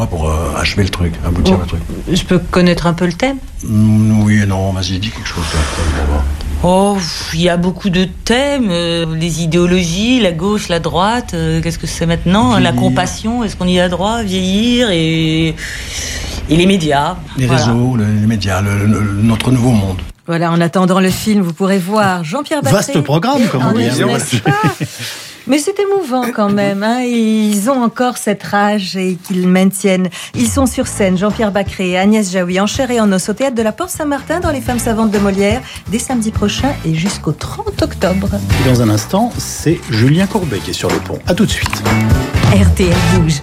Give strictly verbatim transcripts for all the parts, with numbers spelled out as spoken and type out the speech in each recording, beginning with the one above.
mois pour euh, achever le truc, aboutir oh, le truc. Je peux connaître un peu le thème ? mmh, Oui et non, vas-y, dis quelque chose. Là, oh, il y a beaucoup de thèmes, euh, les idéologies, la gauche, la droite, euh, qu'est-ce que c'est maintenant ? Vieillir. La compassion, est-ce qu'on y a droit ? Vieillir et, et les médias. Les voilà. réseaux, les, les médias, le, le, notre nouveau monde. Voilà, en attendant le film, vous pourrez voir Jean-Pierre Bacri. Vaste programme, comme on dit. N'est-ce pas ? Mais c'est émouvant quand même, hein. Ils ont encore cette rage et qu'ils maintiennent. Ils sont sur scène, Jean-Pierre Bacri et Agnès Jaoui, en chair et en os au théâtre de la Porte Saint-Martin dans Les Femmes Savantes de Molière, dès samedi prochain et jusqu'au trente octobre. Et dans un instant, c'est Julien Courbet qui est sur le pont. À tout de suite. R T L Bouge.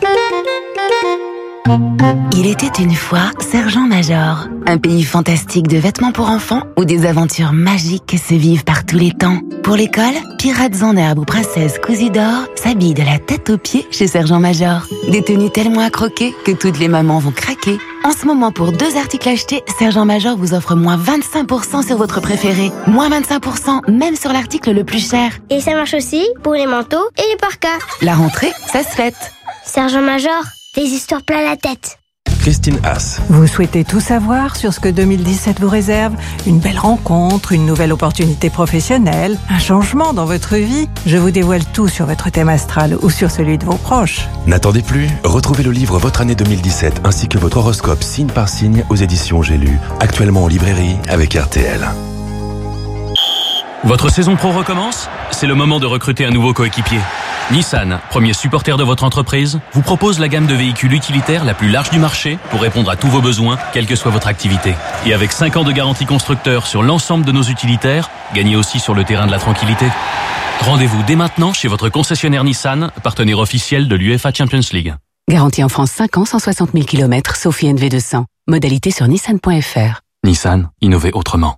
Il était une fois Sergent Major, un pays fantastique de vêtements pour enfants où des aventures magiques se vivent par tous les temps. Pour l'école, pirates en herbe ou princesses cousues d'or s'habillent de la tête aux pieds chez Sergent Major. Des tenues tellement à croquer que toutes les mamans vont craquer. En ce moment, pour deux articles achetés, Sergent Major vous offre moins vingt-cinq pour cent sur votre préféré. Moins vingt-cinq pour cent même sur l'article le plus cher. Et ça marche aussi pour les manteaux et les parkas. La rentrée, ça se fête. Sergent Major, des histoires plein la tête. Christine Haas. Vous souhaitez tout savoir sur ce que deux mille dix-sept vous réserve ? Une belle rencontre, une nouvelle opportunité professionnelle, un changement dans votre vie ? Je vous dévoile tout sur votre thème astral ou sur celui de vos proches. N'attendez plus, retrouvez le livre Votre année deux mille dix-sept ainsi que votre horoscope signe par signe aux éditions J'ai lu, actuellement en librairie avec R T L. Votre saison pro recommence ? C'est le moment de recruter un nouveau coéquipier. Nissan, premier supporter de votre entreprise, vous propose la gamme de véhicules utilitaires la plus large du marché pour répondre à tous vos besoins, quelle que soit votre activité. Et avec cinq ans de garantie constructeur sur l'ensemble de nos utilitaires, gagnez aussi sur le terrain de la tranquillité. Rendez-vous dès maintenant chez votre concessionnaire Nissan, partenaire officiel de l'UEFA Champions League. Garantie en France cinq ans, cent soixante mille kilomètres, sauf I N V deux cents. Modalité sur nissan point f r. Nissan, innover autrement.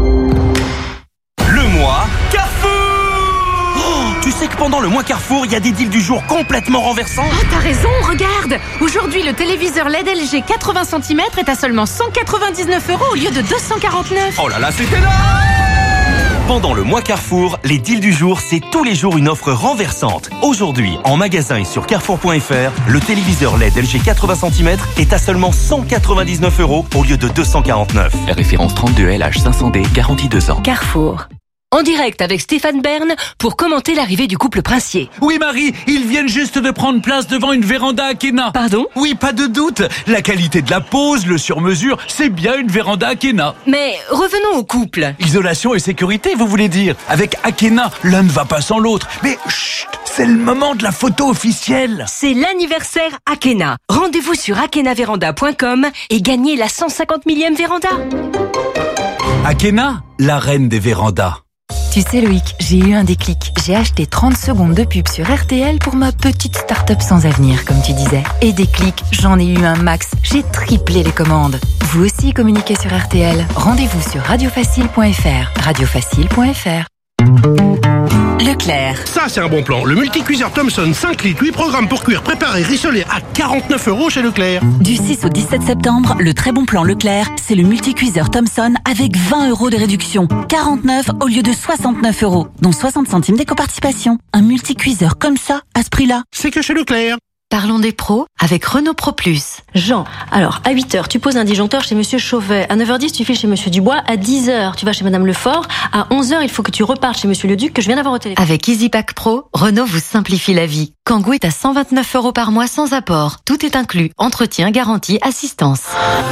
Le mois Carrefour. Oh, tu sais que pendant le mois Carrefour, il y a des deals du jour complètement renversants. Oh, t'as raison, regarde. Aujourd'hui, le téléviseur L E D L G quatre-vingts centimètres est à seulement cent quatre-vingt-dix-neuf euros au lieu de deux cent quarante-neuf. Oh là là, c'est énorme. Pendant le mois Carrefour, les deals du jour, c'est tous les jours une offre renversante. Aujourd'hui, en magasin et sur carrefour point f r, le téléviseur L E D L G quatre-vingts centimètres est à seulement cent quatre-vingt-dix-neuf euros au lieu de deux cent quarante-neuf. Référence trente-deux L H cinq cents D, garantie deux ans. Carrefour. En direct avec Stéphane Bern pour commenter l'arrivée du couple Princier. Oui Marie, ils viennent juste de prendre place devant une véranda Akena. Pardon ? Oui, pas de doute. La qualité de la pose, le sur-mesure, c'est bien une véranda Akena. Mais revenons au couple. Isolation et sécurité, vous voulez dire ? Avec Akena, l'un ne va pas sans l'autre. Mais chut, c'est le moment de la photo officielle. C'est l'anniversaire Akena. Rendez-vous sur akena véranda point com et gagnez la cent cinquante millième véranda. Akena, la reine des vérandas. Tu sais Loïc, j'ai eu un déclic. J'ai acheté trente secondes de pub sur R T L pour ma petite start-up sans avenir, comme tu disais. Et déclic, j'en ai eu un max. J'ai triplé les commandes. Vous aussi communiquez sur R T L. Rendez-vous sur radio facile point f r. radio facile point f r. Leclerc. Ça, c'est un bon plan. Le multicuiseur Thomson cinq litres, huit programmes pour cuire, préparer, rissoler à quarante-neuf euros chez Leclerc. Du six au dix-sept septembre, le très bon plan Leclerc, c'est le multicuiseur Thomson avec vingt euros de réduction. quarante-neuf au lieu de soixante-neuf euros, dont soixante centimes d'éco-participation. Un multicuiseur comme ça, à ce prix-là, c'est que chez Leclerc. Parlons des pros avec Renault Pro Plus. Jean, alors à huit heures, tu poses un disjoncteur chez Monsieur Chauvet. À neuf heures dix, tu files chez Monsieur Dubois. À dix heures, tu vas chez Madame Lefort. À onze heures, il faut que tu repartes chez Monsieur Leduc, que je viens d'avoir au téléphone. Avec EasyPack Pro, Renault vous simplifie la vie. Kangoo est à cent vingt-neuf euros par mois sans apport. Tout est inclus. Entretien, garantie, assistance.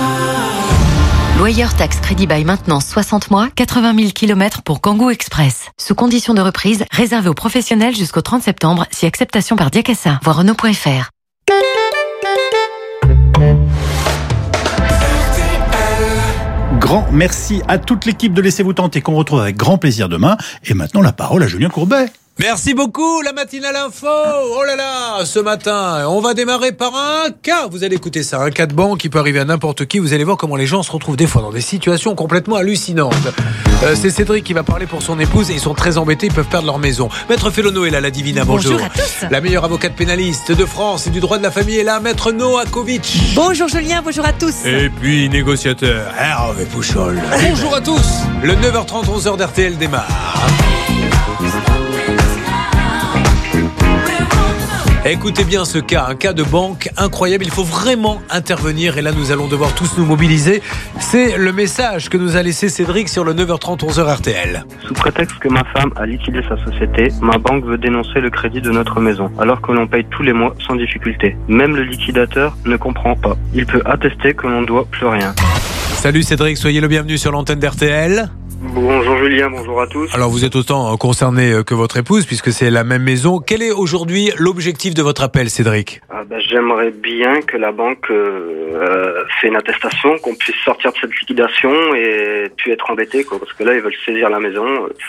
Loyer taxe crédit bail maintenance soixante mois, quatre-vingt mille kilomètres pour Kangoo Express. Sous condition de reprise, réservé aux professionnels jusqu'au trente septembre, si acceptation par Diakassa. Voir Renault point f r. Grand merci à toute l'équipe de Laissez-vous tenter qu'on retrouve avec grand plaisir demain. Et maintenant, la parole à Julien Courbet. Merci beaucoup, la matinale info. Oh là là, ce matin, on va démarrer par un cas. Vous allez écouter ça, un cas de banque qui peut arriver à n'importe qui. Vous allez voir comment les gens se retrouvent des fois dans des situations complètement hallucinantes. Euh, c'est Cédric qui va parler pour son épouse et ils sont très embêtés, ils peuvent perdre leur maison. Maître Félono est là, la Divina, bonjour. Bonjour à tous. La meilleure avocate pénaliste de France et du droit de la famille est là, Maître Noakovic. Bonjour Julien, bonjour à tous. Et puis négociateur, Hervé Pouchol. Bonjour à tous. Le neuf heures trente, onze heures d'R T L démarre. Écoutez bien ce cas, un cas de banque incroyable. Il faut vraiment intervenir et là nous allons devoir tous nous mobiliser. C'est le message que nous a laissé Cédric sur le neuf heures trente, onze heures R T L. Sous prétexte que ma femme a liquidé sa société, ma banque veut dénoncer le crédit de notre maison, alors que l'on paye tous les mois sans difficulté. Même le liquidateur ne comprend pas. Il peut attester que l'on ne doit plus rien. Salut Cédric, soyez le bienvenu sur l'antenne d'R T L. Bonjour Julien, bonjour à tous. Alors vous êtes autant concerné que votre épouse puisque c'est la même maison. Quel est aujourd'hui l'objectif de votre appel, Cédric ? ah ben, J'aimerais bien que la banque euh, fait une attestation, qu'on puisse sortir de cette liquidation et puis être embêté, quoi, parce que là ils veulent saisir la maison.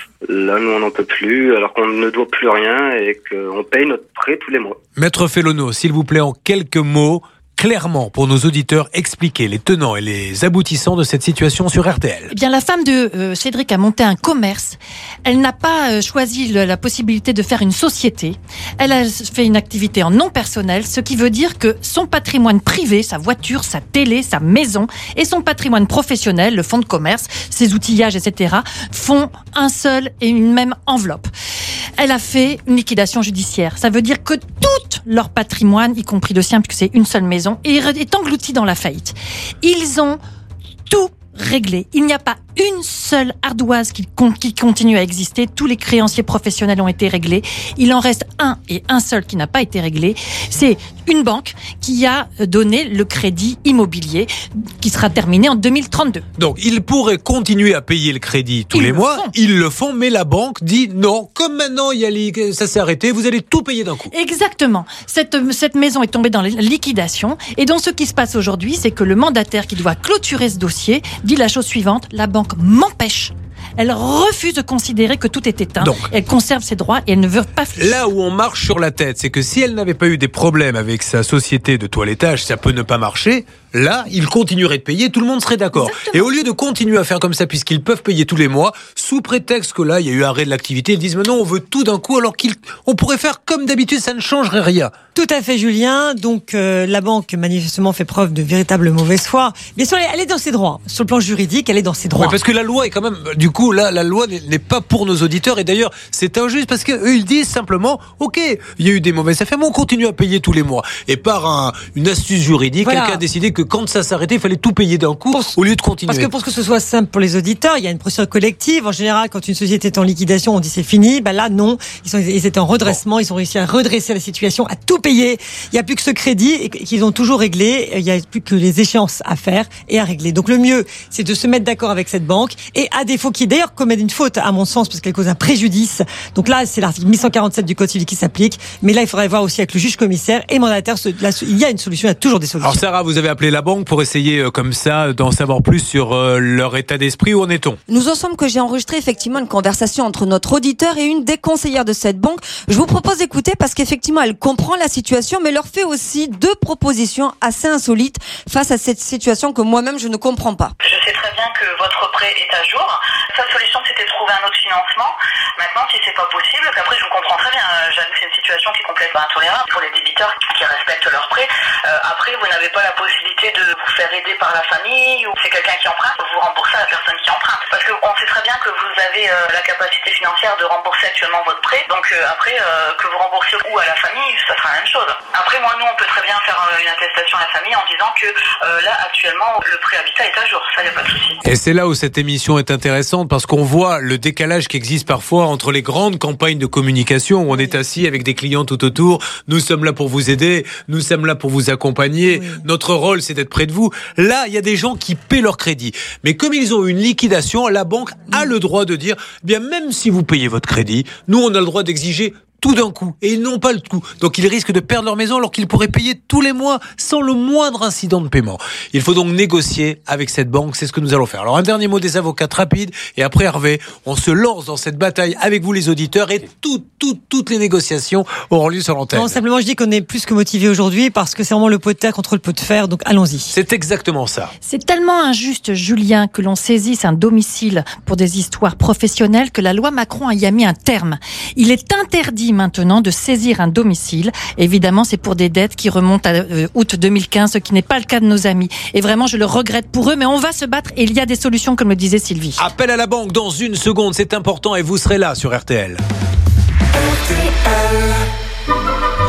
Là nous on n'en peut plus alors qu'on ne doit plus rien et qu'on paye notre prêt tous les mois. Maître Fellono, s'il vous plaît, en quelques mots, clairement, pour nos auditeurs, expliquer les tenants et les aboutissants de cette situation sur R T L. Eh bien, la femme de euh, Cédric a monté un commerce. Elle n'a pas euh, choisi le, la possibilité de faire une société. Elle a fait une activité en nom personnel, ce qui veut dire que son patrimoine privé, sa voiture, sa télé, sa maison, et son patrimoine professionnel, le fonds de commerce, ses outillages, et cetera, font un seul et une même enveloppe. Elle a fait une liquidation judiciaire. Ça veut dire que tout leur patrimoine, y compris le sien, puisque c'est une seule maison, est englouti dans la faillite. Ils ont tout réglé. Il n'y a pas une seule ardoise qui, qui continue à exister. Tous les créanciers professionnels ont été réglés. Il en reste un et un seul qui n'a pas été réglé. C'est une banque qui a donné le crédit immobilier qui sera terminé en deux mille trente-deux. Donc, ils pourraient continuer à payer le crédit tous ils les mois. Font. Ils le font, mais la banque dit non. Comme maintenant, il y a les... ça s'est arrêté, vous allez tout payer d'un coup. Exactement. Cette, cette maison est tombée dans la liquidation. Et donc, ce qui se passe aujourd'hui, c'est que le mandataire qui doit clôturer ce dossier dit la chose suivante: la banque m'empêche. Elle refuse de considérer que tout est éteint. Donc, elle conserve ses droits et elle ne veut pas fléchir. Là où on marche sur la tête, c'est que si elle n'avait pas eu des problèmes avec sa société de toilettage, ça peut ne pas marcher. Là, ils continueraient de payer, tout le monde serait d'accord. Exactement. Et au lieu de continuer à faire comme ça, puisqu'ils peuvent payer tous les mois, sous prétexte que là, il y a eu arrêt de l'activité, ils disent mais non, on veut tout d'un coup, alors qu'on pourrait faire comme d'habitude, ça ne changerait rien. Tout à fait, Julien. Donc, euh, la banque, manifestement, fait preuve de véritable mauvaise foi. Bien sûr, elle est dans ses droits. Sur le plan juridique, elle est dans ses droits. Oui, parce que la loi est quand même, du coup, là, la loi n'est pas pour nos auditeurs. Et d'ailleurs, c'est injuste parce qu'eux, ils disent simplement, OK, il y a eu des mauvaises affaires, mais on continue à payer tous les mois. Et par un, une astuce juridique, voilà. Quelqu'un a décidé que quand ça s'arrêtait, il fallait tout payer d'un coup pour, au lieu de continuer. Parce que pour que ce soit simple pour les auditeurs, il y a une procédure collective. En général, quand une société est en liquidation, on dit c'est fini. Ben là, non. Ils, sont, ils étaient en redressement. Bon. Ils ont réussi à redresser la situation, à tout payer. Il n'y a plus que ce crédit et qu'ils ont toujours réglé. Il n'y a plus que les échéances à faire et à régler. Donc le mieux, c'est de se mettre d'accord avec cette banque. Et à défaut qui d'ailleurs commettent une faute, à mon sens, parce qu'elle cause un préjudice. Donc là, c'est l'article mille cent quarante-sept du Code civil qui s'applique. Mais là, il faudrait voir aussi avec le juge commissaire et mandataire. Il y a une solution, il y a toujours des solutions. Alors Sarah, vous avez appelé la banque pour essayer euh, comme ça d'en savoir plus sur euh, leur état d'esprit. Où en est-on ? Nous en sommes que j'ai enregistré effectivement une conversation entre notre auditeur et une des conseillères de cette banque. Je vous propose d'écouter parce qu'effectivement, elle comprend la situation, mais leur fait aussi deux propositions assez insolites face à cette situation que moi-même je ne comprends pas. Je sais très bien que votre prêt est à jour. Sa solution, c'était de trouver un autre financement. Maintenant, si c'est pas possible, après je vous comprends très bien, j'avoue que c'est une situation qui est complètement intolérable pour les débiteurs qui respectent leur prêt. Euh, après, vous n'avez pas la possibilité de vous faire aider par la famille ou c'est quelqu'un qui emprunte, vous remboursez à la personne qui emprunte. Parce qu'on sait très bien que vous avez euh, la capacité financière de rembourser actuellement votre prêt. Donc euh, après, euh, que vous remboursiez ou à la famille, ça sera la même chose. Après, moi, nous, on peut très bien faire euh, une attestation à la famille en disant que euh, là, actuellement, le prêt habitat est à jour. Ça, il n'y a pas de souci. Et c'est là où cette émission est intéressante parce qu'on voit le décalage qui existe parfois entre les grandes campagnes de communication où on est assis avec des clients tout autour. Nous sommes là pour vous aider. Nous sommes là pour vous accompagner. Oui. Notre rôle, c'est d'être près de vous. Là, il y a des gens qui paient leur crédit. Mais comme ils ont une liquidation, la banque a le droit de dire, bien même si vous payez votre crédit, nous, on a le droit d'exiger tout d'un coup. Et ils n'ont pas le coup. Donc ils risquent de perdre leur maison alors qu'ils pourraient payer tous les mois sans le moindre incident de paiement. Il faut donc négocier avec cette banque. C'est ce que nous allons faire. Alors un dernier mot des avocats rapide. Et après Hervé, on se lance dans cette bataille avec vous les auditeurs et toutes, toutes, toutes les négociations auront lieu sur l'antenne. Non, simplement je dis qu'on est plus que motivé aujourd'hui parce que c'est vraiment le pot de terre contre le pot de fer. Donc allons-y. C'est exactement ça. C'est tellement injuste, Julien, que l'on saisisse un domicile pour des histoires professionnelles que la loi Macron y a mis un terme. Il est interdit maintenant de saisir un domicile. Évidemment, c'est pour des dettes qui remontent à euh, août deux mille quinze, ce qui n'est pas le cas de nos amis. Et vraiment, je le regrette pour eux, mais on va se battre et il y a des solutions, comme le disait Sylvie. Appel à la banque dans une seconde, c'est important et vous serez là sur R T L. R T L.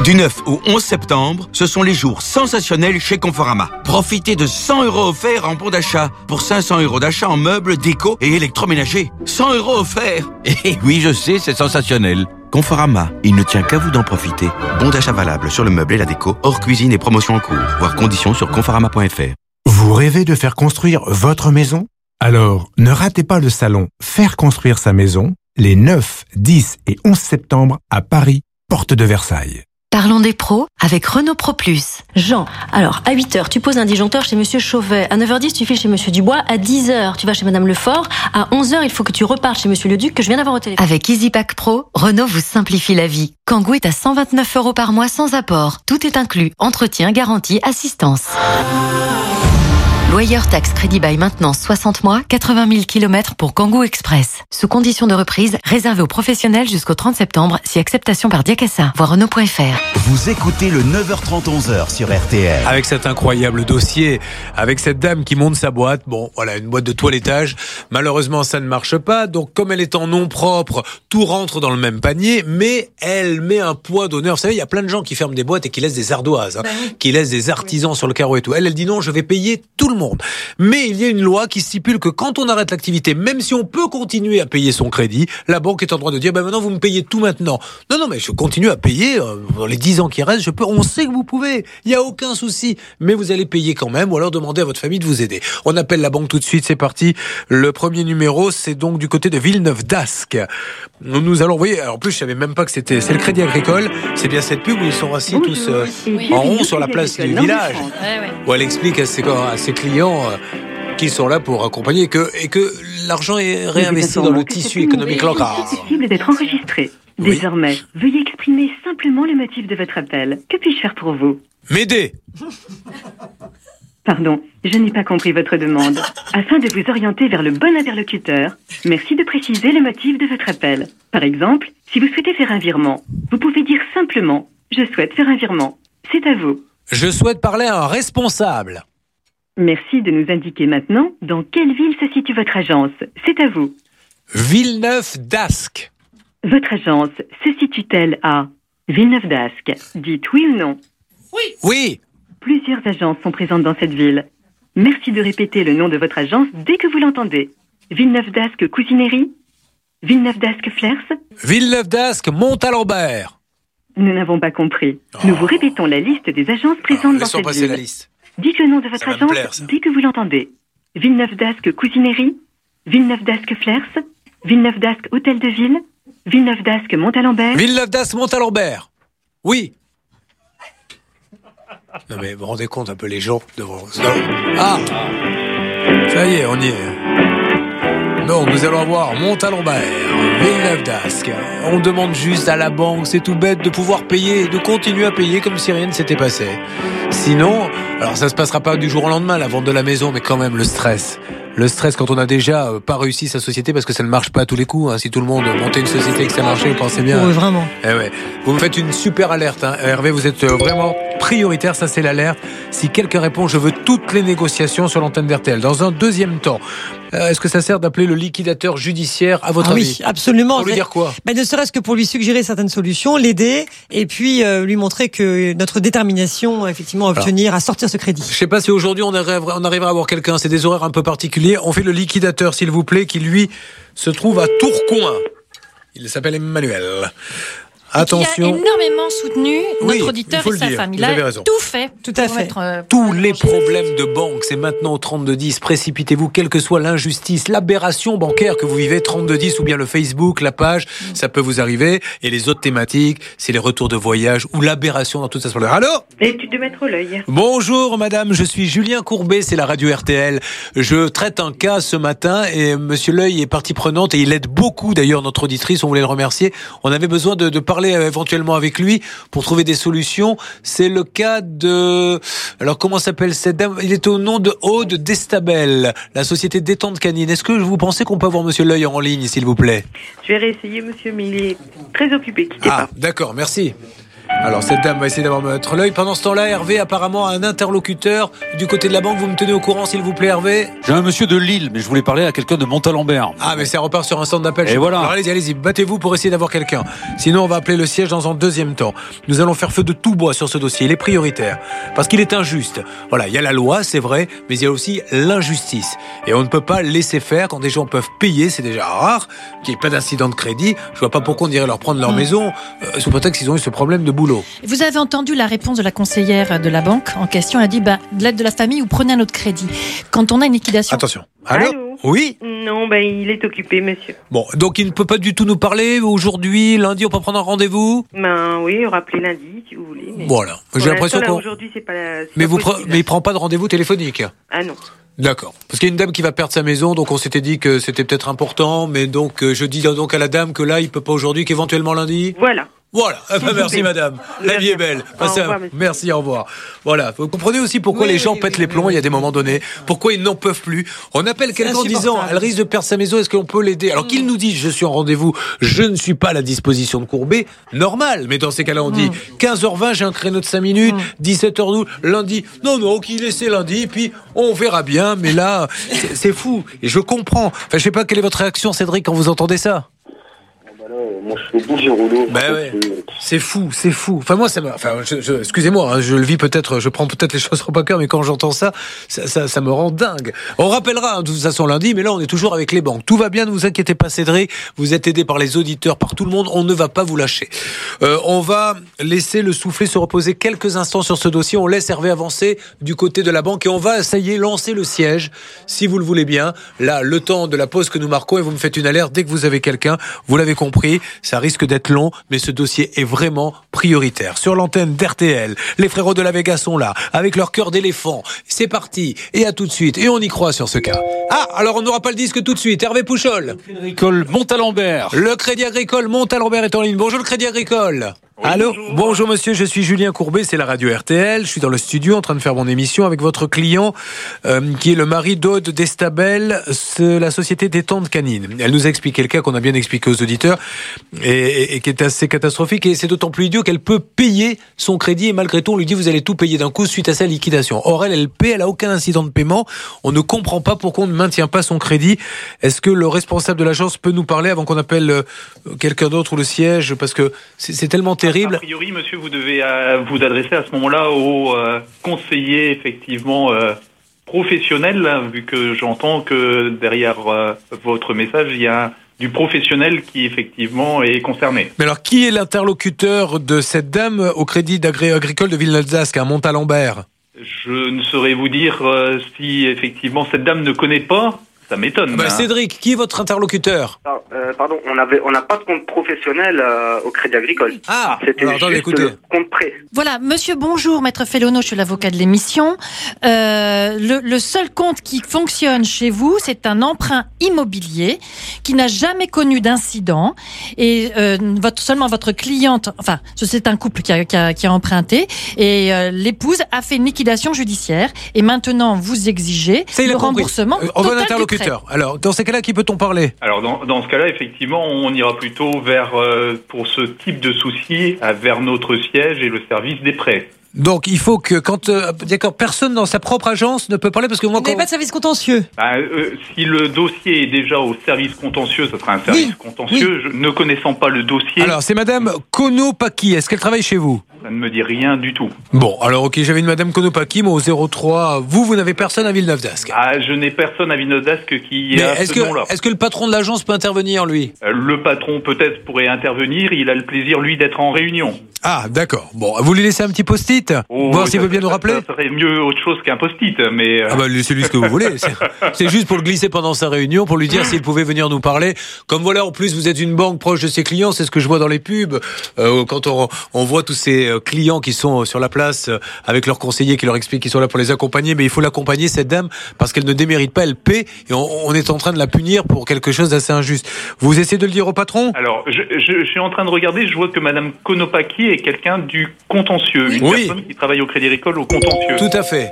Du neuf au onze septembre, ce sont les jours sensationnels chez Conforama. Profitez de cent euros offerts en bon d'achat pour cinq cents euros d'achat en meubles, déco et électroménager. cent euros offerts. Et oui, je sais, c'est sensationnel. Conforama, il ne tient qu'à vous d'en profiter. Bon d'achat valable sur le meuble et la déco, hors cuisine et promotion en cours. Voir conditions sur conforama point f r. Vous rêvez de faire construire votre maison ? Alors, ne ratez pas le salon Faire construire sa maison les neuf, dix et onze septembre à Paris, porte de Versailles. Parlons des pros avec Renault Pro Plus. Jean, alors à huit heures, tu poses un disjoncteur chez Monsieur Chauvet. À neuf heures dix, tu files chez Monsieur Dubois. À dix heures, tu vas chez Madame Lefort. À onze heures, il faut que tu repartes chez Monsieur Leduc que je viens d'avoir au téléphone. Avec EasyPack Pro, Renault vous simplifie la vie. Kangoo est à cent vingt-neuf euros par mois sans apport. Tout est inclus. Entretien, garantie, assistance. Loyer taxe crédit bail maintenance soixante mois, quatre-vingt mille kilomètres pour Kangoo Express. Sous condition de reprise, réservé aux professionnels jusqu'au trente septembre, si acceptation par Diakassa. Voir Renault point f r. Vous écoutez le neuf heures trente, onze heures sur R T L. Avec cet incroyable dossier, avec cette dame qui monte sa boîte, bon, voilà, une boîte de toilettage. Malheureusement, ça ne marche pas. Donc, comme elle est en nom propre, tout rentre dans le même panier, mais elle met un poids d'honneur. Vous savez, il y a plein de gens qui ferment des boîtes et qui laissent des ardoises, hein, ben oui. qui laissent des artisans sur le carreau et tout. Elle, elle dit non, je vais payer tout le monde. Mais il y a une loi qui stipule que quand on arrête l'activité, même si on peut continuer à payer son crédit, la banque est en droit de dire, ben maintenant vous me payez tout maintenant. Non, non, mais je continue à payer euh, dans les dix ans qui restent, je peux, on sait que vous pouvez, il n'y a aucun souci, mais vous allez payer quand même, ou alors demander à votre famille de vous aider. On appelle la banque tout de suite, c'est parti. Le premier numéro, c'est donc du côté de Villeneuve-d'Ascq. Nous, nous allons, vous voyez, alors en plus je savais même pas que c'était, c'est le Crédit Agricole, c'est bien cette pub où ils sont assis Bonjour, tous euh, en rond sur la place du village, ouais, ouais. où elle explique à ses, à ses clients euh, qu'ils sont là pour accompagner et que, et que l'argent est réinvesti dans le tissu économique local. C'est possible d'être enregistré. Oui. Désormais, veuillez exprimer simplement le motif de votre appel. Que puis-je faire pour vous ? M'aider. Pardon, je n'ai pas compris votre demande. Afin de vous orienter vers le bon interlocuteur, merci de préciser le motif de votre appel. Par exemple, si vous souhaitez faire un virement, vous pouvez dire simplement « Je souhaite faire un virement ». C'est à vous. Je souhaite parler à un responsable. Merci de nous indiquer maintenant dans quelle ville se situe votre agence. C'est à vous. Villeneuve-d'Ascq. Votre agence se situe-t-elle à Villeneuve-d'Ascq ? Dites oui ou non. Oui. Oui. Plusieurs agences sont présentes dans cette ville. Merci de répéter le nom de votre agence dès que vous l'entendez. Villeneuve-d'Ascq Cousinerie ? Villeneuve-d'Ascq Flers ? Villeneuve-d'Ascq Montalembert. Nous n'avons pas compris. Oh. Nous vous répétons la liste des agences présentes oh, dans cette passer ville. La liste. Dites le nom de votre agence plaire, dès que vous l'entendez. Villeneuve-d'Ascq Cousinerie ? Villeneuve-d'Ascq Flers ? Villeneuve-d'Ascq Hôtel de Ville ? Villeneuve-d'Ascq Montalembert ? Villeneuve-d'Ascq Montalembert. Oui. Non mais vous vous rendez compte un peu les gens devant... Ah, ça y est, on y est. Donc nous allons voir Montalembert, Villeneuve-d'Ascq. On demande juste à la banque, c'est tout bête, de pouvoir payer, de continuer à payer comme si rien ne s'était passé. Sinon, alors ça se passera pas du jour au lendemain la vente de la maison, mais quand même le stress. Le stress quand on a déjà euh, pas réussi sa société parce que ça ne marche pas à tous les coups. Hein. Si tout le monde montait une société et que ça marchait, vous pensez bien. Oui, vraiment. Eh ouais. Vous me faites une super alerte. Hein. Hervé, vous êtes euh, vraiment prioritaire. Ça, c'est l'alerte. Si quelqu'un répond, je veux toutes les négociations sur l'antenne d'R T L. Dans un deuxième temps, euh, est-ce que ça sert d'appeler le liquidateur judiciaire à votre ah avis ? Oui, absolument. Pour lui dire quoi ? Ben, ne serait-ce que pour lui suggérer certaines solutions, l'aider et puis euh, lui montrer que notre détermination, effectivement, à obtenir, alors, à sortir ce crédit. Je sais pas si aujourd'hui on arrivera, on arrivera à avoir quelqu'un. C'est des horaires un peu particuliers. On fait le liquidateur, s'il vous plaît, qui lui se trouve à Tourcoing. Il s'appelle Emmanuel. Attention. Qui a énormément soutenu oui, notre auditeur et sa dire. famille. Il a tout fait. Tout à fait. Être, euh, Tous les problèmes de banque, c'est maintenant au trente-deux dix. Précipitez-vous, quelle que soit l'injustice, l'aberration bancaire que vous vivez, trente-deux dix ou bien le Facebook, la page, mm. ça peut vous arriver. Et les autres thématiques, c'est les retours de voyage ou l'aberration dans toute sa splendeur. Allô ? L'étude de mettre l'œil. Bonjour madame, je suis Julien Courbet, c'est la radio R T L. Je traite un cas ce matin et monsieur L'Oeil est partie prenante et il aide beaucoup d'ailleurs notre auditrice, on voulait le remercier. On avait besoin de, de parler éventuellement avec lui pour trouver des solutions. C'est le cas de... Alors comment s'appelle cette dame ? Il est au nom de Aude Destabel, la société Détente Canine. Est-ce que vous pensez qu'on peut avoir monsieur L'Oeil en ligne, s'il vous plaît ? Je vais réessayer monsieur, mais il est très occupé. Quittez ah, pas. D'accord, merci. Alors cette dame va essayer d'avoir mettre l'œil. Pendant ce temps-là, Hervé apparemment a un interlocuteur du côté de la banque. Vous me tenez au courant s'il vous plaît, Hervé? J'ai un monsieur de Lille, mais je voulais parler à quelqu'un de Montalembert. Ah mais ça repart sur un centre d'appel. Et voilà. Alors allez-y, allez-y, battez-vous pour essayer d'avoir quelqu'un. Sinon on va appeler le siège dans un deuxième temps. Nous allons faire feu de tout bois sur ce dossier. Il est prioritaire parce qu'il est injuste. Voilà, il y a la loi, c'est vrai, mais il y a aussi l'injustice. Et on ne peut pas laisser faire quand des gens peuvent payer. C'est déjà rare qu'il n'y ait pas d'incident de crédit. Je vois pas pourquoi on irait leur prendre leur mmh. maison euh, sous prétexte qu'ils ont eu ce problème de boulot. Vous avez entendu la réponse de la conseillère de la banque en question. Elle a dit bah, de l'aide de la famille ou prenez un autre crédit. Quand on a une liquidation. Attention. Allô, Allô Oui. Non, ben il est occupé, monsieur. Bon, donc il ne peut pas du tout nous parler aujourd'hui, lundi, on peut prendre un rendez-vous? Ben oui, rappelez lundi si vous voulez. Mais voilà. J'ai l'impression qu'on. Aujourd'hui, c'est pas. C'est mais pas vous, possible, pre... mais il prend pas de rendez-vous téléphonique? Ah non. D'accord. Parce qu'il y a une dame qui va perdre sa maison, donc on s'était dit que c'était peut-être important, mais donc euh, je dis donc à la dame que là, il peut pas aujourd'hui, qu'éventuellement lundi. Voilà. Voilà, ah bah merci madame, la vie est belle. Passez un... Merci, au revoir. Voilà, vous comprenez aussi pourquoi oui, les gens oui, pètent oui, les plombs, oui, il y a des moments donnés, pourquoi ils n'en peuvent plus. On appelle quelqu'un en disant, elle risque de perdre sa maison, est-ce qu'on peut l'aider? Alors mmh. qu'il nous dit, je suis en rendez-vous, je ne suis pas à la disposition de Courbet, normal, mais dans ces cas-là on dit, mmh. quinze heures vingt, j'ai un créneau de cinq minutes, mmh. dix-sept heures douze, lundi, non, non, qu'il laissez lundi, puis on verra bien, mais là, c'est, c'est fou, et je comprends. Enfin, je sais pas quelle est votre réaction, Cédric, quand vous entendez ça? Moi, je fais bouger rouleau. Ben ouais. C'est fou, c'est fou. Enfin, moi, ça me, enfin, je, je, excusez-moi, hein, je le vis peut-être, je prends peut-être les choses trop à cœur, mais quand j'entends ça, ça, ça, ça me rend dingue. On rappellera, hein, de toute façon, lundi, mais là, on est toujours avec les banques. Tout va bien, ne vous inquiétez pas, Cédric. Vous êtes aidé par les auditeurs, par tout le monde. On ne va pas vous lâcher. Euh, on va laisser le soufflet se reposer quelques instants sur ce dossier. On laisse Hervé avancer du côté de la banque et on va, ça y est, lancer le siège, si vous le voulez bien. Là, le temps de la pause que nous marquons et vous me faites une alerte dès que vous avez quelqu'un. Vous l'avez compris. Ça risque d'être long, mais ce dossier est vraiment prioritaire. Sur l'antenne d'R T L, les frérots de la Vega sont là, avec leur cœur d'éléphant. C'est parti, et à tout de suite. Et on y croit sur ce cas. Ah, alors on n'aura pas le disque tout de suite. Hervé Pouchol. Le Crédit Agricole Montalembert. Le Crédit Agricole Montalembert est en ligne. Bonjour le Crédit Agricole. Oui, allô, bonjour. bonjour monsieur, je suis Julien Courbet, c'est la radio R T L. Je suis dans le studio en train de faire mon émission avec votre client euh, qui est le mari d'Aude Destabel, la société d'étente canine. Elle nous a expliqué le cas qu'on a bien expliqué aux auditeurs et, et, et qui est assez catastrophique, et c'est d'autant plus idiot qu'elle peut payer son crédit et malgré tout on lui dit vous allez tout payer d'un coup suite à sa liquidation. Or elle, elle paie, elle a aucun incident de paiement. On ne comprend pas pourquoi on ne maintient pas son crédit. Est-ce que le responsable de l'agence peut nous parler avant qu'on appelle euh, quelqu'un d'autre ou le siège, parce que c'est, c'est tellement terrible. A priori, monsieur, vous devez euh, vous adresser à ce moment-là au euh, conseiller, effectivement, euh, professionnel, hein, vu que j'entends que derrière euh, votre message, il y a du professionnel qui, effectivement, est concerné. Mais alors, qui est l'interlocuteur de cette dame au Crédit Agricole de Villeneuve-d'Ascq, à Montalembert? Je ne saurais vous dire euh, si, effectivement, cette dame ne connaît pas. Ça m'étonne. Bah, hein. Cédric, qui est votre interlocuteur? ah, euh, Pardon, on avait, on n'a pas de compte professionnel euh, au Crédit Agricole. Ah, c'était alors, attendez, juste écoutez. le compte prêt. Voilà, monsieur, bonjour, maître Fellono, je suis l'avocat de l'émission. Euh, le, le seul compte qui fonctionne chez vous, c'est un emprunt immobilier qui n'a jamais connu d'incident. Et euh, votre, seulement votre cliente, enfin, c'est un couple qui a, qui a, qui a emprunté, et euh, l'épouse a fait une liquidation judiciaire. Et maintenant, vous exigez Ça, le remboursement euh, on total veut un interlocuteur. Alors, dans ces cas-là, qui peut-on parler? Alors, dans, dans ce cas-là, effectivement, on ira plutôt vers, euh, pour ce type de souci, euh, vers notre siège et le service des prêts. Donc, il faut que, quand, euh, d'accord, personne dans sa propre agence ne peut parler parce que moi, Vous n'avez quand... pas de service contentieux. Bah, euh, si le dossier est déjà au service contentieux, ce sera un service Oui, contentieux. oui. Je, ne connaissant pas le dossier. Alors, c'est madame Konopaki. Est-ce qu'elle travaille chez vous? Ça ne me dit rien du tout. Bon, alors, ok, j'avais une madame Konopaki, moi, au zéro trois. Vous, vous n'avez personne à Villeneuve-d'Ascq? Ah, je n'ai personne à Villeneuve-d'Ascq qui Mais a est-ce ce que, nom-là. est-ce que le patron de l'agence peut intervenir, lui? Euh, le patron, peut-être, pourrait intervenir. Il a le plaisir, lui, d'être en réunion. Ah, d'accord. Bon, vous lui laissez un petit post-it? Oh, Voir oui, s'il ça, veut bien nous ça, rappeler? Ça serait mieux autre chose qu'un post-it, mais... euh, Ah bah, laissez-lui ce que vous voulez. C'est, c'est juste pour le glisser pendant sa réunion, pour lui dire s'il pouvait venir nous parler. Comme voilà, en plus, vous êtes une banque proche de ses clients, c'est ce que je vois dans les pubs. Euh, quand on, on voit tous ces clients qui sont sur la place, euh, avec leurs conseillers qui leur expliquent qu'ils sont là pour les accompagner, mais il faut l'accompagner, cette dame, parce qu'elle ne démérite pas, elle paie, et on, on est en train de la punir pour quelque chose d'assez injuste. Vous essayez de le dire au patron? Alors, je, je, je suis en train de regarder, je vois que madame Konopaki est quelqu'un du contentieux. Une Oui. personne qui travaille au Crédit Agricole au contentieux. Tout à fait.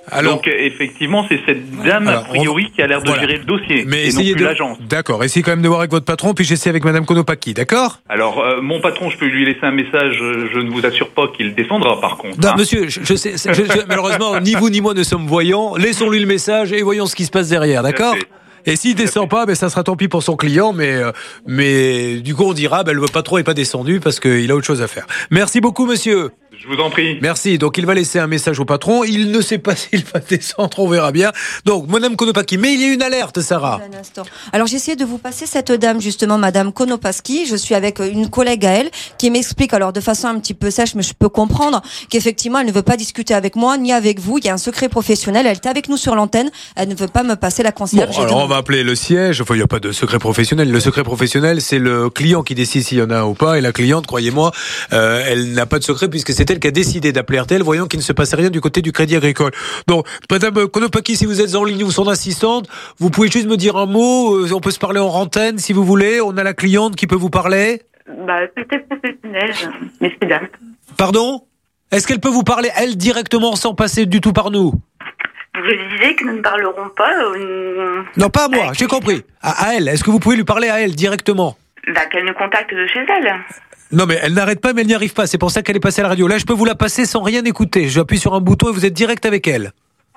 Alors, Donc effectivement, c'est cette dame Alors, a priori on... qui a l'air de voilà. gérer le dossier, mais et non essayez plus de... l'agence. D'accord, essayez quand même de voir avec votre patron, puis j'essaie avec Madame Konopaki, d'accord? Alors, euh, mon patron, je peux lui laisser un message, je ne vous assure pas qu'il descendra par contre. Non, hein. monsieur, je, je sais, je, je, malheureusement, ni vous ni moi ne sommes voyants. Laissons-lui le message et voyons ce qui se passe derrière, d'accord? Et s'il descend pas, ben ça sera tant pis pour son client, mais euh, mais du coup on dira, ben le patron est pas descendu parce qu'il a autre chose à faire. Merci beaucoup, monsieur. Je vous en prie. Merci. Donc il va laisser un message au patron. Il ne sait pas s'il va descendre, on verra bien. Donc Madame Konopaki, mais il y a une alerte, Sarah. Un instant. Alors j'ai essayé de vous passer cette dame justement, Madame Konopski. Je suis avec une collègue à elle qui m'explique alors de façon un petit peu sèche, mais je peux comprendre qu'effectivement elle ne veut pas discuter avec moi ni avec vous. Il y a un secret professionnel. Elle est avec nous sur l'antenne. Elle ne veut pas me passer la conseillère. Bon, alors on va appeler le siège. Enfin, il n'y a pas de secret professionnel. Le secret professionnel, c'est le client qui décide s'il y en a un ou pas. Et la cliente, croyez-moi, euh, elle n'a pas de secret puisque c'est elle qui a décidé d'appeler R T L, voyant qu'il ne se passait rien du côté du Crédit Agricole. Donc, Madame Konopaki, si vous êtes en ligne ou son assistante, vous pouvez juste me dire un mot. Euh, on peut se parler en antenne si vous voulez. On a la cliente qui peut vous parler. Bah, peut-être professionnel, mais c'est dame. Pardon? Est-ce qu'elle peut vous parler, elle, directement, sans passer du tout par nous? Je disais que nous ne parlerons pas. Euh, Non, pas à moi, j'ai compris. À, à elle. Est-ce que vous pouvez lui parler à elle directement? bah, qu'elle nous contacte de chez elle. Non, mais elle n'arrête pas, mais elle n'y arrive pas. C'est pour ça qu'elle est passée à la radio. Là, je peux vous la passer sans rien écouter. J'appuie sur un bouton et vous êtes direct avec elle.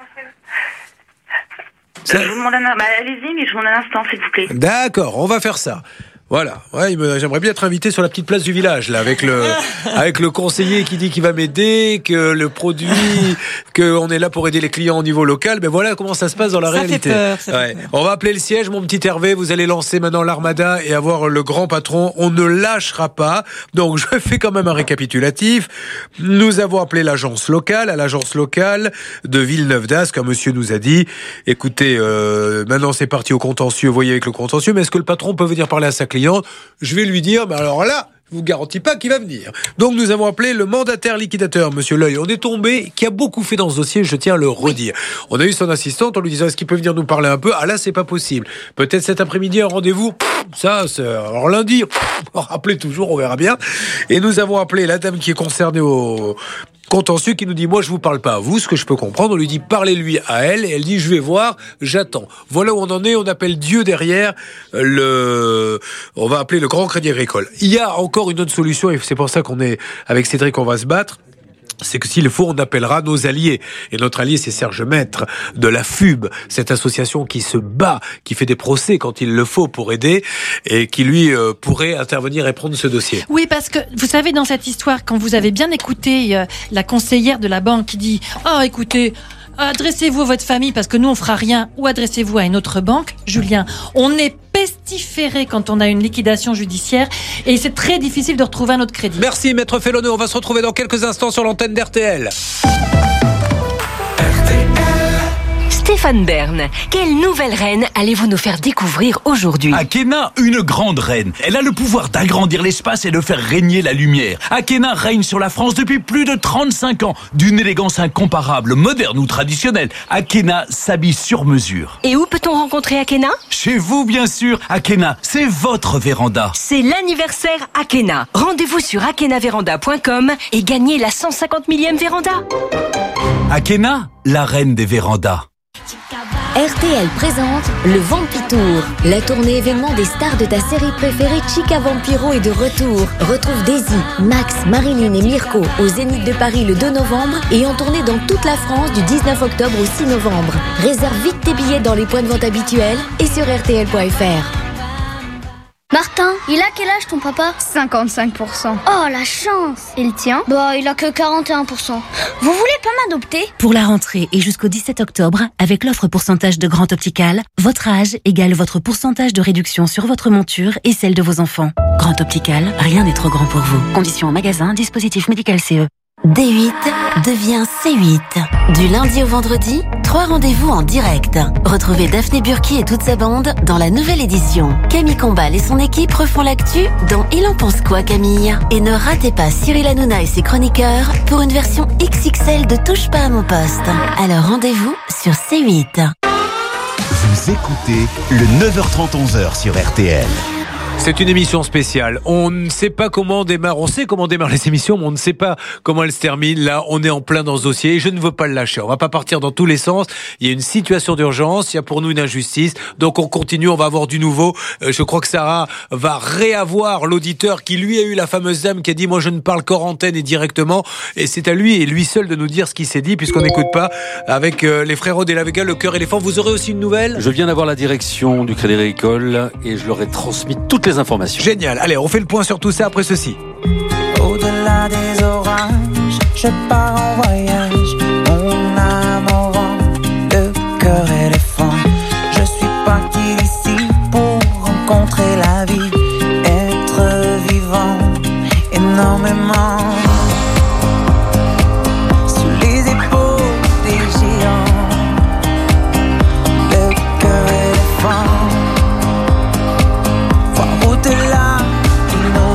Ça... Je vous demande un... bah, allez-y, mais je vous demande un instant, s'il vous plaît. D'accord, on va faire ça. Voilà. Ouais, me... j'aimerais bien être invité sur la petite place du village, là, avec le, avec le conseiller qui dit qu'il va m'aider, que le produit, qu'on est là pour aider les clients au niveau local. Mais voilà comment ça se passe dans la ça réalité. Fait peur, ça ouais. fait peur. On va appeler le siège, mon petit Hervé. Vous allez lancer maintenant l'armada et avoir le grand patron. On ne lâchera pas. Donc, je fais quand même un récapitulatif. Nous avons appelé l'agence locale, à l'agence locale de Villeneuve-d'Ascq. Un monsieur nous a dit, écoutez, euh, maintenant c'est parti au contentieux. Voyez avec le contentieux. Mais est-ce que le patron peut venir parler à sa cliente? Je vais lui dire, mais alors là, je vous garantis pas qu'il va venir. Donc nous avons appelé le mandataire liquidateur, Monsieur L'Oeil. On est tombé, qui a beaucoup fait dans ce dossier, je tiens à le redire. On a eu son assistante en lui disant, est-ce qu'il peut venir nous parler un peu? Ah là, c'est pas possible. Peut-être cet après-midi, un rendez-vous. Ça, c'est... Alors lundi, rappelez toujours, on verra bien. Et nous avons appelé la dame qui est concernée au... contentieux qui nous dit, moi je vous parle pas à vous, ce que je peux comprendre. On lui dit, parlez-lui à elle, et elle dit, je vais voir, j'attends. Voilà où on en est, on appelle Dieu derrière le, on va appeler le Grand Crédit Agricole. Il y a encore une autre solution, et c'est pour ça qu'on est, avec Cédric, on va se battre. C'est que s'il faut, on appellera nos alliés. Et notre allié, c'est Serge Maître de la F U B, cette association qui se bat, qui fait des procès quand il le faut pour aider, et qui, lui, euh, pourrait intervenir et prendre ce dossier. Oui, parce que, vous savez, dans cette histoire, quand vous avez bien écouté euh, la conseillère de la banque qui dit « Ah, oh, écoutez, adressez-vous à votre famille parce que nous, on fera rien, ou adressez-vous à une autre banque. » Julien, on est pestiféré quand on a une liquidation judiciaire et c'est très difficile de retrouver un autre crédit. Merci, Maître Felloneux. On va se retrouver dans quelques instants sur l'antenne d'R T L. Stéphane Bern, quelle nouvelle reine allez-vous nous faire découvrir aujourd'hui? Akhéna, une grande reine. Elle a le pouvoir d'agrandir l'espace et de faire régner la lumière. Akhéna règne sur la France depuis plus de trente-cinq ans. D'une élégance incomparable, moderne ou traditionnelle, Akhéna s'habille sur mesure. Et où peut-on rencontrer Akhéna? Chez vous, bien sûr. Akhéna, c'est votre véranda. C'est l'anniversaire Akhéna. Rendez-vous sur akhéna véranda point com et gagnez la cent cinquante millième véranda. Akhéna, la reine des vérandas. R T L présente le Vampitour. La tournée événement des stars de ta série préférée Chica Vampiro est de retour. Retrouve Daisy, Max, Marilyn et Mirko au Zénith de Paris le deux novembre et en tournée dans toute la France du dix-neuf octobre au six novembre. Réserve vite tes billets dans les points de vente habituels et sur R T L point F R. Martin, il a quel âge ton papa? cinquante-cinq pour cent. Oh la chance. Et le tien? Bah il a que quarante et un pour cent. Vous voulez pas m'adopter? Pour la rentrée et jusqu'au dix-sept octobre, avec l'offre pourcentage de Grand Optical, votre âge égale votre pourcentage de réduction sur votre monture et celle de vos enfants. Grand Optical, rien n'est trop grand pour vous. Conditions en magasin, dispositif médical C E. D huit devient C huit. Du lundi au vendredi, trois rendez-vous en direct. Retrouvez Daphné Burki et toute sa bande dans la nouvelle édition. Camille Combal et son équipe refont l'actu dans Il en pense quoi Camille? Et ne ratez pas Cyril Hanouna et ses chroniqueurs pour une version X X L de Touche pas à mon poste. Alors rendez-vous sur C huit. Vous écoutez le neuf heures trente onze heures sur R T L. C'est une émission spéciale. On ne sait pas comment on démarre. On sait comment démarrent les émissions, mais on ne sait pas comment elles se terminent. Là, on est en plein dans ce dossier et je ne veux pas le lâcher. On va pas partir dans tous les sens. Il y a une situation d'urgence. Il y a pour nous une injustice. Donc, on continue. On va avoir du nouveau. Euh, je crois que Sarah va réavoir l'auditeur qui, lui, a eu la fameuse dame qui a dit « Moi, je ne parle qu'en antenne et directement ». Et c'est à lui et lui seul de nous dire ce qui s'est dit puisqu'on n'écoute pas avec euh, les frérots de la Vega, le cœur éléphant. Vous aurez aussi une nouvelle ? Je viens d'avoir la direction du Crédit Agricole et je leur ai transmis toutes les informations. Génial. Allez, on fait le point sur tout ça après ceci. Au-delà des orages, je pars en voyage. Mon âme au vent, le cœur éléphant. Je suis parti d'ici pour rencontrer la vie, être vivant énormément. Sous les épaules des géants, le cœur éléphant. Au-delà de nos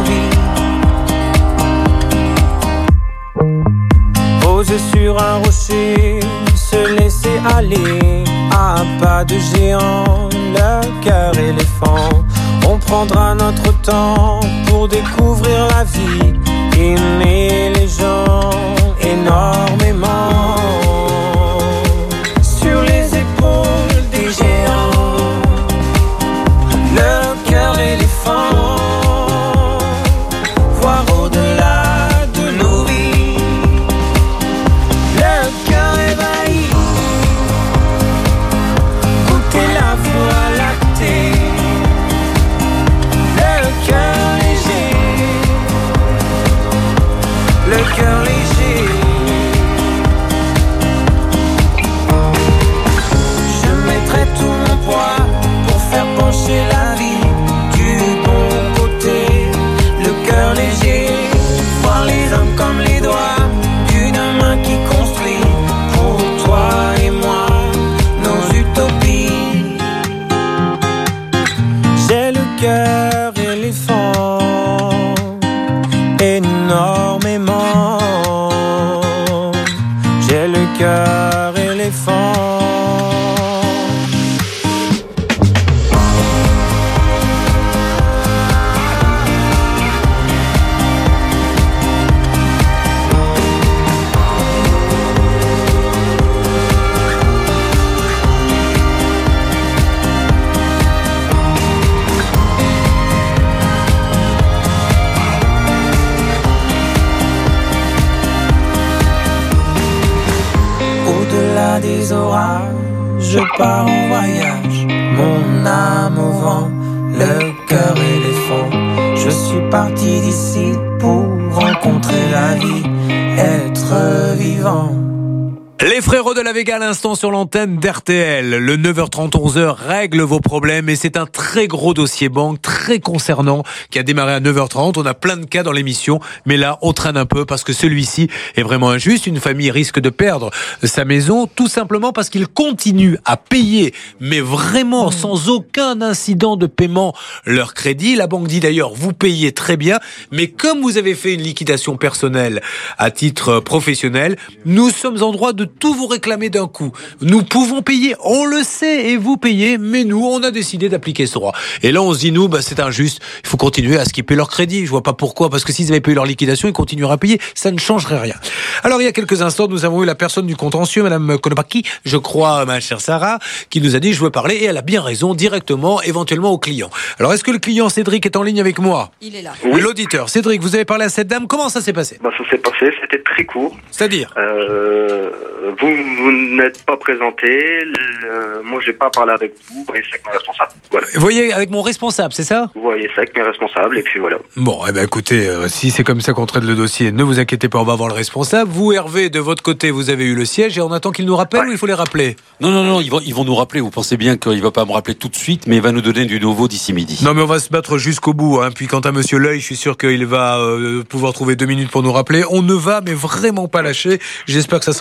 vies, poser sur un rocher, se laisser aller à pas de géant, le cœur éléphant. On prendra notre temps pour découvrir la vie, aimer les gens énormément. Sur les épaules des géants, le cœur éléphant, voir au-delà de nos vies, le cœur ébahi, goûter la voie lactée, le cœur léger, le cœur léger. Je mettrai tout mon poids pour faire pencher la vie du bon côté, le cœur léger, voir les hommes comme les doigts d'une main qui construit pour toi et moi nos utopies. J'ai le cœur éléphant énormément. J'ai le cœur éléphant. Au-delà des orages, je pars en voyage. Mon âme au vent, le cœur éléphant. Je suis parti d'ici pour rencontrer la vie, être vivant. Les frérots de la Vega à l'instant sur l'antenne d'R T L. Le neuf heures trente, onze heures règle vos problèmes et c'est un très gros dossier banque, très concernant, qui a démarré à neuf heures trente. On a plein de cas dans l'émission, mais là, on traîne un peu parce que celui-ci est vraiment injuste. Une famille risque de perdre sa maison, tout simplement parce qu'il continue à payer, mais vraiment sans aucun incident de paiement, leur crédit. La banque dit d'ailleurs, vous payez très bien, mais comme vous avez fait une liquidation personnelle à titre professionnel, nous sommes en droit de tout vous réclamer d'un coup. Nous pouvons payer, on le sait, et vous payez, mais nous, on a décidé d'appliquer ce droit. Et là, on se dit, nous, bah, c'est injuste, il faut continuer à skipper leur crédit. Je vois pas pourquoi, parce que s'ils avaient payé leur liquidation, ils continueraient à payer. Ça ne changerait rien. Alors, il y a quelques instants, nous avons eu la personne du contentieux, Madame Konopaki, je crois, ma chère Sarah, qui nous a dit, je veux parler, et elle a bien raison, directement, éventuellement au client. Alors, est-ce que le client Cédric est en ligne avec moi ? Il est là. Oui. L'auditeur. Cédric, vous avez parlé à cette dame, comment ça s'est passé ? Bah, ça s'est passé, c'était très court. C'est-à-dire euh, Vous, vous n'êtes pas présenté, le, moi j'ai pas parlé avec vous, vous voyez ça avec mes responsables. Voilà. Vous voyez avec mon responsable, c'est ça ? Vous voyez ça avec mes responsables et puis voilà. Bon, eh ben écoutez, euh, si c'est comme ça qu'on traite le dossier, ne vous inquiétez pas, on va voir le responsable. Vous, Hervé, de votre côté, vous avez eu le siège et on attend qu'il nous rappelle ouais. ou il faut les rappeler ? Non, non, non, ils vont, ils vont nous rappeler. Vous pensez bien qu'il va pas me rappeler tout de suite, mais il va nous donner du nouveau d'ici midi. Non, mais on va se battre jusqu'au bout. Hein. Puis quant à Monsieur L'Oeil, je suis sûr qu'il va euh, pouvoir trouver deux minutes pour nous rappeler. On ne va mais vraiment pas lâcher. J'espère que ça sera aujourd'hui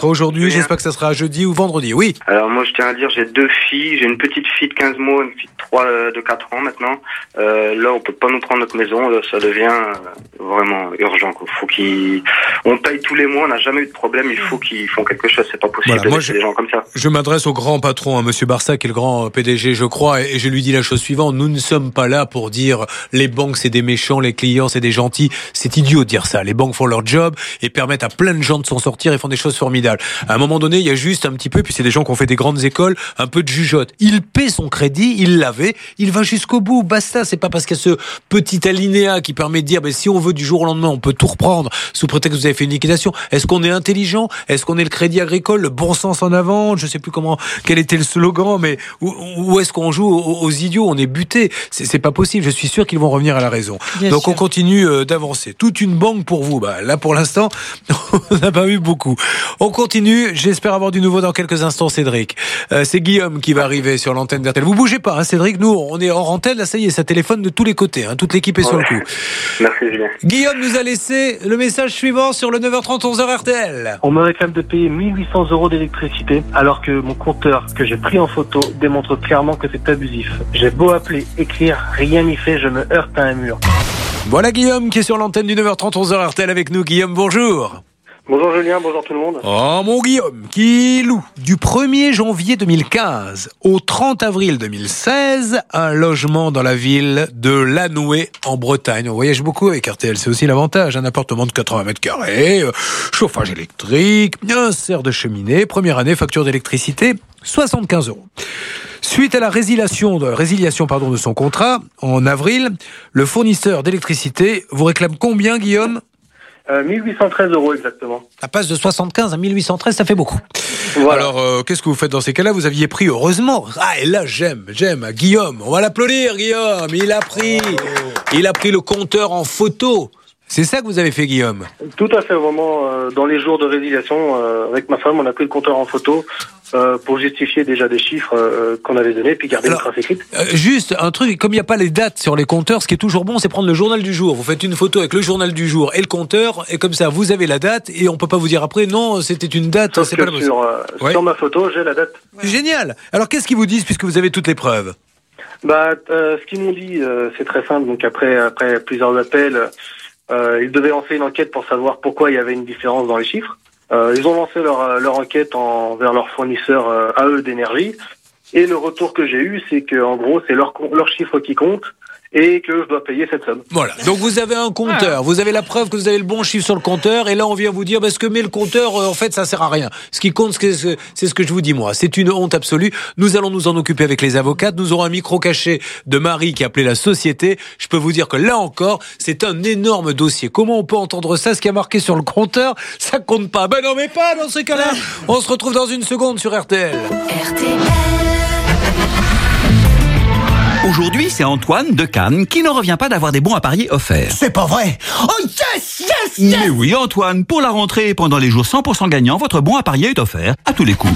continue. J'espère que ça sera jeudi ou vendredi. Oui. Alors moi je tiens à dire, j'ai deux filles, j'ai une petite fille de quinze mois, une fille de trois, de quatre ans maintenant. Euh, là on peut pas nous prendre notre maison, là, ça devient euh, vraiment urgent. Quoi. Faut qu'ils, on paye tous les mois, on n'a jamais eu de problème. Il faut qu'ils font quelque chose, c'est pas possible. Voilà, moi, de laisser je, les gens comme ça. Je m'adresse au grand patron, à Monsieur Barça, qui est le grand P D G, je crois, et je lui dis la chose suivante. Nous ne sommes pas là pour dire les banques c'est des méchants, les clients c'est des gentils. C'est idiot de dire ça. Les banques font leur job et permettent à plein de gens de s'en sortir et font des choses formidables. À un moment donné, il y a juste un petit peu, puis c'est des gens qui ont fait des grandes écoles, un peu de jugeote. Il paie son crédit, il l'avait, il va jusqu'au bout, basta. C'est pas parce qu'il y a ce petit alinéa qui permet de dire, ben, si on veut du jour au lendemain, on peut tout reprendre sous prétexte que vous avez fait une liquidation. Est-ce qu'on est intelligent? Est-ce qu'on est le Crédit Agricole, le bon sens en avant? Je sais plus comment, quel était le slogan, mais où, où est-ce qu'on joue aux, aux idiots? On est buté. C'est, c'est pas possible. Je suis sûr qu'ils vont revenir à la raison. Bien Donc sûr. On continue euh, d'avancer. Toute une banque pour vous. Bah, là, pour l'instant, on n'a pas eu beaucoup. On continue. J'espère avoir du nouveau dans quelques instants, Cédric. Euh, c'est Guillaume qui va arriver sur l'antenne d'R T L. Vous bougez pas, hein, Cédric. Nous, on est hors antenne. Là, ça y est, ça téléphone de tous les côtés. Hein. Toute l'équipe est ouais. sur le coup. Merci, Julien. Guillaume nous a laissé le message suivant sur le neuf heures trente, onze heures R T L. On me réclame de payer mille huit cents euros d'électricité, alors que mon compteur que j'ai pris en photo démontre clairement que c'est abusif. J'ai beau appeler, écrire, rien n'y fait, je me heurte à un mur. Voilà Guillaume qui est sur l'antenne du neuf heures trente, onze heures R T L avec nous. Guillaume, bonjour. Bonjour Julien, bonjour tout le monde. Oh mon Guillaume, qui loue du premier janvier deux mille quinze au trente avril deux mille seize un logement dans la ville de Lanoué en Bretagne. On voyage beaucoup avec R T L, c'est aussi l'avantage. Un appartement de quatre-vingts mètres carrés, euh, chauffage électrique, un serre de cheminée, première année, facture d'électricité, soixante-quinze euros. Suite à la résiliation de, résiliation, pardon, de son contrat, en avril, le fournisseur d'électricité vous réclame combien, Guillaume ? Euh, mille huit cent treize euros exactement. Ça passe de soixante-quinze à mille huit cent treize, ça fait beaucoup. Voilà. Alors, euh, qu'est-ce que vous faites dans ces cas-là? Vous aviez pris, heureusement. Ah, et là, j'aime, j'aime. Guillaume, on va l'applaudir, Guillaume. Il a pris, il a pris le compteur en photo. C'est ça que vous avez fait, Guillaume? Tout à fait, vraiment. Euh, dans les jours de résiliation, euh, avec ma femme, on a pris le compteur en photo euh, pour justifier déjà des chiffres euh, qu'on avait donnés, puis garder Alors, une trace écrite. Euh, juste un truc, comme il n'y a pas les dates sur les compteurs, ce qui est toujours bon, c'est prendre le journal du jour. Vous faites une photo avec le journal du jour et le compteur, et comme ça, vous avez la date, et on ne peut pas vous dire après, non, c'était une date. Sauf c'est que pas la sur, euh, ouais. sur ma photo, j'ai la date. Ouais. Génial. Alors, qu'est-ce qu'ils vous disent, puisque vous avez toutes les preuves? Bah, euh, ce qu'ils m'ont dit, euh, c'est très simple. Donc après, après plusieurs appels, Euh, ils devaient lancer une enquête pour savoir pourquoi il y avait une différence dans les chiffres. Euh, ils ont lancé leur, leur enquête en, vers leur fournisseur euh, à eux d'énergie. Et le retour que j'ai eu, c'est que en gros, c'est leur, leur chiffre qui compte et que je dois payer cette somme. Voilà. Donc vous avez un compteur, vous avez la preuve que vous avez le bon chiffre sur le compteur, et là on vient vous dire, parce que mais le compteur, en fait, ça sert à rien. Ce qui compte, c'est ce que je vous dis moi. C'est une honte absolue. Nous allons nous en occuper avec les avocates. Nous aurons un micro caché de Marie qui a appelé la société. Je peux vous dire que là encore, c'est un énorme dossier. Comment on peut entendre ça? Ce qui a marqué sur le compteur, ça compte pas. Ben non, mais pas dans ce cas-là. On se retrouve dans une seconde sur R T L. R T L. Aujourd'hui, c'est Antoine de Cannes qui ne revient pas d'avoir des bons à parier offerts. C'est pas vrai! Oh yes, yes, yes! Mais oui, Antoine, pour la rentrée et pendant les jours cent pour cent gagnants, votre bon à parier est offert à tous les coups.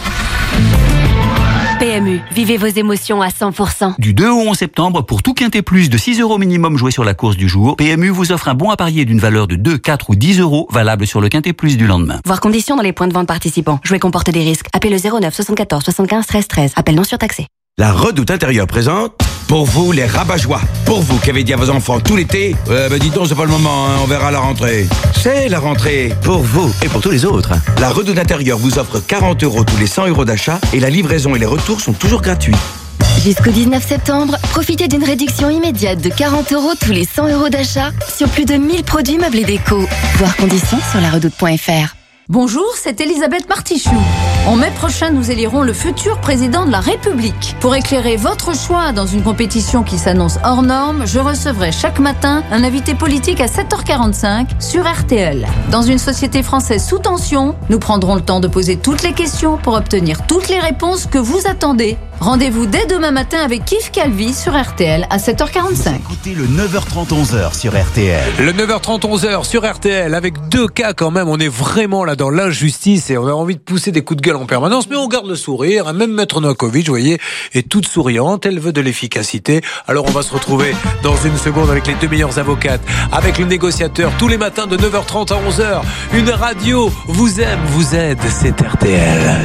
P M U, vivez vos émotions à cent pour cent. Du deux au onze septembre, pour tout quintet plus de six euros minimum joué sur la course du jour, P M U vous offre un bon à parier d'une valeur de deux, quatre ou dix euros, valable sur le quintet plus du lendemain. Voir conditions dans les points de vente participants. Jouer comporte des risques. Appelez le zéro neuf soixante-quatorze soixante-quinze treize treize. Appel non surtaxé. La Redoute Intérieure présente, pour vous les rabat-joie, pour vous qui avez dit à vos enfants tout l'été, euh, bah dis donc c'est pas le moment, hein, on verra à la rentrée. C'est la rentrée, pour vous et pour tous les autres. La Redoute Intérieure vous offre quarante euros tous les cent euros d'achat et la livraison et les retours sont toujours gratuits. Jusqu'au dix-neuf septembre, profitez d'une réduction immédiate de quarante euros tous les cent euros d'achat sur plus de mille produits meubles et déco. Voir conditions sur la redoute point f r. Bonjour, c'est Elisabeth Martichoux. En mai prochain, nous élirons le futur président de la République. Pour éclairer votre choix dans une compétition qui s'annonce hors norme, je recevrai chaque matin un invité politique à sept heures quarante-cinq sur R T L. Dans une société française sous tension, nous prendrons le temps de poser toutes les questions pour obtenir toutes les réponses que vous attendez. Rendez-vous dès demain matin avec Kif Calvi sur R T L à sept heures quarante-cinq. Écoutez le neuf heures trente, onze heures sur R T L. Le neuf heures trente, onze heures sur R T L avec deux cas quand même. On est vraiment là dans l'injustice et on a envie de pousser des coups de gueule en permanence, mais on garde le sourire. Même Maître Novakovic, vous voyez, est toute souriante. Elle veut de l'efficacité. Alors on va se retrouver dans une seconde avec les deux meilleures avocates, avec le négociateur tous les matins de neuf heures trente à onze heures. Une radio vous aime, vous aide, c'est R T L.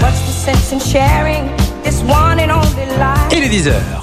Il est dix heures.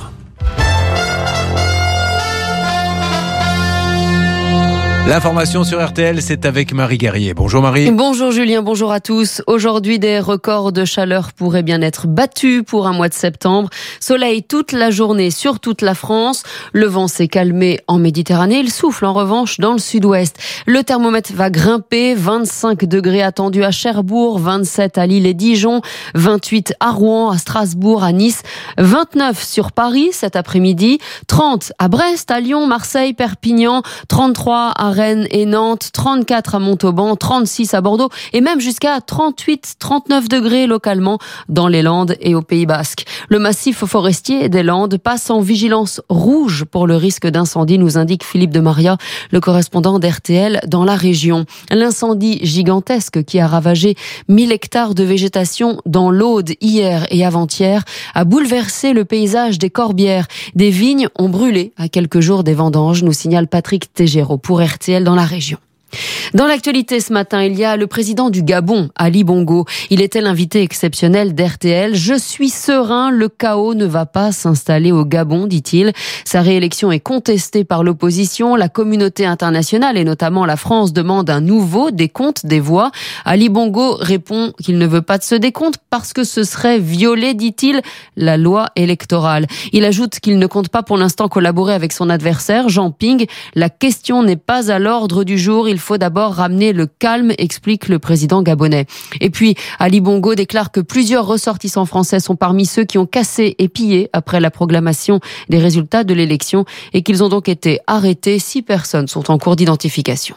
L'information sur R T L, c'est avec Marie Guerrier. Bonjour Marie. Bonjour Julien, bonjour à tous. Aujourd'hui, des records de chaleur pourraient bien être battus pour un mois de septembre. Soleil toute la journée sur toute la France. Le vent s'est calmé en Méditerranée. Il souffle en revanche dans le sud-ouest. Le thermomètre va grimper. vingt-cinq degrés attendus à Cherbourg, vingt-sept à Lille et Dijon, vingt-huit à Rouen, à Strasbourg, à Nice, vingt-neuf sur Paris cet après-midi, trente à Brest, à Lyon, Marseille, Perpignan, trente-trois à Rennes et Nantes, trente-quatre à Montauban, trente-six à Bordeaux et même jusqu'à trente-huit, trente-neuf degrés localement dans les Landes et au Pays Basque. Le massif forestier des Landes passe en vigilance rouge pour le risque d'incendie, nous indique Philippe de Maria, le correspondant d'R T L dans la région. L'incendie gigantesque qui a ravagé mille hectares de végétation dans l'Aude hier et avant-hier a bouleversé le paysage des Corbières. Des vignes ont brûlé à quelques jours des vendanges, nous signale Patrick Tégéraud pour R T L dans la région. Dans l'actualité ce matin, il y a le président du Gabon, Ali Bongo. Il était l'invité exceptionnel d'R T L. Je suis serein, le chaos ne va pas s'installer au Gabon, dit-il. Sa réélection est contestée par l'opposition. La communauté internationale et notamment la France demande un nouveau décompte des voix. Ali Bongo répond qu'il ne veut pas de ce décompte parce que ce serait violer, dit-il, la loi électorale. Il ajoute qu'il ne compte pas pour l'instant collaborer avec son adversaire, Jean Ping. La question n'est pas à l'ordre du jour. Il faut d'abord ramener le calme, explique le président gabonais. Et puis, Ali Bongo déclare que plusieurs ressortissants français sont parmi ceux qui ont cassé et pillé après la proclamation des résultats de l'élection et qu'ils ont donc été arrêtés. Six personnes sont en cours d'identification.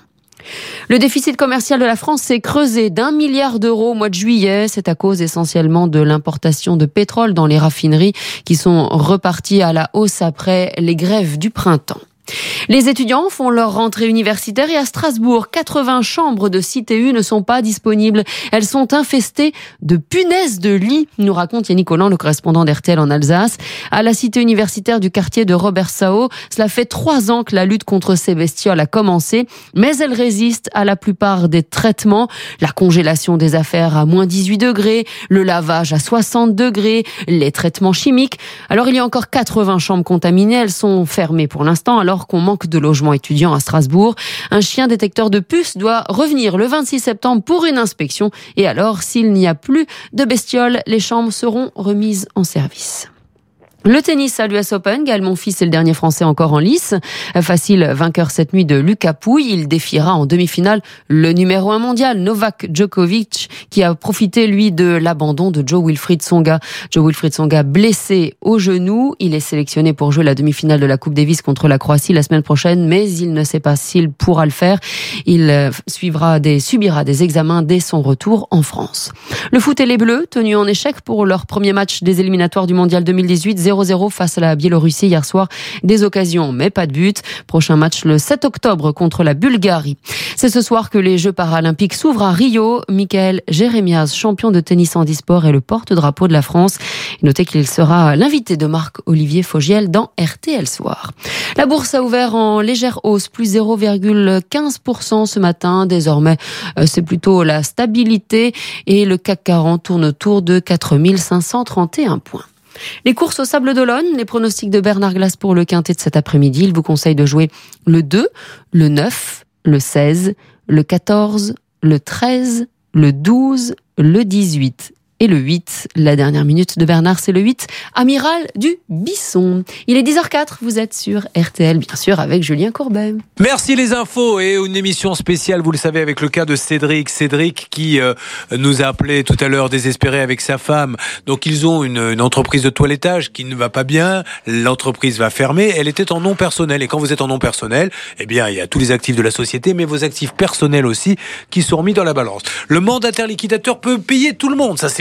Le déficit commercial de la France s'est creusé d'un milliard d'euros au mois de juillet. C'est à cause essentiellement de l'importation de pétrole dans les raffineries qui sont reparties à la hausse après les grèves du printemps. Les étudiants font leur rentrée universitaire et à Strasbourg, quatre-vingts chambres de C T U ne sont pas disponibles. Elles sont infestées de punaises de lit, nous raconte Yannick Collant, le correspondant d'R T L en Alsace. À la cité universitaire du quartier de Robertsau, cela fait trois ans que la lutte contre ces bestioles a commencé, mais elle résiste à la plupart des traitements. La congélation des affaires à moins dix-huit degrés, le lavage à soixante degrés, les traitements chimiques. Alors il y a encore quatre-vingts chambres contaminées, elles sont fermées pour l'instant, alors qu'on manque de logements étudiants à Strasbourg. Un chien détecteur de puces doit revenir le vingt-six septembre pour une inspection. Et alors, s'il n'y a plus de bestioles, les chambres seront remises en service. Le tennis à l'U S Open, Gaël Monfils est le dernier Français encore en lice. Facile vainqueur cette nuit de Lucas Pouille. Il défiera en demi-finale le numéro un mondial, Novak Djokovic, qui a profité, lui, de l'abandon de Jo-Wilfried Tsonga. Jo-Wilfried Tsonga blessé au genou. Il est sélectionné pour jouer la demi-finale de la Coupe Davis contre la Croatie la semaine prochaine, mais il ne sait pas s'il pourra le faire. Il suivra des, subira des examens dès son retour en France. Le foot et les Bleus, tenus en échec pour leur premier match des éliminatoires du mondial deux mille dix-huit, zéro zéro face à la Biélorussie hier soir. Des occasions, mais pas de but. Prochain match le sept octobre contre la Bulgarie. C'est ce soir que les Jeux paralympiques s'ouvrent à Rio. Michael Jérémias, champion de tennis handisport, est le porte-drapeau de la France. Notez qu'il sera l'invité de Marc-Olivier Fogiel dans R T L Soir. La bourse a ouvert en légère hausse, plus zéro virgule quinze pour cent ce matin. Désormais, c'est plutôt la stabilité et le C A C quarante tourne autour de quatre mille cinq cent trente et un points. Les courses au Sable d'Olonne, les pronostics de Bernard Glass pour le quintet de cet après-midi. Il vous conseille de jouer le deux, le neuf, le seize, le quatorze, le treize, le douze, le dix-huit et le huit. La dernière minute de Bernard, c'est le huit, Amiral du Bisson. Il est dix heures quatre, vous êtes sur R T L, bien sûr, avec Julien Courbet. Merci les infos et une émission spéciale, vous le savez, avec le cas de Cédric. Cédric qui euh, nous a appelé tout à l'heure désespéré avec sa femme. Donc ils ont une, une entreprise de toilettage qui ne va pas bien. L'entreprise va fermer. Elle était en nom personnel. Et quand vous êtes en nom personnel, eh bien, il y a tous les actifs de la société, mais vos actifs personnels aussi qui sont mis dans la balance. Le mandataire liquidateur peut payer tout le monde. Ça, c'est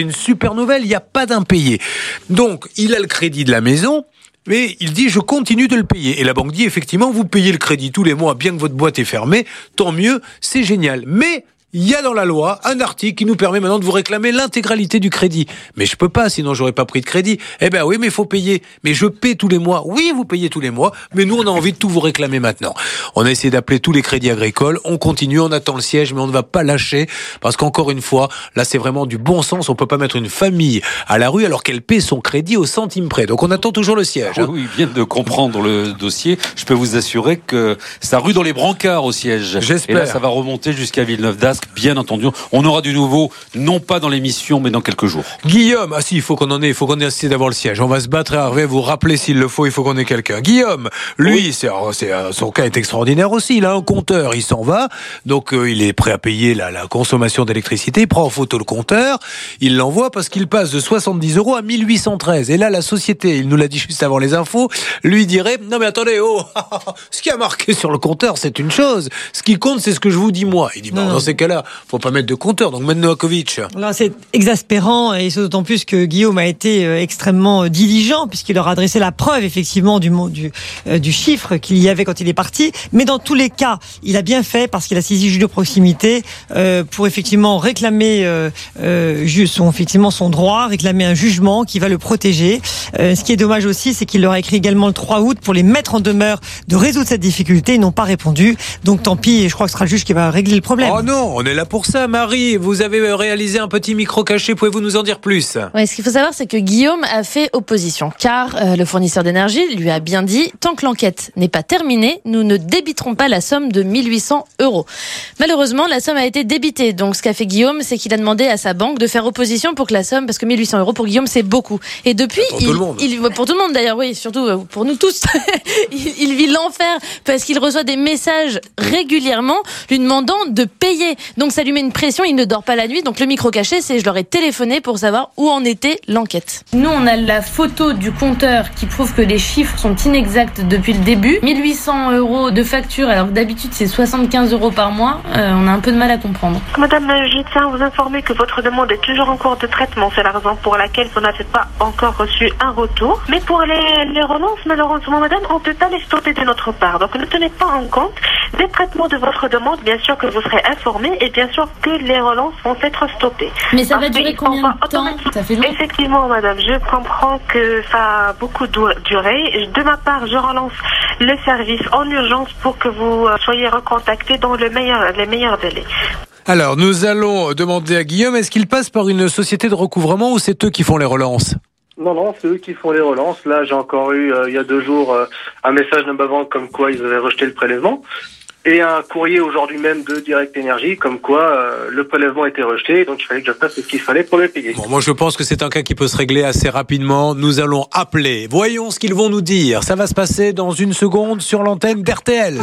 une super nouvelle, il n'y a pas d'impayé. Donc, il a le crédit de la maison, mais il dit, je continue de le payer. Et la banque dit, effectivement, vous payez le crédit tous les mois, bien que votre boîte est fermée, tant mieux, c'est génial. Mais il y a dans la loi un article qui nous permet maintenant de vous réclamer l'intégralité du crédit. Mais je peux pas, sinon j'aurais pas pris de crédit. Eh ben oui, mais il faut payer. Mais je paie tous les mois. Oui, vous payez tous les mois, mais nous on a envie de tout vous réclamer maintenant. On a essayé d'appeler tous les crédits agricoles. On continue, on attend le siège, mais on ne va pas lâcher parce qu'encore une fois, là c'est vraiment du bon sens. On peut pas mettre une famille à la rue alors qu'elle paie son crédit au centime près. Donc on attend toujours le siège. Hein. Oui, il vient de comprendre le dossier. Je peux vous assurer que ça rue dans les brancards au siège. J'espère. Et là, ça va remonter jusqu'à Villeneuve-d'Ascq. Bien entendu, on aura du nouveau, non pas dans l'émission, mais dans quelques jours. Guillaume, ah si, il faut qu'on en ait, il faut qu'on ait essayé d'avoir le siège. On va se battre et Hervé, vous rappeler s'il le faut, il faut qu'on ait quelqu'un. Guillaume, lui, oui. c'est, c'est, son cas est extraordinaire aussi. Il a un compteur, il s'en va, donc euh, il est prêt à payer la, la consommation d'électricité. Il prend en photo le compteur, il l'envoie parce qu'il passe de soixante-dix euros à mille huit cent treize. Et là, la société, il nous l'a dit juste avant les infos, lui dirait, non mais attendez, oh, ce qui a marqué sur le compteur, c'est une chose. Ce qui compte, c'est ce que je vous dis moi. Il dit, bon, dans ces cas-là, faut pas mettre de compteur. Donc, maintenant, Novakovic. Là, c'est exaspérant et c'est d'autant plus que Guillaume a été extrêmement diligent puisqu'il leur a adressé la preuve, effectivement, du, du, euh, du chiffre qu'il y avait quand il est parti. Mais dans tous les cas, il a bien fait parce qu'il a saisi juge de proximité euh, pour effectivement réclamer euh, euh, son, effectivement, son droit, réclamer un jugement qui va le protéger. Euh, ce qui est dommage aussi, c'est qu'il leur a écrit également le trois août pour les mettre en demeure de résoudre cette difficulté. Ils n'ont pas répondu. Donc, tant pis, je crois que ce sera le juge qui va régler le problème. Oh non, on est là pour ça, Marie. Vous avez réalisé un petit micro caché. Pouvez-vous nous en dire plus? Oui, ce qu'il faut savoir, c'est que Guillaume a fait opposition, car euh, le fournisseur d'énergie lui a bien dit « Tant que l'enquête n'est pas terminée, nous ne débiterons pas la somme de mille huit cents euros. » Malheureusement, la somme a été débitée. Donc, ce qu'a fait Guillaume, c'est qu'il a demandé à sa banque de faire opposition pour que la somme, parce que mille huit cents euros pour Guillaume, c'est beaucoup. Et depuis, pour il, tout le monde. il, pour tout le monde d'ailleurs, oui, surtout pour nous tous, il, il vit l'enfer parce qu'il reçoit des messages régulièrement lui demandant de payer. Donc, ça lui met une pression. Il ne dort pas la nuit. Donc, le micro caché, c'est je leur ai téléphoné pour savoir où en était l'enquête. Nous, on a la photo du compteur qui prouve que les chiffres sont inexacts depuis le début. mille huit cents euros de facture, alors que d'habitude, c'est soixante-quinze euros par mois. Euh, on a un peu de mal à comprendre. Madame, je tiens à vous informer que votre demande est toujours en cours de traitement. C'est la raison pour laquelle vous n'avez pas encore reçu un retour. Mais pour les, les relances, malheureusement, madame, on ne peut pas les stopper de notre part. Donc, ne tenez pas en compte des traitements de votre demande. Bien sûr que vous serez informé et bien sûr que les relances vont être stoppées. Mais ça va durer combien de temps? Ça fait long. Effectivement, madame, je comprends que ça a beaucoup duré. De ma part, je relance le service en urgence pour que vous soyez recontactés dans le meilleur, les meilleurs délais. Alors, nous allons demander à Guillaume, est-ce qu'il passe par une société de recouvrement ou c'est eux qui font les relances? Non, non, c'est eux qui font les relances. Là, j'ai encore eu, euh, il y a deux jours, euh, un message de ma banque comme quoi ils avaient rejeté le prélèvement. Et un courrier aujourd'hui même de Direct Énergie, comme quoi euh, le prélèvement était rejeté, donc il fallait que je fasse ce qu'il fallait pour le payer. Bon, moi je pense que c'est un cas qui peut se régler assez rapidement. Nous allons appeler. Voyons ce qu'ils vont nous dire. Ça va se passer dans une seconde sur l'antenne d'R T L.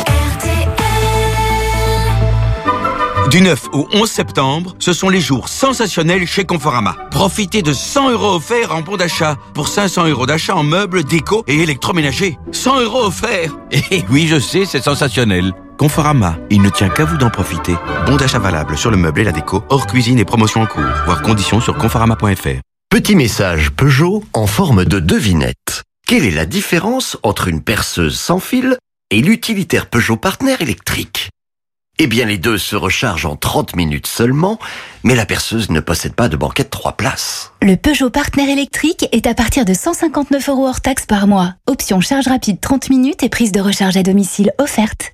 Du neuf au onze septembre, ce sont les jours sensationnels chez Conforama. Profitez de cent euros offerts en bon d'achat pour cinq cents euros d'achat en meubles, déco et électroménager. cent euros offerts. Eh oui, je sais, c'est sensationnel. Conforama, il ne tient qu'à vous d'en profiter. Bon d'achat valable sur le meuble et la déco, hors cuisine et promotion en cours. Voir conditions sur conforama point f r. Petit message Peugeot en forme de devinette. Quelle est la différence entre une perceuse sans fil et l'utilitaire Peugeot Partner électrique? Eh bien, les deux se rechargent en trente minutes seulement, mais la perceuse ne possède pas de banquette trois places. Le Peugeot Partner électrique est à partir de cent cinquante-neuf euros hors taxe par mois. Option charge rapide trente minutes et prise de recharge à domicile offerte.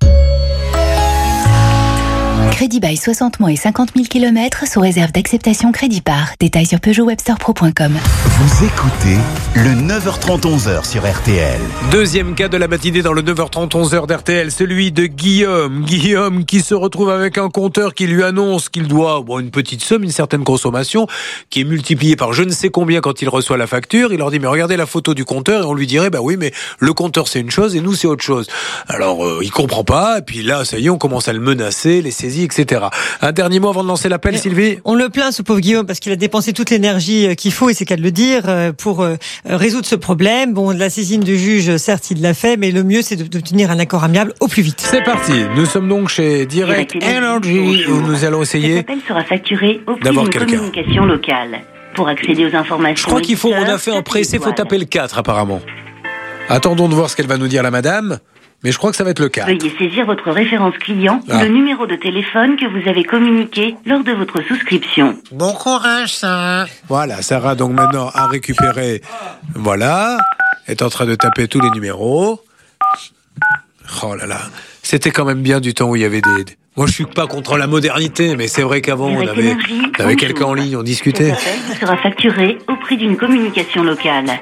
Crédit bail soixante mois et cinquante mille kilomètres sous réserve d'acceptation crédit par. Détails sur peugeot webstore pro point com. Vous écoutez le neuf heures trente onze heures sur R T L. Deuxième cas de la matinée dans le neuf heures trente onze heures d'R T L, celui de Guillaume. Guillaume qui se retrouve avec un compteur qui lui annonce qu'il doit bon, une petite somme, une certaine consommation, qui est multipliée par je ne sais combien quand il reçoit la facture. Il leur dit mais regardez la photo du compteur et on lui dirait bah oui mais le compteur c'est une chose et nous c'est autre chose. Alors euh, il comprend pas et puis là ça y est on commence à le menacer, les saisies, et cetera. Un dernier mot avant de lancer l'appel, Sylvie. On le plaint, ce pauvre Guillaume, parce qu'il a dépensé toute l'énergie qu'il faut, et c'est qu'à le dire, pour résoudre ce problème. Bon, la saisine du juge, certes, il l'a fait, mais le mieux, c'est d'obtenir un accord amiable au plus vite. C'est parti. Nous sommes donc chez Direct Energy, où nous allons essayer Cet appel sera facturé au prix d'avoir d'une quelqu'un. communication locale. Pour accéder aux informations... Je crois qu'il faut, on a fait un pressé, il faut taper le quatre apparemment. Attendons de voir ce qu'elle va nous dire la madame, mais je crois que ça va être le quatre. Veuillez saisir votre référence client Ah. ou le numéro de téléphone que vous avez communiqué lors de votre souscription. Bon courage, Sarah. Voilà, Sarah donc maintenant a récupéré, voilà, est en train de taper tous les numéros. Oh là là, c'était quand même bien du temps où il y avait des... Moi je suis pas contre la modernité, mais c'est vrai qu'avant on Direct avait, Énergie, on avait bonjour. quelqu'un en ligne, on discutait. Cet appel sera facturé au prix d'une communication locale.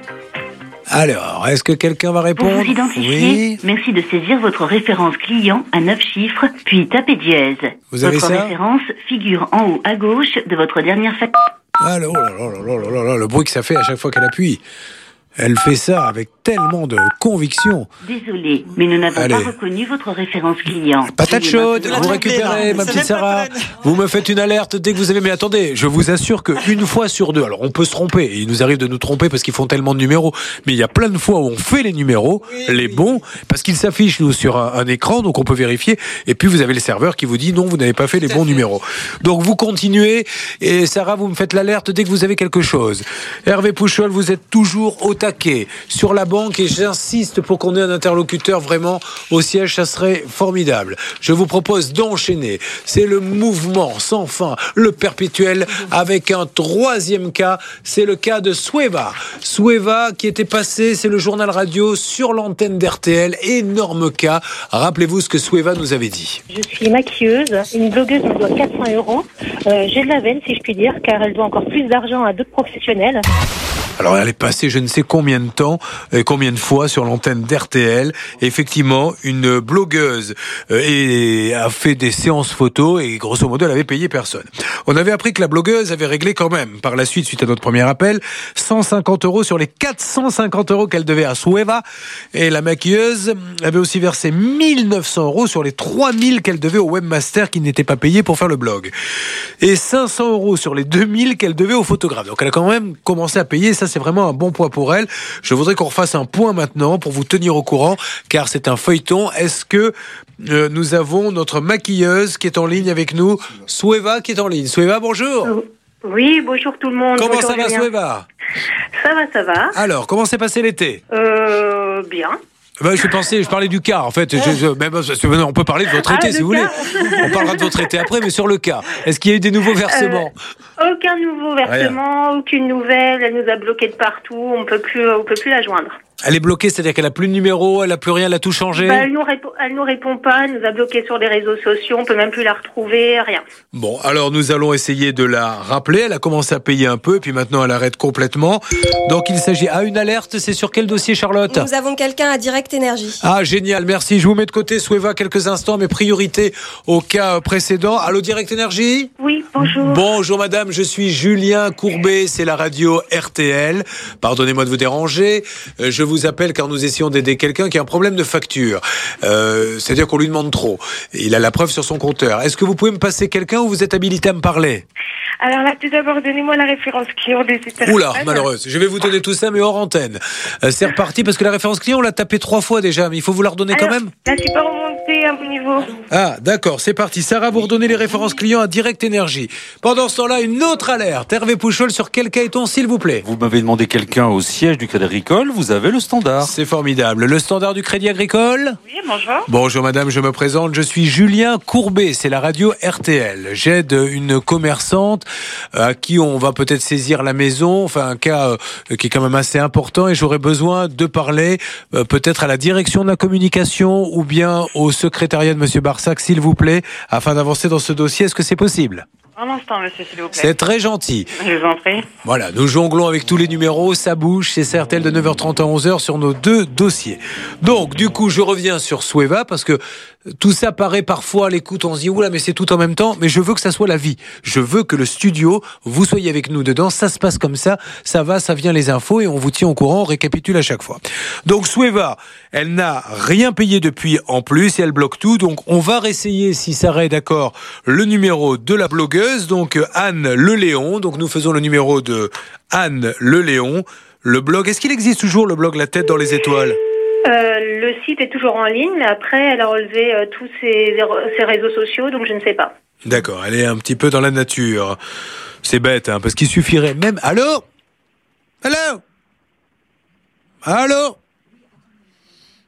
Alors, est-ce que quelqu'un va Pour répondre? vous identifier, Oui. merci de saisir votre référence client à neuf chiffres, puis tapez dièse. Vous avez votre ça référence figure en haut à gauche de votre dernière facture. Alors, oh là là là là là là, le bruit que ça fait à chaque fois qu'elle appuie. Elle fait ça avec tellement de conviction. Désolé, mais nous n'avons Allez. pas reconnu votre référence client. Patate Veuillez chaude, maintenant- vous récupérez, ma petite Sarah. Vous me faites une alerte dès que vous avez... Mais attendez, je vous assure qu'une fois sur deux, alors on peut se tromper, et il nous arrive de nous tromper parce qu'ils font tellement de numéros, mais il y a plein de fois où on fait les numéros, les bons, parce qu'ils s'affichent, nous, sur un, un écran, donc on peut vérifier, et puis vous avez le serveur qui vous dit non, vous n'avez pas fait les bons numéros. Donc vous continuez, et Sarah, vous me faites l'alerte dès que vous avez quelque chose. Hervé Pouchol, vous êtes toujours au taquet sur la banque, et j'insiste pour qu'on ait un interlocuteur vraiment au siège, ça serait formidable. Je vous propose d'enchaîner. C'est le mouvement sans fin, le perpétuel, avec un troisième cas, c'est le cas de Sueva. Sueva qui était passé, c'est le journal radio sur l'antenne d'R T L, énorme cas. Rappelez-vous ce que Sueva nous avait dit. Je suis maquilleuse, une blogueuse me doit quatre cents euros. Euh, j'ai de la veine, si je puis dire, car elle doit encore plus d'argent à d'autres professionnels. Alors, elle est passée je ne sais combien de temps, et combien de fois sur l'antenne d'R T L. Effectivement, une blogueuse euh, et a fait des séances photos et grosso modo, elle avait payé personne. On avait appris que la blogueuse avait réglé quand même, par la suite, suite à notre premier appel, cent cinquante euros sur les quatre cent cinquante euros qu'elle devait à Sueva. Et la maquilleuse avait aussi versé mille neuf cents euros sur les trois mille qu'elle devait au webmaster qui n'était pas payé pour faire le blog. Et cinq cents euros sur les deux mille qu'elle devait au photographe. Donc elle a quand même commencé à payer, ça c'est vraiment un bon point pour elle. Je voudrais qu'on refasse un point maintenant pour vous tenir au courant, car c'est un feuilleton. Est-ce que euh, nous avons notre maquilleuse qui est en ligne avec nous, Sueva qui est en ligne. Sueva, bonjour. Oui, bonjour tout le monde. Comment Bonjour ça va, Julien. Sueva? Ça va, ça va. Alors, comment s'est passé l'été? Euh, bien. Ben, je pensais, je parlais du cas, en fait. Je, je, même, on peut parler de votre Ah, été, le si vous voulez. cas. On parlera de votre été après, mais sur le cas. Est-ce qu'il y a eu des nouveaux versements? Euh, aucun nouveau versement, aucune nouvelle. Elle nous a bloqués de partout. On peut plus, on peut plus la joindre. Elle est bloquée, c'est-à-dire qu'elle a plus de numéro, elle a plus rien, elle a tout changé? Bah, elle nous répond, elle nous répond pas. Elle nous a bloqués sur les réseaux sociaux. On peut même plus la retrouver. Rien. Bon, alors nous allons essayer de la rappeler. Elle a commencé à payer un peu, et puis maintenant elle arrête complètement. Donc il s'agit à une alerte. C'est sur quel dossier, Charlotte? Nous avons quelqu'un à Direct Énergie. Ah, génial, merci. Je vous mets de côté, Sueva, quelques instants, mes priorités au cas précédent. Allô, Direct Énergie? Oui, bonjour. Bonjour, madame, je suis Julien Courbet, c'est la radio R T L. Pardonnez-moi de vous déranger. Euh, Je vous appelle car nous essayons d'aider quelqu'un qui a un problème de facture. Euh, c'est-à-dire qu'on lui demande trop. Il a la preuve sur son compteur. Est-ce que vous pouvez me passer quelqu'un ou vous êtes habilité à me parler? Alors là, tout d'abord, donnez-moi la référence client des personnes. Oula, malheureuse. Je vais vous donner tout ça, mais hors antenne. Euh, c'est reparti parce que la référence client, on l'a tapé trois fois déjà, mais il faut vous la redonner quand même. Là, je suis pas remontée à mon niveau. Ah, d'accord, c'est parti. Sarah, vous redonnez les références clients à Direct Énergie. Pendant ce temps-là, une autre alerte. Hervé Pouchol, sur quel cas est-on, s'il vous plaît? Vous m'avez demandé quelqu'un au siège du Crédit Agricole, vous avez le standard. C'est formidable. Le standard du Crédit Agricole? Oui, bonjour. Bonjour madame, je me présente, je suis Julien Courbet, c'est la radio R T L. J'aide une commerçante à qui on va peut-être saisir la maison, enfin un cas euh, qui est quand même assez important, et j'aurais besoin de parler euh, peut-être à la direction de la communication ou bien au secrétariat de monsieur Barsac, s'il vous plaît, afin d'avancer dans ce dossier. Est-ce que c'est possible? Un instant, monsieur, s'il vous plaît. C'est très gentil. Je vous en prie. Voilà, nous jonglons avec tous les numéros, ça bouge, c'est C R T L de neuf heures trente à onze heures sur nos deux dossiers. Donc, du coup, je reviens sur Sueva parce que tout ça paraît parfois à l'écoute, on se dit oula, mais c'est tout en même temps, mais je veux que ça soit la vie. Je veux que le studio, vous soyez avec nous dedans, ça se passe comme ça, ça va, ça vient les infos et on vous tient au courant, on récapitule à chaque fois. Donc, Sueva, elle n'a rien payé depuis en plus et elle bloque tout, donc on va réessayer, si Sarah est d'accord, le numéro de la blogueuse, donc Anne Le Léon, donc nous faisons le numéro de Anne Le Léon. Le blog, est-ce qu'il existe toujours le blog La Tête dans les étoiles? Euh, le site est toujours en ligne, mais après, elle a relevé euh, tous ses, ses réseaux sociaux, donc je ne sais pas. D'accord, elle est un petit peu dans la nature. C'est bête, hein, parce qu'il suffirait même... Allô ? Allô ? Allô ? Allô ?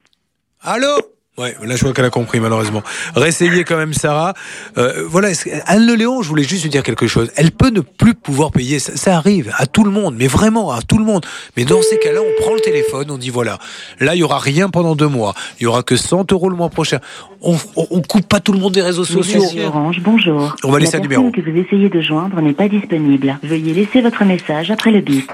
Ouais, là je vois qu'elle a compris malheureusement. Réessayez quand même Sarah. Euh, voilà, Anne Le Léon, je voulais juste lui dire quelque chose. Elle peut ne plus pouvoir payer, ça, ça arrive à tout le monde, mais vraiment à tout le monde. Mais dans ces cas-là, on prend le téléphone, on dit voilà, là il y aura rien pendant deux mois, il y aura que cent euros le mois prochain. On, on, on coupe pas tout le monde des réseaux sociaux. Monsieur Orange, bonjour. On va laisser un numéro. La personne que vous essayez de joindre n'est pas disponible. Veuillez laisser votre message après le bip.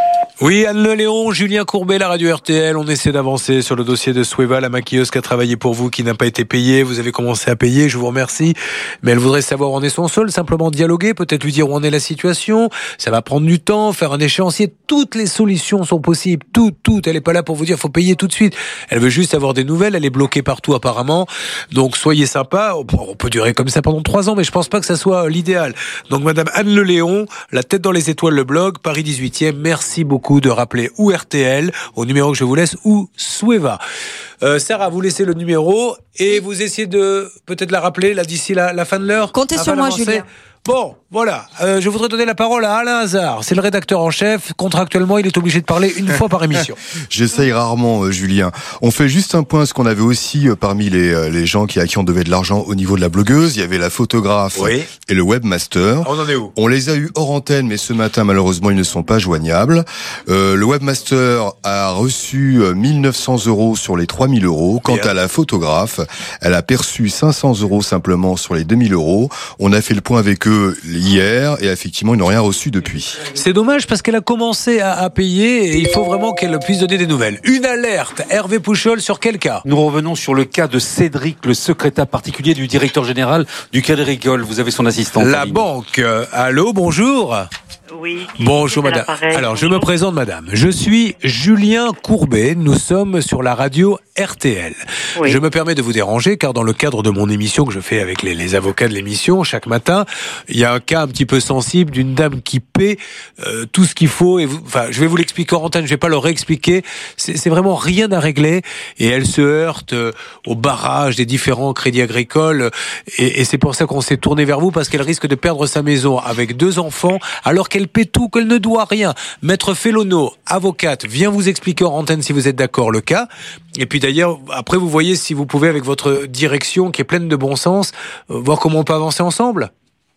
Oui, Anne Le Léon, Julien Courbet, la radio R T L. On essaie d'avancer sur le dossier de Sueva, la maquilleuse qui a travaillé pour vous, qui n'a pas été payée. Vous avez commencé à payer, je vous remercie. Mais elle voudrait savoir où en est son sol, simplement dialoguer, peut-être lui dire où en est la situation. Ça va prendre du temps, faire un échéancier. Toutes les solutions sont possibles. Toutes, toutes. Elle n'est pas là pour vous dire faut payer tout de suite. Elle veut juste avoir des nouvelles. Elle est bloquée partout apparemment. Donc soyez sympa. On peut durer comme ça pendant trois ans, mais je pense pas que ça soit l'idéal. Donc Madame Anne Le Léon, la tête dans les étoiles, le blog, Paris dix-huitième. Merci beaucoup de rappeler ou R T L au numéro que je vous laisse ou Sueva. Euh, Sarah, vous laissez le numéro et vous essayez de peut-être la rappeler là d'ici la, la fin de l'heure. Comptez sur moi, Julien. Bon, voilà. Euh, je voudrais donner la parole à Alain Hazard. C'est le rédacteur en chef. Contractuellement, il est obligé de parler une fois par émission. J'essaye rarement, euh, Julien. On fait juste un point, ce qu'on avait aussi euh, parmi les, euh, les gens qui, à qui on devait de l'argent au niveau de la blogueuse. Il y avait la photographe oui. et le webmaster. On en est où ? On les a eu hors antenne, mais ce matin, malheureusement, ils ne sont pas joignables. Euh, le webmaster a reçu euh, mille neuf cents euros sur les trois mille euros. Quant Bien. à la photographe, elle a perçu cinq cents euros simplement sur les deux mille euros. On a fait le point avec eux hier et effectivement ils n'ont rien reçu depuis. C'est dommage parce qu'elle a commencé à, à payer et il faut vraiment qu'elle puisse donner des nouvelles. Une alerte, Hervé Pouchol, sur quel cas ? Nous revenons sur le cas de Cédric, le secrétaire particulier du directeur général du Crédit Agricole. Vous avez son assistant. La banque. Allô, bonjour. Oui. Bonjour madame. Alors je me présente madame. Je suis Julien Courbet. Nous sommes sur la radio R T L. Oui. Je me permets de vous déranger car dans le cadre de mon émission que je fais avec les, les avocats de l'émission chaque matin, il y a un cas un petit peu sensible d'une dame qui paie euh, tout ce qu'il faut. Et vous, enfin, je vais vous l'expliquer en antenne. Je vais pas le réexpliquer. C'est, c'est vraiment rien à régler et elle se heurte euh, au barrage des différents crédits agricoles. Et, et c'est pour ça qu'on s'est tourné vers vous parce qu'elle risque de perdre sa maison avec deux enfants alors qu'elle paie tout, qu'elle ne doit rien. Maître Fellono, avocate, vient vous expliquer en antenne si vous êtes d'accord le cas. Et puis d'ailleurs, après vous voyez si vous pouvez avec votre direction qui est pleine de bon sens, euh, voir comment on peut avancer ensemble.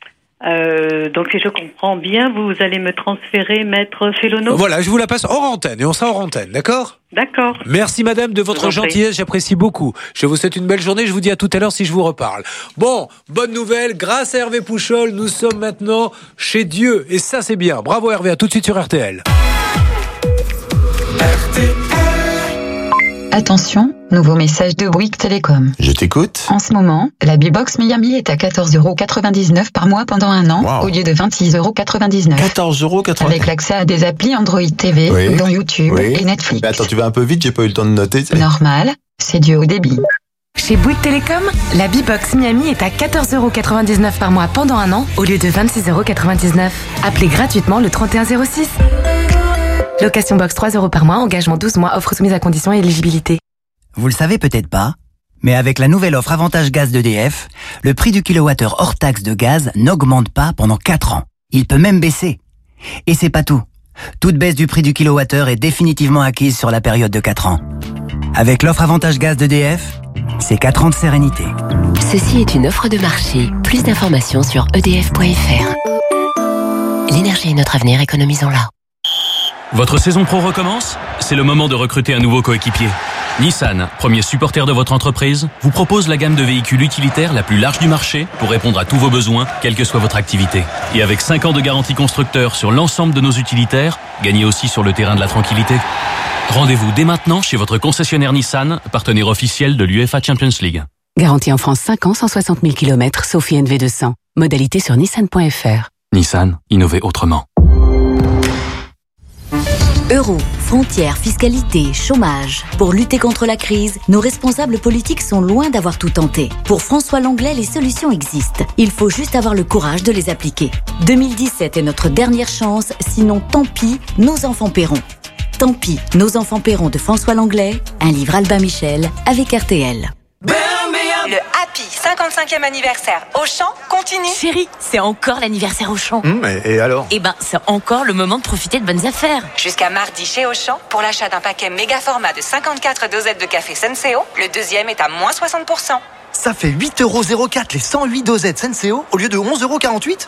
Euh, donc si je comprends bien, vous allez me transférer Maître Fellono. Voilà, je vous la passe hors antenne et on sera hors antenne, d'accord ? D'accord. Merci madame de votre gentillesse, j'apprécie beaucoup. Je vous souhaite une belle journée, je vous dis à tout à l'heure si je vous reparle. Bon, bonne nouvelle, grâce à Hervé Pouchol, nous sommes maintenant chez Dieu et ça c'est bien. Bravo Hervé, à tout de suite sur R T L. R T L. Attention, nouveau message de Bouygues Télécom. Je t'écoute. En ce moment, la B-Box Miami est à quatorze euros quatre-vingt-dix-neuf par mois pendant un an, wow. au lieu de vingt-six euros quatre-vingt-dix-neuf. quatorze euros quatre-vingt-dix-neuf. Avec l'accès à des applis Android T V, oui. dont YouTube oui. et Netflix. Mais attends, tu vas un peu vite, j'ai pas eu le temps de noter. Normal, c'est dû au débit. Chez Bouygues Télécom, la B-Box Miami est à quatorze euros quatre-vingt-dix-neuf par mois pendant un an, au lieu de vingt-six euros quatre-vingt-dix-neuf. Appelez gratuitement le trente et un zéro six. Location box trois euros par mois, engagement douze mois, offre soumise à conditions et éligibilité. Vous le savez peut-être pas, mais avec la nouvelle offre Avantage Gaz d'E D F, le prix du kilowattheure hors taxe de gaz n'augmente pas pendant quatre ans. Il peut même baisser. Et c'est pas tout. Toute baisse du prix du kilowattheure est définitivement acquise sur la période de quatre ans. Avec l'offre Avantage Gaz d'E D F, c'est quatre ans de sérénité. Ceci est une offre de marché. Plus d'informations sur e d f point f r. L'énergie est notre avenir, économisons-la. Votre saison pro recommence ? C'est le moment de recruter un nouveau coéquipier. Nissan, premier supporter de votre entreprise, vous propose la gamme de véhicules utilitaires la plus large du marché pour répondre à tous vos besoins, quelle que soit votre activité. Et avec cinq ans de garantie constructeur sur l'ensemble de nos utilitaires, gagnez aussi sur le terrain de la tranquillité. Rendez-vous dès maintenant chez votre concessionnaire Nissan, partenaire officiel de l'UEFA Champions League. Garantie en France cinq ans, cent soixante mille kilomètres, sauf I N V deux cents. Modalité sur nissan point f r. Nissan, innover autrement. Euros, frontières, fiscalité, chômage. Pour lutter contre la crise, nos responsables politiques sont loin d'avoir tout tenté. Pour François Langlais, les solutions existent. Il faut juste avoir le courage de les appliquer. deux mille dix-sept est notre dernière chance, sinon tant pis, nos enfants paieront. Tant pis, nos enfants paieront de François Langlais, un livre Albin Michel avec R T L. Le Happy, cinquante-cinquième anniversaire Auchan, continue. Chérie, c'est encore l'anniversaire Auchan. Mmh, et, et alors? Eh ben, c'est encore le moment de profiter de bonnes affaires. Jusqu'à mardi chez Auchan, pour l'achat d'un paquet méga format de cinquante-quatre dosettes de café Senseo, le deuxième est à moins soixante pour cent. Ça fait huit euros zéro quatre les cent huit dosettes Senseo au lieu de onze euros quarante-huit.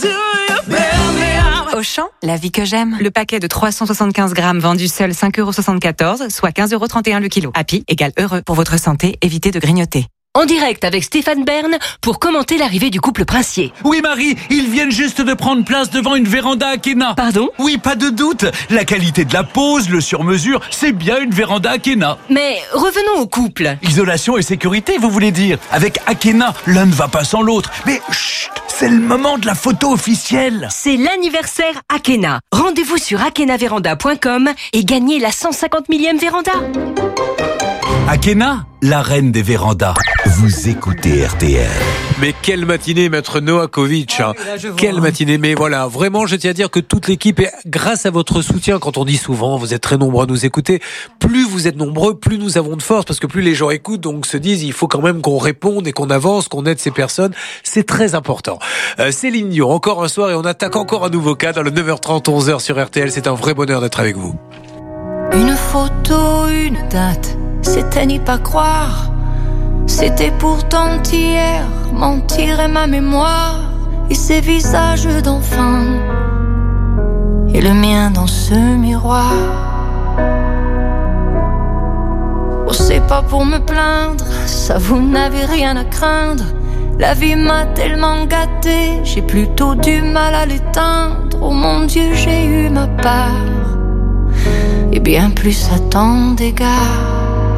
Auchan, la vie que j'aime. Le paquet de trois cent soixante-quinze grammes vendu seul cinq euros soixante-quatorze, soit quinze euros trente et un le kilo. Happy égale heureux. Pour votre santé, évitez de grignoter. En direct avec Stéphane Bern pour commenter l'arrivée du couple princier. Oui Marie, ils viennent juste de prendre place devant une véranda Akena. Pardon? Oui, pas de doute. La qualité de la pose, le sur-mesure, c'est bien une véranda Akena. Mais revenons au couple. Isolation et sécurité, vous voulez dire? Avec Akena, l'un ne va pas sans l'autre. Mais chut, c'est le moment de la photo officielle. C'est l'anniversaire Akena. Rendez-vous sur akena véranda point com et gagnez la cent cinquante millième véranda. Akena, la reine des vérandas. Vous écoutez R T L. Mais quelle matinée, maître Novakovic. Hein. Ah, là, quelle vois. matinée. Mais voilà, vraiment, je tiens à dire que toute l'équipe, est, grâce à votre soutien, quand on dit souvent, vous êtes très nombreux à nous écouter, plus vous êtes nombreux, plus nous avons de force, parce que plus les gens écoutent, donc se disent, il faut quand même qu'on réponde et qu'on avance, qu'on aide ces personnes. C'est très important. Euh, Céline Dion, encore un soir, et on attaque encore un nouveau cas dans le neuf heures trente, onze heures sur R T L. C'est un vrai bonheur d'être avec vous. Une photo, une date, c'était n'y pas croire. C'était pourtant hier, mentir est ma mémoire. Et ces visages d'enfants, et le mien dans ce miroir. Oh, c'est pas pour me plaindre, ça vous n'avez rien à craindre. La vie m'a tellement gâtée, j'ai plutôt du mal à l'éteindre. Oh mon Dieu, j'ai eu ma part, et bien plus à tant d'égards.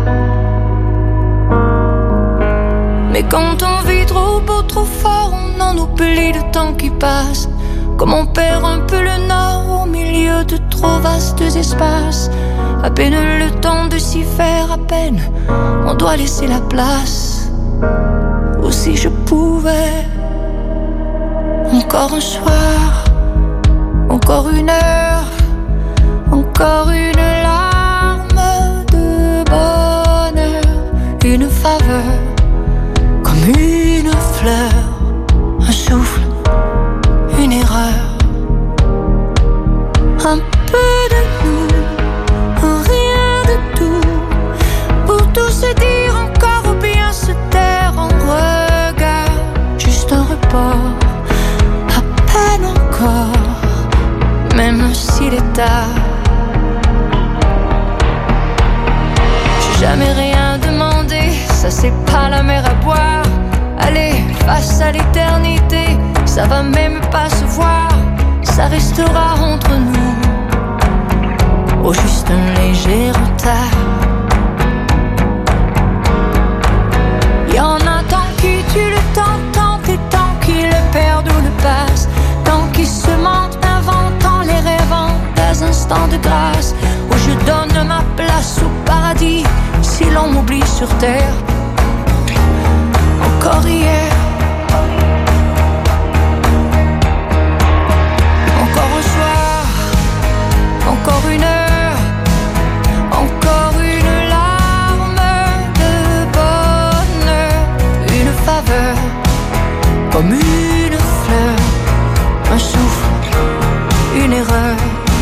Mais quand on vit trop beau, trop fort, on en oublie le temps qui passe. Comme on perd un peu le nord au milieu de trop vastes espaces. À peine le temps de s'y faire, à peine on doit laisser la place. Oh si je pouvais, encore un soir, encore une heure, encore une larme de bonheur, une faveur. Comme une fleur, un souffle, une erreur. Un peu de nous, un rien de tout. Pour tout se dire encore ou bien se taire en regard. Juste un report, à peine encore, même s'il est tard. J'ai jamais rien demandé, ça c'est pas la mer à boire. Allez, face à l'éternité, ça va même pas se voir. Ça restera entre nous, au juste un léger retard. Y'en a tant qui tuent le temps, tant et tant qui le perdent ou le passent. Tant qui se mentent, inventant les rêvant des instants de grâce. Où je donne ma place au paradis, si l'on m'oublie sur terre. Encore hier, encore un soir, encore une heure, encore une larme de bonheur, une faveur, comme une fleur, un souffle, une erreur,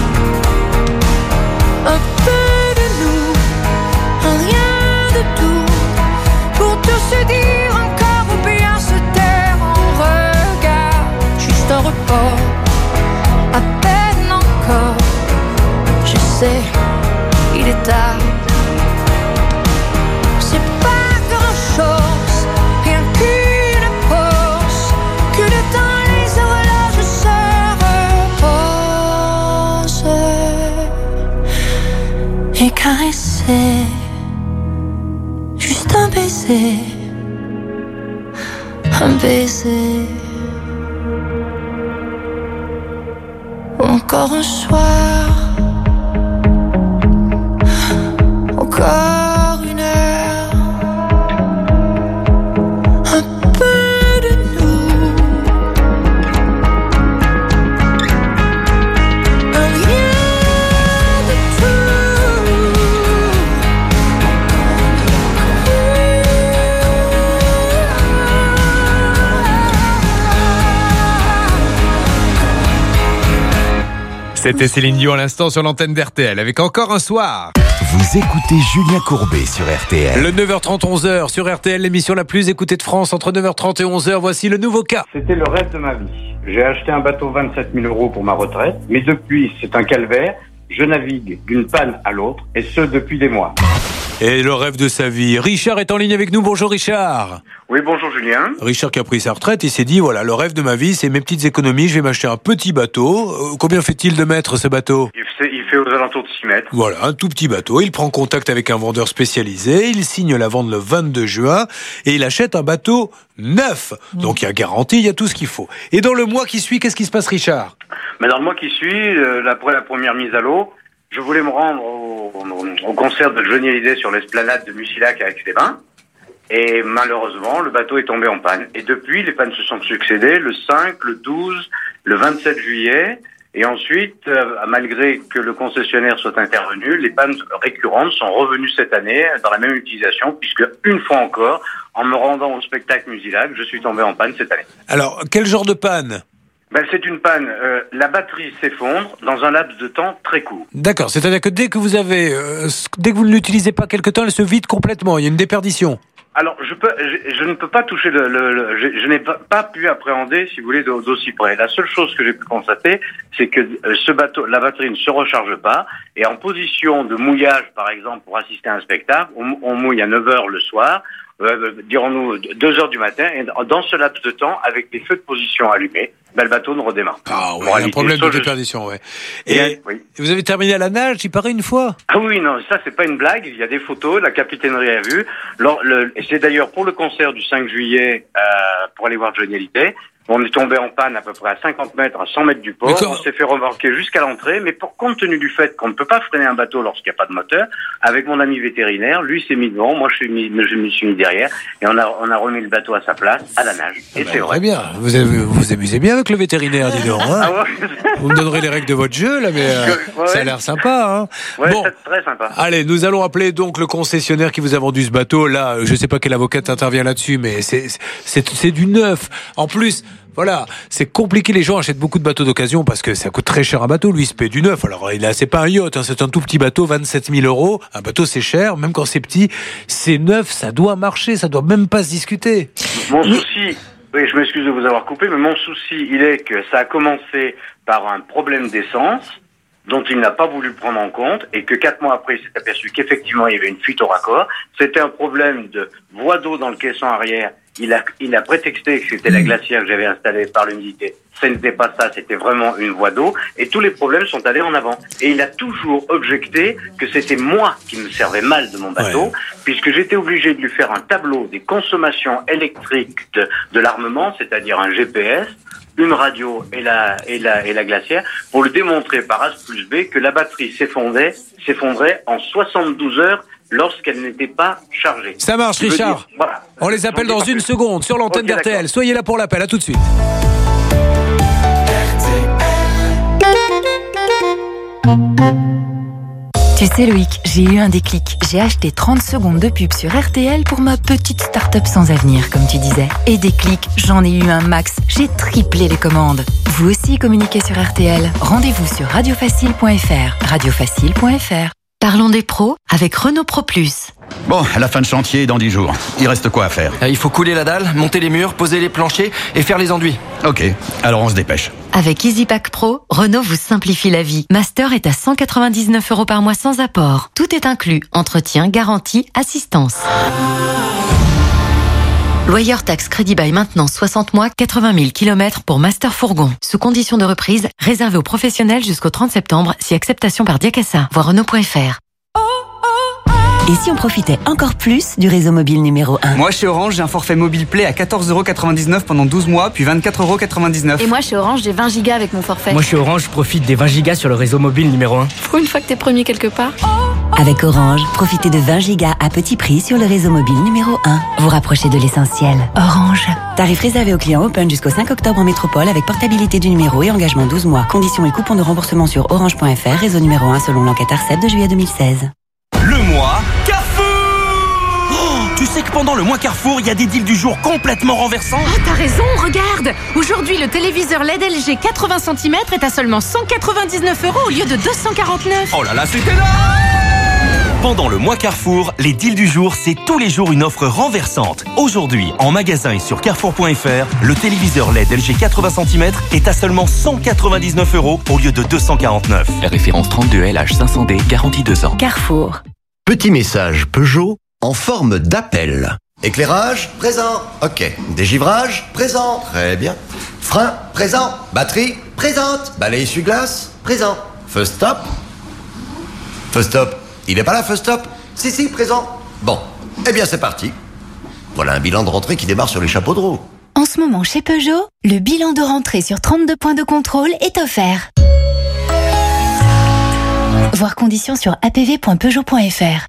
un peu de nous, un rien de tout, pour tout se dire encore ou bien se taire en regard. Juste un report, à peine encore, je sais, il est tard. C'est pas grand chose, rien qu'une pause, que le temps les horloges se reposent. Et caresser, juste un baiser, un baiser. Encore un soir, encore une heure, un peu de nous, un rien de tout. C'était Céline Dion à l'instant sur l'antenne d'R T L avec Encore un soir. Vous écoutez Julien Courbet sur R T L. Le neuf heures trente, onze heures sur R T L, l'émission la plus écoutée de France entre neuf heures trente et onze heures. Voici le nouveau cas. C'était le rêve de ma vie. J'ai acheté un bateau vingt-sept mille euros pour ma retraite, mais depuis, c'est un calvaire. Je navigue d'une panne à l'autre, et ce depuis des mois. Et le rêve de sa vie. Richard est en ligne avec nous. Bonjour Richard. Oui, bonjour Julien. Richard qui a pris sa retraite, il s'est dit, voilà, le rêve de ma vie, c'est mes petites économies, je vais m'acheter un petit bateau. Euh, combien fait-il de mètres ce bateau ? Il fait, il fait aux alentours de six mètres. Voilà, un tout petit bateau. Il prend contact avec un vendeur spécialisé, il signe la vente le vingt-deux juin et il achète un bateau neuf. Mmh. Donc il y a garantie, il y a tout ce qu'il faut. Et dans le mois qui suit, qu'est-ce qui se passe Richard ? Mais dans le mois qui suit, euh, après la première mise à l'eau, je voulais me rendre au, au, au concert de Johnny Hallyday sur l'esplanade de Musillac avec les bains. Et malheureusement, le bateau est tombé en panne. Et depuis, les pannes se sont succédées le cinq, le douze, le vingt-sept juillet. Et ensuite, euh, malgré que le concessionnaire soit intervenu, les pannes récurrentes sont revenues cette année dans la même utilisation, puisque une fois encore, en me rendant au spectacle Musillac, je suis tombé en panne cette année. Alors, quel genre de panne ? Ben, c'est une panne. Euh, la batterie s'effondre dans un laps de temps très court. D'accord, c'est-à-dire que dès que vous avez, euh, dès que vous ne l'utilisez pas quelque temps, elle se vide complètement. Il y a une déperdition. Alors, je peux, je, je ne peux pas toucher le, le, le je, je n'ai pas, pas pu appréhender, si vous voulez, d'aussi près. La seule chose que j'ai pu constater, c'est que euh, ce bateau, la batterie ne se recharge pas, et en position de mouillage, par exemple, pour assister à un spectacle, on, on mouille à neuf heures le soir, euh, dirons-nous deux heures du matin, et dans ce laps de temps, avec les feux de position allumés, ben, le bateau ne redémarre pas. Ah ouais, il y a un problème de déperdition, ouais. Et, et oui. Vous avez terminé à la nage, il paraît, une fois ? Ah oui, non, ça c'est pas une blague, il y a des photos, la capitainerie a vu. Lors, le, et c'est d'ailleurs pour le concert du cinq juillet, euh, pour aller voir Johnny Hallyday. On est tombé en panne à peu près à cinquante mètres, à cent mètres du port. On s'est fait remorquer jusqu'à l'entrée, mais pour compte tenu du fait qu'on ne peut pas freiner un bateau lorsqu'il n'y a pas de moteur, avec mon ami vétérinaire, lui s'est mis devant, moi je, suis mis, je me suis mis derrière, et on a, on a remis le bateau à sa place, à la nage. Et ben, c'est vrai. Très bien. Vous avez, vous vous amusez bien avec le vétérinaire, dis donc. Hein. Ah ouais. Vous me donnerez les règles de votre jeu, là, mais euh, ouais. Ça a l'air sympa. Hein. Ouais, bon. C'est très sympa. Allez, nous allons appeler donc le concessionnaire qui vous a vendu ce bateau. Là, je ne sais pas quel avocat intervient là-dessus, mais c'est, c'est, c'est du neuf. En plus, voilà, c'est compliqué. Les gens achètent beaucoup de bateaux d'occasion parce que ça coûte très cher un bateau. Lui, il se paie du neuf. Alors, il a, c'est pas un yacht, hein, c'est un tout petit bateau, vingt-sept mille euros. Un bateau, c'est cher, même quand c'est petit. C'est neuf, ça doit marcher, ça doit même pas se discuter. Mon souci, oui, je m'excuse de vous avoir coupé, mais mon souci, il est que ça a commencé par un problème d'essence dont il n'a pas voulu prendre en compte, et que quatre mois après, il s'est aperçu qu'effectivement, il y avait une fuite au raccord. C'était un problème de voie d'eau dans le caisson arrière. Il a, il a prétexté que c'était la glacière que j'avais installée par l'humidité. Ce n'était pas ça, c'était vraiment une voie d'eau. Et tous les problèmes sont allés en avant. Et il a toujours objecté que c'était moi qui me servais mal de mon bateau, ouais. puisque j'étais obligé de lui faire un tableau des consommations électriques de, de l'armement, c'est-à-dire un G P S, une radio et la, et la, et la glacière, pour le démontrer par A plus B que la batterie s'effondrait, s'effondrait en soixante-douze heures lorsqu'elle n'était pas chargée. Ça marche, Richard. Dire, voilà. On les appelle dans une seconde sur l'antenne okay, d'R T L. Soyez là pour l'appel, à tout de suite. Tu sais Loïc, j'ai eu un déclic. J'ai acheté trente secondes de pub sur R T L pour ma petite start-up sans avenir, comme tu disais. Et déclic, j'en ai eu un max. J'ai triplé les commandes. Vous aussi communiquez sur R T L. Rendez-vous sur radio facile point f r. radio facile point f r. Parlons des pros avec Renault Pro Plus. Bon, la fin de chantier est dans dix jours. Il reste quoi à faire ? Il faut couler la dalle, monter les murs, poser les planchers et faire les enduits. Ok, alors on se dépêche. Avec EasyPack Pro, Renault vous simplifie la vie. Master est à cent quatre-vingt-dix-neuf euros par mois sans apport. Tout est inclus. Entretien, garantie, assistance. Loyer taxe crédit bail maintenant soixante mois, quatre-vingt mille kilomètres pour Master Fourgon. Sous condition de reprise, réservé aux professionnels jusqu'au trente septembre, si acceptation par Diacassa. Voir Renault point f r. Et si on profitait encore plus du réseau mobile numéro un ? Moi, chez Orange, j'ai un forfait mobile Play à quatorze euros quatre-vingt-dix-neuf pendant douze mois, puis vingt-quatre euros quatre-vingt-dix-neuf. Et moi, chez Orange, j'ai vingt gigas avec mon forfait. Moi, chez Orange, je profite des vingt gigas sur le réseau mobile numéro un. Faut une fois que t'es premier quelque part. Avec Orange, profitez de vingt gigas à petit prix sur le réseau mobile numéro un. Vous rapprochez de l'essentiel. Orange. Tarif réservé aux clients Open jusqu'au cinq octobre en métropole avec portabilité du numéro et engagement douze mois. Conditions et coupons de remboursement sur orange point f r, réseau numéro un selon l'enquête Arcep de juillet deux mille seize. Le mois Carrefour. Tu sais que pendant le mois Carrefour, il y a des deals du jour complètement renversants. Oh, t'as raison, regarde. Aujourd'hui, le téléviseur L E D L G quatre-vingts centimètres est à seulement cent quatre-vingt-dix-neuf euros au lieu de deux cent quarante-neuf. Oh là là, c'était là. Pendant le mois Carrefour, les deals du jour, c'est tous les jours une offre renversante. Aujourd'hui, en magasin et sur carrefour point f r, le téléviseur L E D L G quatre-vingts centimètres est à seulement cent quatre-vingt-dix-neuf euros au lieu de deux cent quarante-neuf. Référence trente-deux L H cinq cents D, garantie deux ans. Carrefour. Petit message Peugeot en forme d'appel. Éclairage, présent. Ok. Dégivrage, présent. Très bien. Frein, présent. Batterie, présente. Balai essuie-glace, présent. Feu stop. Feu stop. Il n'est pas là, feu stop? Si, si, présent. Bon. Eh bien, c'est parti. Voilà un bilan de rentrée qui démarre sur les chapeaux de roue. En ce moment, chez Peugeot, le bilan de rentrée sur trente-deux points de contrôle est offert. Voir conditions sur a p v point peugeot point f r.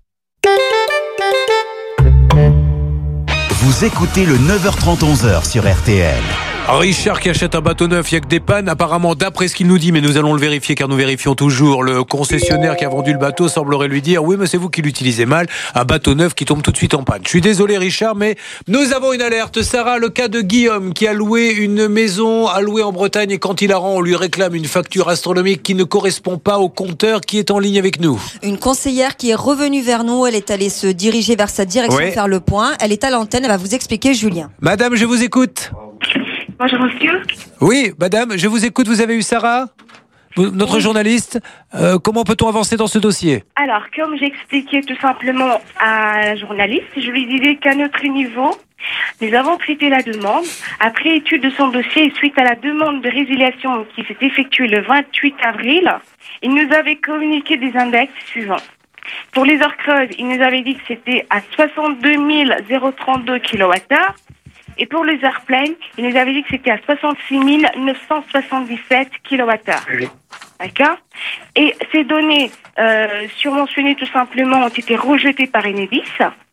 Vous écoutez le neuf heures trente onze heures sur R T L. Richard qui achète un bateau neuf, il n'y a que des pannes. Apparemment, d'après ce qu'il nous dit, mais nous allons le vérifier car nous vérifions toujours, le concessionnaire qui a vendu le bateau semblerait lui dire « Oui, mais c'est vous qui l'utilisez mal, un bateau neuf qui tombe tout de suite en panne. » Je suis désolé Richard, mais nous avons une alerte. Sarah, le cas de Guillaume qui a loué une maison à louer en Bretagne et quand il la rend, on lui réclame une facture astronomique qui ne correspond pas au compteur qui est en ligne avec nous. Une conseillère qui est revenue vers nous, elle est allée se diriger vers sa direction, ouais. Faire le point. Elle est à l'antenne, elle va vous expliquer, Julien. Madame, je vous écoute. Bonjour monsieur. Oui, madame, je vous écoute. Vous avez eu Sarah, notre oui. journaliste. Euh, comment peut-on avancer dans ce dossier? Alors, comme j'expliquais tout simplement à la journaliste, je lui disais qu'à notre niveau, nous avons traité la demande. Après étude de son dossier et suite à la demande de résiliation qui s'est effectuée le vingt-huit avril, il nous avait communiqué des index suivants. Pour les heures creuses, il nous avait dit que c'était à soixante-deux mille trente-deux kilowattheures. Et pour les heures pleines, il nous avait dit que c'était à soixante-six mille neuf cent soixante-dix-sept kilowattheures. Oui. D'accord? Et ces données euh, surmentionnées tout simplement ont été rejetées par Enedis,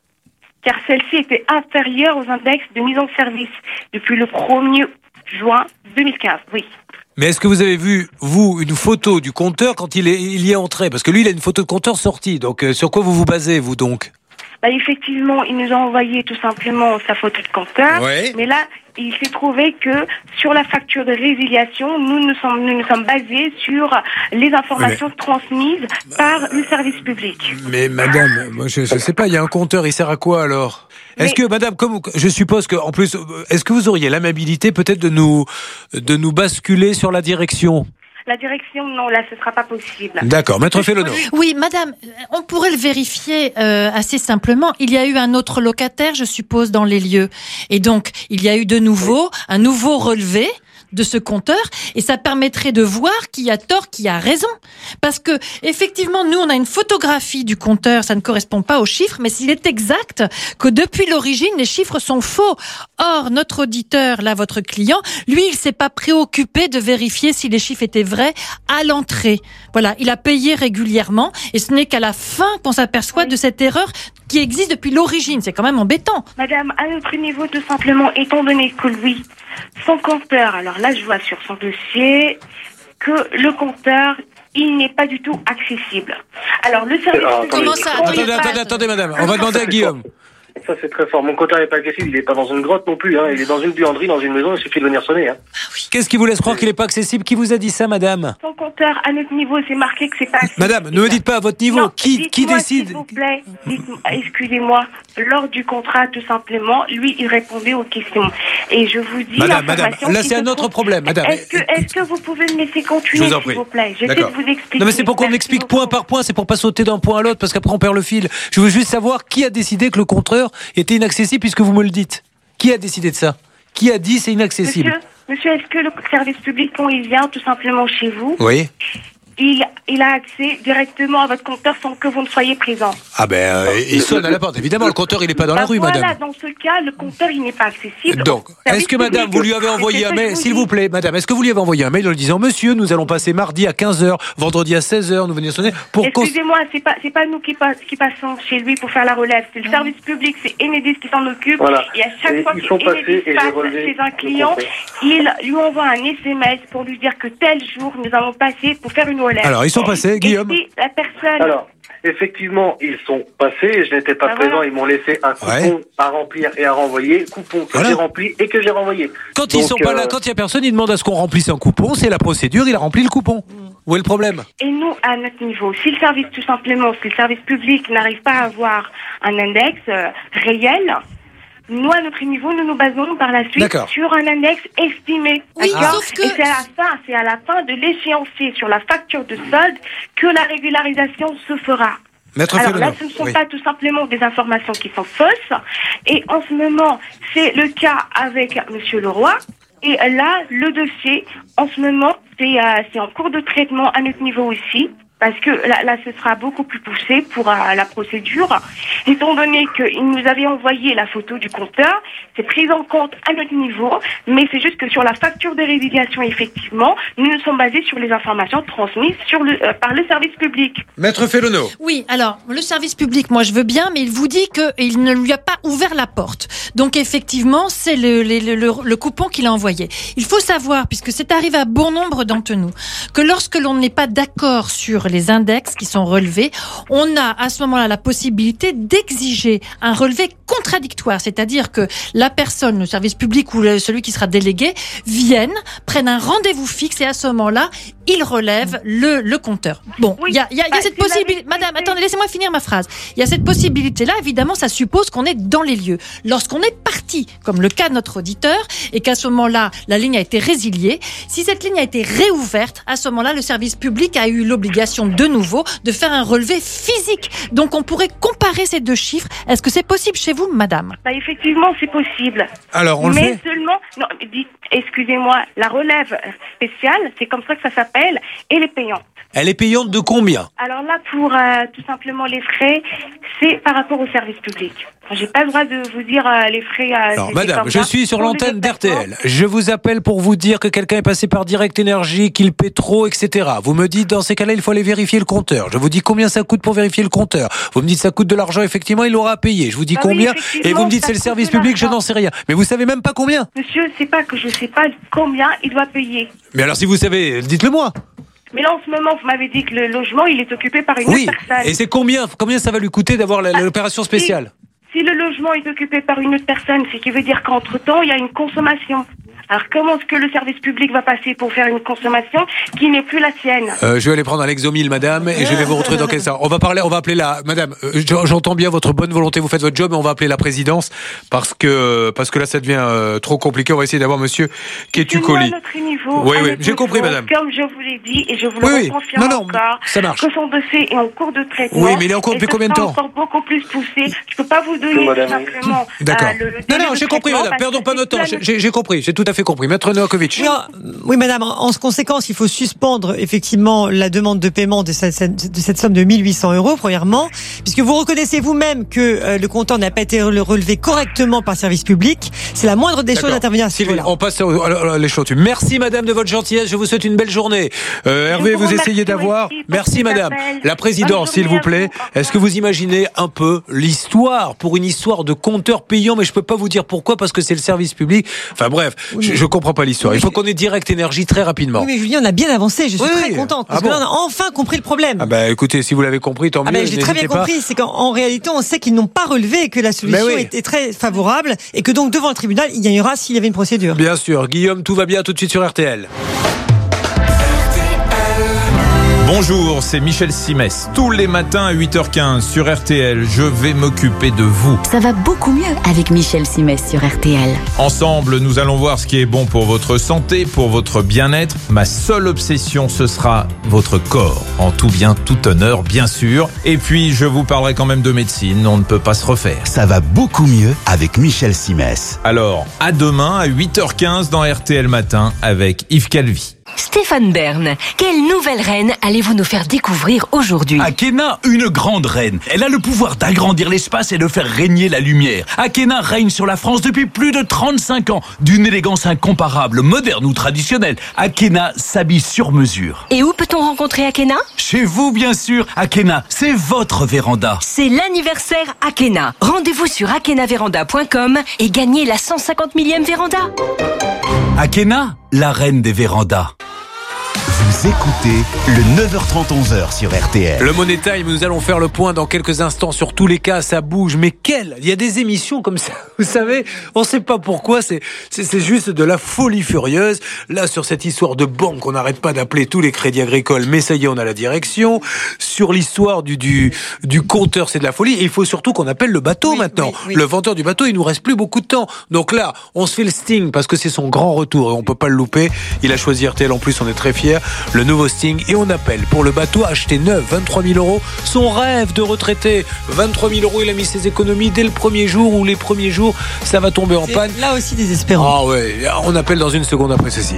car celles-ci étaient inférieures aux index de mise en service depuis le premier juin deux mille quinze. Oui. Mais est-ce que vous avez vu, vous, une photo du compteur quand il, est, il y est entré? Parce que lui, il a une photo de compteur sortie. Donc, euh, sur quoi vous vous basez, vous, donc? Bah, effectivement, il nous a envoyé tout simplement sa photo de compteur. Ouais. Mais là, il s'est trouvé que sur la facture de résiliation, nous nous sommes, nous, nous sommes basés sur les informations mais... transmises par le service public. Mais madame, moi je ne sais pas, il y a un compteur, il sert à quoi alors? Mais... Est-ce que madame, comme je suppose que en plus, est-ce que vous auriez l'amabilité peut-être de nous de nous basculer sur la direction? La direction, non, là, ce ne sera pas possible. D'accord, maître Félono. Oui, madame, on pourrait le vérifier euh, assez simplement. Il y a eu un autre locataire, je suppose, dans les lieux. Et donc, il y a eu de nouveau un nouveau relevé de ce compteur et ça permettrait de voir qui a tort, qui a raison. Parce que, effectivement, nous, on a une photographie du compteur, ça ne correspond pas aux chiffres, mais s'il est exact que depuis l'origine, les chiffres sont faux. Or, notre auditeur, là, votre client, lui, il s'est pas préoccupé de vérifier si les chiffres étaient vrais à l'entrée. Voilà, il a payé régulièrement et ce n'est qu'à la fin qu'on s'aperçoit oui. de cette erreur qui existe depuis l'origine. C'est quand même embêtant. Madame, à notre niveau, tout simplement, étant donné que lui, son compteur, alors là, je vois sur son dossier que le compteur, il n'est pas du tout accessible. Alors, le service... Alors, comment ça? Attendez, attendez, attendez, attendez, madame. On va demander à Guillaume. Ça, c'est très fort. Mon compteur n'est pas accessible. Il n'est pas dans une grotte non plus. Hein. Il est dans une buanderie, dans une maison. Il suffit de venir sonner. Hein. Ah oui. Qu'est-ce qui vous laisse croire qu'il n'est pas accessible? Qui vous a dit ça, madame? Son compteur, à notre niveau, c'est marqué que c'est pas accessible. Madame, ne me dites pas à votre niveau. Non, qui, qui décide? S'il vous plaît, excusez-moi. Lors du contrat, tout simplement, lui, il répondait aux questions. Et je vous dis... Madame, madame, là, c'est un autre trouve... problème. Madame. Est-ce que, est-ce que vous pouvez me laisser continuer, s'il vous plaît? J'essaie de vous expliquer. Non, mais c'est pour qu'on explique point par point. C'est pour pas sauter d'un point à l'autre, parce qu'après, on perd le fil. Je veux juste savoir qui a décidé que le compteur était inaccessible, puisque vous me le dites. Qui a décidé de ça? Qui a dit c'est inaccessible? Monsieur, monsieur, est-ce que le service public, quand il vient tout simplement chez vous, oui, il, il a accès directement à votre compteur sans que vous ne soyez présent? Ah ben, euh, il sonne à la porte. Évidemment, le compteur, il n'est pas dans bah la rue, voilà, madame. Dans ce cas, le compteur, il n'est pas accessible. Donc, est-ce que madame, vous lui avez envoyé un mail, s'il vous plaît, madame, est-ce que vous lui avez envoyé un mail en lui disant, monsieur, nous allons passer mardi à quinze heures, vendredi à seize heures, nous venir sonner pour... Excusez-moi, c'est pas, c'est pas nous qui, passe, qui passons chez lui pour faire la relève. C'est le service public, c'est Enedis qui s'en occupe. Voilà. Et à chaque et fois qu'Enedis passe chez un client, il lui envoie un S M S pour lui dire que tel jour, nous allons passer pour faire une relève. Alors, ils sont passés, Et Guillaume si la personne... Alors, effectivement, ils sont passés, je n'étais pas Ah, présent, voilà. ils m'ont laissé un coupon Ouais. à remplir et à renvoyer, coupon que Voilà. j'ai rempli et que j'ai renvoyé. Quand ils Donc, sont pas là, euh, quand il y a personne, ils demandent à ce qu'on remplisse un coupon. C'est la procédure. Il a rempli le coupon. Où est le problème? Et nous, à notre niveau, si le service, tout simplement, si le service public n'arrive pas à avoir un index euh, réel, nous, à notre niveau, nous nous basons par la suite D'accord. sur un index estimé. Oui, D'accord sauf que- Et c'est à la fin, c'est à la fin de l'échéancier sur la facture de solde que la régularisation se fera. Maître Alors là, Félono. ce ne sont Oui. pas tout simplement des informations qui sont fausses. Et en ce moment, c'est le cas avec Monsieur Leroy. Et là, le dossier, en ce moment, c'est euh, c'est en cours de traitement à notre niveau aussi. Parce que là, là, ce sera beaucoup plus poussé pour euh, la procédure. Étant donné qu'il nous avait envoyé la photo du compteur, c'est pris en compte à notre niveau, mais c'est juste que sur la facture de résiliation, effectivement, nous nous sommes basés sur les informations transmises sur le, euh, par le service public. Maître Félono. Oui, alors, le service public, moi je veux bien, mais il vous dit qu'il ne lui a pas ouvert la porte. Donc effectivement, c'est le, le, le, le, le coupon qu'il a envoyé. Il faut savoir, puisque c'est arrivé à bon nombre d'entre nous, que lorsque l'on n'est pas d'accord sur les index qui sont relevés, on a à ce moment-là la possibilité d'exiger un relevé contradictoire, c'est-à-dire que la personne, le service public ou le, celui qui sera délégué, viennent, prennent un rendez-vous fixe et à ce moment-là, il relève le, le compteur. Bon, il Oui, y a, y a, y a bah, cette c'est la possibilité. vérité. Madame, attendez, laissez-moi finir ma phrase. Il y a cette possibilité-là, évidemment, ça suppose qu'on est dans les lieux. Lorsqu'on est parti, comme le cas de notre auditeur, et qu'à ce moment-là, la ligne a été résiliée, si cette ligne a été réouverte, à ce moment-là, le service public a eu l'obligation de nouveau de faire un relevé physique. Donc, on pourrait comparer ces deux chiffres. Est-ce que c'est possible chez vous, madame? Bah, effectivement, c'est possible. Alors, on le Mais fait seulement, non, dites, excusez-moi, la relève spéciale, c'est comme ça que ça s'appelle, et elle est payante. Elle est payante de combien? Alors là, pour euh, tout simplement les frais, c'est par rapport au service public. J'ai pas le droit de vous dire euh, les frais. Euh, Alors, c'est- madame, c'est comme je ça. suis sur Pour le l'antenne déplacement. d'R T L. Je vous appelle pour vous dire que quelqu'un est passé par Direct Énergie, qu'il paie trop, et cetera. Vous me dites, dans ces cas-là, il faut aller vérifier le compteur. Je vous dis combien ça coûte pour vérifier le compteur. Vous me dites, ça coûte de l'argent, effectivement, il aura à payer. Je vous dis Ah oui, combien, effectivement, et vous me dites, ça c'est le coûte service de public, je l'argent. n'en sais rien. Mais vous savez même pas combien. Monsieur, c'est pas que je sais pas combien il doit payer. Mais alors, si vous savez, dites-le moi. Mais là, en ce moment, vous m'avez dit que le logement, il est occupé par une Oui. autre personne. Et c'est combien, combien ça va lui coûter d'avoir la- l'opération spéciale? Si le logement est occupé par une autre personne, c'est qui veut dire qu'entre-temps, il y a une consommation. Alors, comment est-ce que le service public va passer pour faire une consommation qui n'est plus la sienne? Euh, je vais aller prendre un Lexomil, madame, et je vais vous retrouver dans quel sens. On va parler, on va appeler la, madame, euh, j'entends bien votre bonne volonté, vous faites votre job, mais on va appeler la présidence, parce que, parce que là, ça devient euh, trop compliqué. On va essayer d'avoir monsieur Kétucoli. À notre niveau, Oui, à oui, notre j'ai compris, niveau, madame. Comme je vous l'ai dit, et je vous Oui, le oui. reconfirme Non, non, encore, ça marche. que son dossier est en cours de traitement. Oui, mais il est en cours et depuis ce combien de sera temps? encore beaucoup plus poussé. Je peux pas vous donner madame. tout simplement. D'accord. euh, le- le Non, délai non, de j'ai compris, traitement, madame. parce Perdons que pas c'est notre temps. plein J'ai- de- J'ai j'ai compris, j'ai tout à fait compris. Maître Novakovic. Oui, oui, madame, en conséquence, il faut suspendre effectivement la demande de paiement de cette, de cette somme de mille huit cents euros, premièrement, puisque vous reconnaissez vous-même que euh, le compteur n'a pas été relevé correctement par le service public. C'est la moindre des choses D'accord. d'intervenir à ce Sylvie, niveau-là. on passe au- à à l'échelon. Merci, madame, de votre gentillesse. Je vous souhaite une belle journée. Euh, Hervé, vous vous remercie essayez d'avoir. aussi pour Merci, cet madame. appel. La présidente, Bonne s'il journée vous à plaît. vous. Est-ce que vous imaginez un peu l'histoire pour une histoire de compteur payant, mais je peux pas vous dire pourquoi, parce que c'est le service public. Enfin bref, Oui, je, mais- je comprends pas l'histoire. Il faut qu'on ait Direct Énergie très rapidement. Oui, mais Julien, on a bien avancé. Je suis Oui, très oui. contente Ah parce bon que là, on a enfin compris le problème. Ah bah écoutez, si vous l'avez compris, tant Ah mieux. ben, j'ai très bien n'hésitez pas. compris, c'est qu'en en réalité, on sait qu'ils n'ont pas relevé et que la solution Mais oui. est, est très favorable et que donc devant le tribunal, il gagnera s'il y avait une procédure. Bien sûr, Guillaume, tout va bien tout de suite sur R T L. Bonjour, c'est Michel Simès. Tous les matins à huit heures quinze sur R T L, je vais m'occuper de vous. Ça va beaucoup mieux avec Michel Simès sur R T L. Ensemble, nous allons voir ce qui est bon pour votre santé, pour votre bien-être. Ma seule obsession, ce sera votre corps. En tout bien, tout honneur, bien sûr. Et puis, je vous parlerai quand même de médecine. On ne peut pas se refaire. Ça va beaucoup mieux avec Michel Simès. Alors, à demain à huit heures quinze dans R T L Matin avec Yves Calvi. Stéphane Bern, quelle nouvelle reine allez-vous nous faire découvrir aujourd'hui? Akena, une grande reine. Elle a le pouvoir d'agrandir l'espace et de faire régner la lumière. Akena règne sur la France depuis plus de trente-cinq ans. D'une élégance incomparable, moderne ou traditionnelle. Akena s'habille sur mesure. Et où peut-on rencontrer Akena? Chez vous, bien sûr. Akena, c'est votre véranda. C'est l'anniversaire Akena. Rendez-vous sur akena véranda point com et gagnez la cent cinquante millième véranda. Akena, la reine des vérandas. Vous écoutez le neuf heures trente, onze heures sur R T L. Le Money Time, nous allons faire le point dans quelques instants sur tous les cas, ça bouge. Mais quel Il y a des émissions comme ça, vous savez, on ne sait pas pourquoi, c'est, c'est, c'est juste de la folie furieuse. Là, sur cette histoire de banque, on n'arrête pas d'appeler tous les crédits agricoles, mais ça y est, on a la direction. Sur l'histoire du, du, du compteur, c'est de la folie. Et il faut surtout qu'on appelle le bateau oui, maintenant. Oui, oui. Le vendeur du bateau, il nous reste plus beaucoup de temps. Donc là, on se fait le Sting parce que c'est son grand retour et on peut pas le louper. Il a choisi R T L en plus, on est très fiers. Le nouveau Sting, et on appelle pour le bateau acheté neuf, vingt-trois mille euros, son rêve de retraité. vingt-trois mille euros, il a mis ses économies dès le premier jour ou les premiers jours, ça va tomber en c'est panne. Là aussi désespérant. Ah ouais, on appelle dans une seconde après ceci.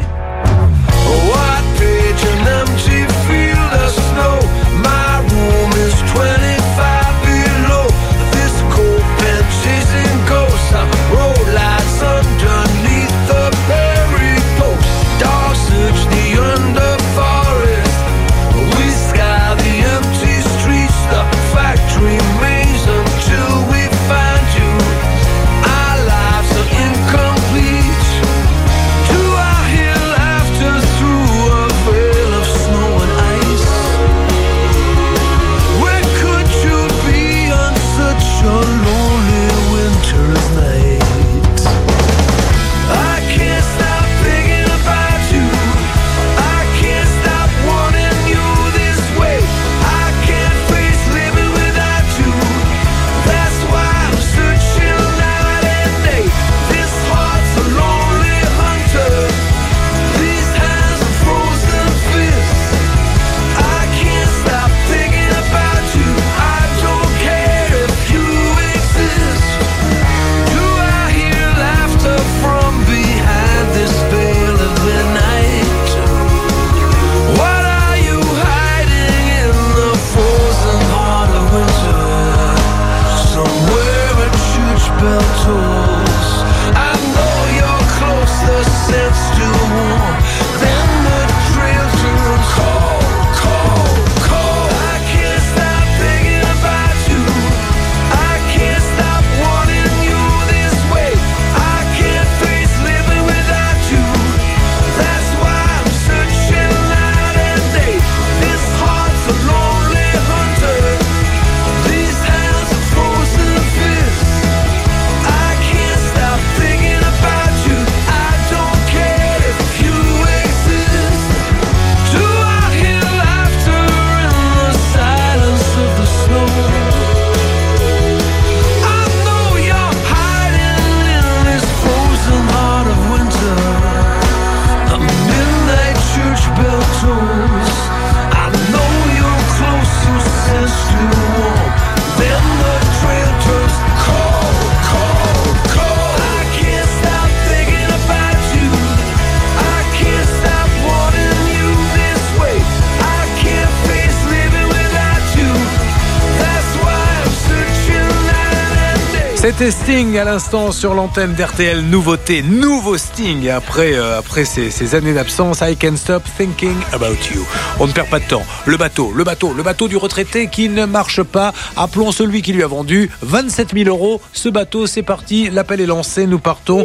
C'était Sting à l'instant sur l'antenne d'R T L. Nouveauté, nouveau Sting après, euh, après ces, ces années d'absence. I can't stop thinking about you. On ne perd pas de temps. Le bateau, le bateau, le bateau du retraité qui ne marche pas. Appelons celui qui lui a vendu vingt-sept mille euros. Ce bateau, c'est parti. L'appel est lancé. Nous partons.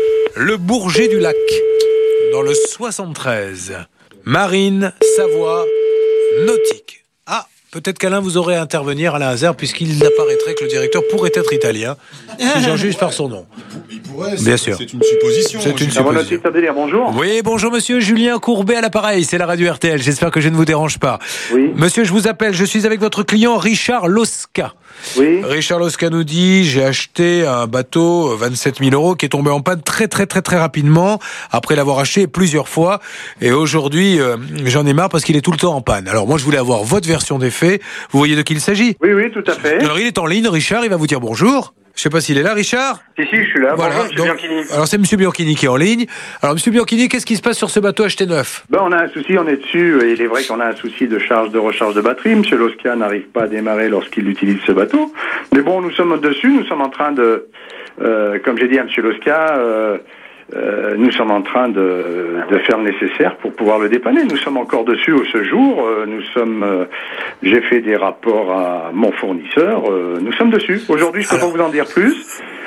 Le Bourget du Lac, dans le soixante-treize. Marine, Savoie, nautique. Ah, peut-être qu'Alain vous aurez à intervenir à la hasard, puisqu'il apparaîtrait que le directeur pourrait être italien, si j'en juge par son nom. Il pourrait, bien sûr. C'est une supposition. C'est une supposition. Bonjour. Oui, bonjour monsieur Julien Courbet à l'appareil, c'est la radio R T L, j'espère que je ne vous dérange pas. Oui. Monsieur, je vous appelle, je suis avec votre client Richard Losca. Oui. Richard Losca nous dit, j'ai acheté un bateau vingt-sept mille euros qui est tombé en panne très très très très rapidement, après l'avoir acheté plusieurs fois, et aujourd'hui euh, j'en ai marre parce qu'il est tout le temps en panne. Alors moi je voulais avoir votre version des faits, vous voyez de qui il s'agit? Oui, oui, tout à fait. Alors il est en ligne, Richard, il va vous dire bonjour. Je sais pas s'il est là, Richard. Si, si, je suis là. Voilà. Bonjour, Donc, Bianchini. alors c'est Monsieur Bianchini qui est en ligne. Alors Monsieur Bianchini, qu'est-ce qui se passe sur ce bateau acheté neuf? Ben, on a un souci, on est dessus. Et il est vrai qu'on a un souci de charge de recharge de batterie. Monsieur Losca n'arrive pas à démarrer lorsqu'il utilise ce bateau. Mais bon, nous sommes dessus. Nous sommes en train de, euh, comme j'ai dit à Monsieur Losca, euh, euh, nous sommes en train de, de faire le nécessaire pour pouvoir le dépanner. Nous sommes encore dessus au ce jour. Euh, nous sommes, euh, j'ai fait des rapports à mon fournisseur. Euh, nous sommes dessus. Aujourd'hui, je ne peux pas vous en dire plus.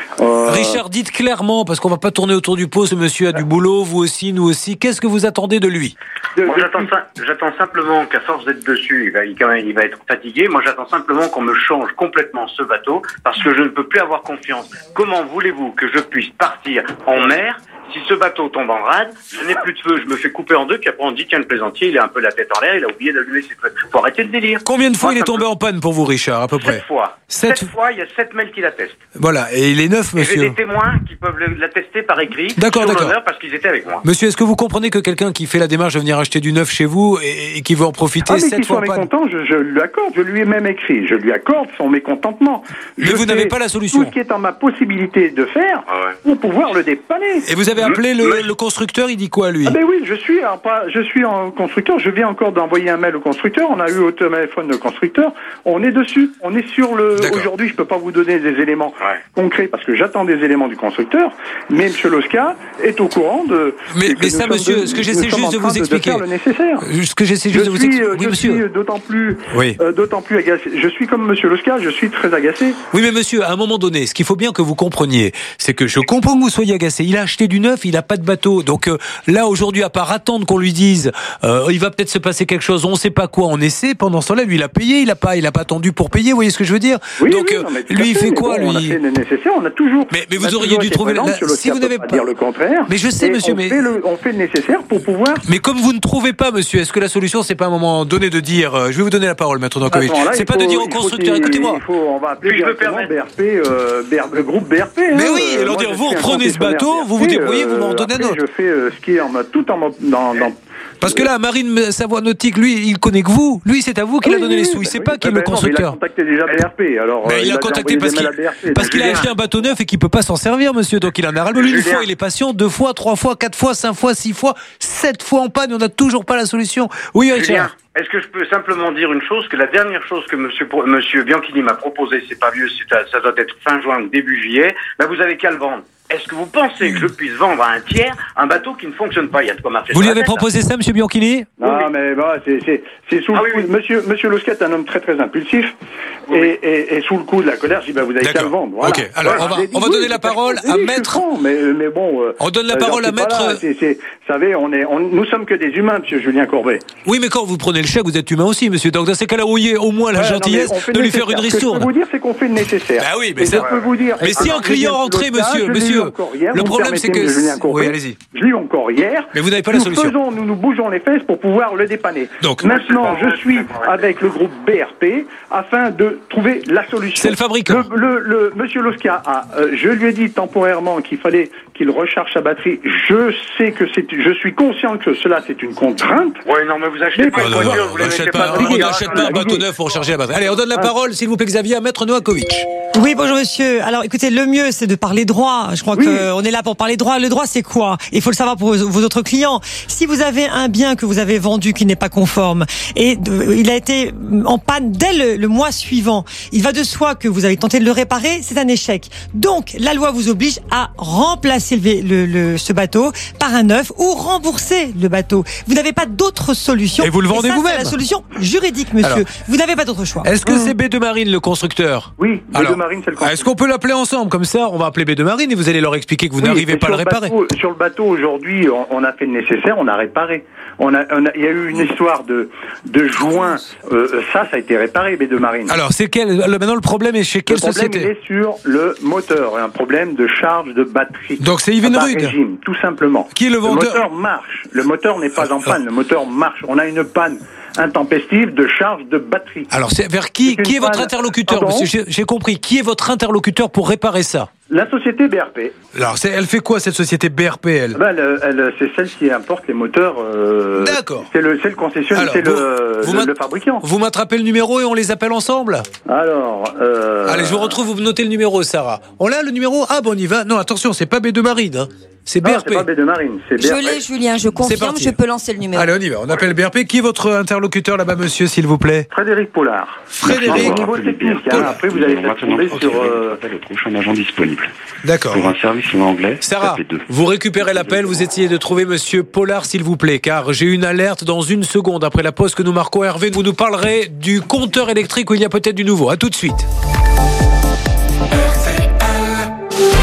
Euh... Richard, dites clairement, parce qu'on va pas tourner autour du pot, ce monsieur a du boulot, vous aussi, nous aussi. Qu'est-ce que vous attendez de lui? Moi, j'attends, j'attends simplement qu'à force d'être dessus, il va, il, quand même, il va être fatigué. Moi, j'attends simplement qu'on me change complètement ce bateau, parce que je ne peux plus avoir confiance. Comment voulez-vous que je puisse partir en mer si ce bateau tombe en rade, je n'ai plus de feu, je me fais couper en deux, puis après on dit tiens, le plaisantier, il a un peu la tête en l'air, il a oublié d'allumer ses feux. Faut arrêter le délire. Combien de fois Moi, il est tombé peut... en panne pour vous, Richard, à peu près? Sept fois. Sept, sept fois, il y a sept mails qui l'attestent. Voilà, et il est neuf, monsieur. Et j'ai des témoins qui peuvent l'attester par écrit. D'accord, sur d'accord. l'honneur parce qu'ils étaient avec moi. Monsieur, est-ce que vous comprenez que quelqu'un qui fait la démarche de venir acheter du neuf chez vous et, et qui veut en profiter ah, sept fois en panne? mécontent, je, je lui accorde, je lui ai même écrit, je lui accorde son mécontentement. Mais je vous n'avez pas la solution. Tout ce qui est en ma possibilité de faire ah ouais. pour pouvoir le dépanner. Et vous avez appelé le, le, le constructeur, il dit quoi lui? Ah ben oui, je suis en, je suis en constructeur, je viens encore d'envoyer un mail au constructeur, on a eu au téléphone le constructeur, on est dessus, on est sur le... Aujourd'hui, je peux pas vous donner des éléments ouais. concrets parce que j'attends des éléments du constructeur, mais M. Losca est au courant de... Mais, mais ça, monsieur, de, ce que j'essaie juste de vous expliquer... De faire le nécessaire. Ce que j'essaie juste je de vous suis, expliquer... Oui, je monsieur. suis d'autant plus, oui. euh, d'autant plus agacé. Je suis comme M. Losca, je suis très agacé. Oui, mais monsieur, à un moment donné, ce qu'il faut bien que vous compreniez, c'est que je comprends que vous soyez agacé. Il a acheté du neuf, il n'a pas de bateau. Donc euh, là, aujourd'hui, à part attendre qu'on lui dise euh, il va peut-être se passer quelque chose, on ne sait pas quoi, on essaie. Pendant ce temps-là, lui, il a payé, il n'a pas, il a pas attendu pour payer. Vous voyez ce que je veux dire? Oui, donc oui, euh, non, lui, il fait quoi, bon, lui? On a fait le nécessaire, on a toujours. Mais, mais vous auriez dû trouver. La... Si vous n'avez pas dire le contraire. Mais je sais, monsieur, on mais fait le, on fait le nécessaire pour pouvoir. Mais comme vous ne trouvez pas, monsieur, est-ce que la solution, c'est pas à un moment donné de dire, euh, je vais vous donner la parole, maître Dankovic. C'est pas faut, de dire au constructeur, écoutez-moi. On va appeler directement B R P, euh, B R, le groupe B R P. Mais hein, oui, et leur dire, vous reprenez ce bateau, vous vous débrouillez, vous m'en donnez un autre. Je fais euh, ce qui est en mode tout en mode dans. dans Parce que là, Marine Savoie Nautique, lui, il connaît que vous. Lui, c'est à vous qu'il oui, a donné oui, les sous. Il sait oui, pas qui est le constructeur. Il a contacté déjà B R P. Alors, mais euh, il, il a contacté parce qu'il parce qu'il a acheté un bateau neuf et qu'il peut pas s'en servir, monsieur. Donc il en a ras-le-bol. Une fois, il est patient. Deux fois, trois fois, quatre fois, cinq fois, six fois, sept fois en panne. On n'a toujours pas la solution. Oui, Richard. Est-ce que je peux simplement dire une chose, que la dernière chose que monsieur, monsieur Bianchini m'a proposé, c'est pas vieux, c'est, ça doit être fin juin ou début juillet, ben vous avez qu'à le vendre. Est-ce que vous pensez que je puisse vendre à un tiers un bateau qui ne fonctionne pas? Il y a de quoi marcher. Vous lui avez proposé ça, monsieur Bianchini? Non, oui, mais bah, c'est, c'est, c'est sous ah, le coup. Oui, oui. Monsieur, monsieur Losca est un homme très très impulsif. Oui, et, et, et sous le coup de la colère, je dis, bah, vous avez qu'à le vendre. Voilà. Ok, alors voilà. on va, on va oui, donner la parole à maître. Mais, mais bon. Euh, on donne la parole à maître. Là, c'est, c'est, vous savez, on est, on, nous sommes que des humains, monsieur Julien Courbet. Oui, mais quand vous prenez le chèque, vous êtes humain aussi, monsieur. Donc dans ces cas-là, vous ayez au moins la ouais, gentillesse non, de lui faire une ristourne. Ce que je peux vous dire, c'est qu'on fait le nécessaire. Bah oui, mais ça. Je peux vous dire. Mais si un client rentrait, monsieur, monsieur, le problème c'est que. Oui, allez-y. Je l'ai eu encore hier. Mais vous n'avez pas la solution. Faisons, nous nous bougeons les fesses pour pouvoir le dépanner. Donc maintenant, je suis avec le groupe B R P afin de trouver la solution. C'est le fabricant. Le, le, le monsieur Losca a, euh, je lui ai dit temporairement qu'il fallait qu'il recharge sa batterie. Je sais que c'est, je suis conscient que cela c'est une contrainte. Oui, non, mais vous achetez pas une voiture, vous l'achetez pas. On n'achète pas un bateau neuf pour recharger la batterie. Allez, on donne la parole, s'il vous plaît, Xavier, à maître Novakovic. Oui, bonjour monsieur. Alors écoutez, le mieux c'est de parler droit. Je crois oui. qu'on est là pour parler droit. Le droit c'est quoi? Il faut le savoir pour vos, vos autres clients. Si vous avez un bien que vous avez vendu qui n'est pas conforme et de, il a été en panne dès le, le mois suivant, il va de soi que vous avez tenté de le réparer, c'est un échec. Donc la loi vous oblige à remplacer le, le, le, ce bateau par un neuf ou rembourser le bateau. Vous n'avez pas d'autre solution. Et vous le vendez et ça, vous-même? C'est la solution juridique, monsieur. Alors, vous n'avez pas d'autre choix. Est-ce que mmh. c'est B deux Marine le constructeur? Oui, B deux Alors, Marine c'est le constructeur. Est-ce qu'on peut l'appeler ensemble? Comme ça, on va appeler B deux Marine et vous allez leur expliquer que vous oui, n'arrivez pas à le réparer. Bateau, sur le bateau aujourd'hui, on, on a fait le nécessaire, on a réparé. On a, on a, il y a eu une histoire de, de joint. Euh, ça, ça a été réparé, B deux Marine. Alors, c'est quel? Maintenant, le problème est chez quelle le société? Le problème, il est sur le moteur. Un problème de charge de batterie. Donc, c'est Evinrude. Régime, tout simplement. Qui est le vendeur? Le moteur marche. Le moteur n'est pas en panne. Le moteur marche. On a une panne intempestive de charge de batterie. Alors, c'est vers qui? Qui est votre interlocuteur? Parce que j'ai, j'ai compris. Qui est votre interlocuteur pour réparer ça? La société B R P. Alors, c'est, elle fait quoi, cette société B R P, elle? Ben, elle, elle c'est celle qui importe les moteurs. Euh, D'accord. C'est le, c'est le concessionnaire, Alors, c'est vous, le, vous le, le fabricant. Vous m'attrapez le numéro et on les appelle ensemble? Alors. Euh... Allez, je vous retrouve, vous notez le numéro, Sarah. On l'a, le numéro? Ah, bon, on y va. Non, attention, c'est pas B deux Marine, hein. C'est B R P. Non, c'est pas B deux Marine, c'est B R P. Je l'ai, Julien, je confirme, je peux lancer le numéro. Allez, on y va. On appelle B R P. Qui est votre interlocuteur là-bas, monsieur, s'il vous plaît? Frédéric Pollard. Frédéric. Au niveau technique, hein. Après, vous allez faire tomber sur. Euh... le prochain agent disponible. D'accord. Pour un service en anglais. Sarah, vous récupérez l'appel, vous essayez de trouver monsieur Pollard, s'il vous plaît, car j'ai une alerte dans une seconde. Après la pause que nous marquons, Hervé, vous nous parlerez du compteur électrique où il y a peut-être du nouveau. À tout de suite. R T L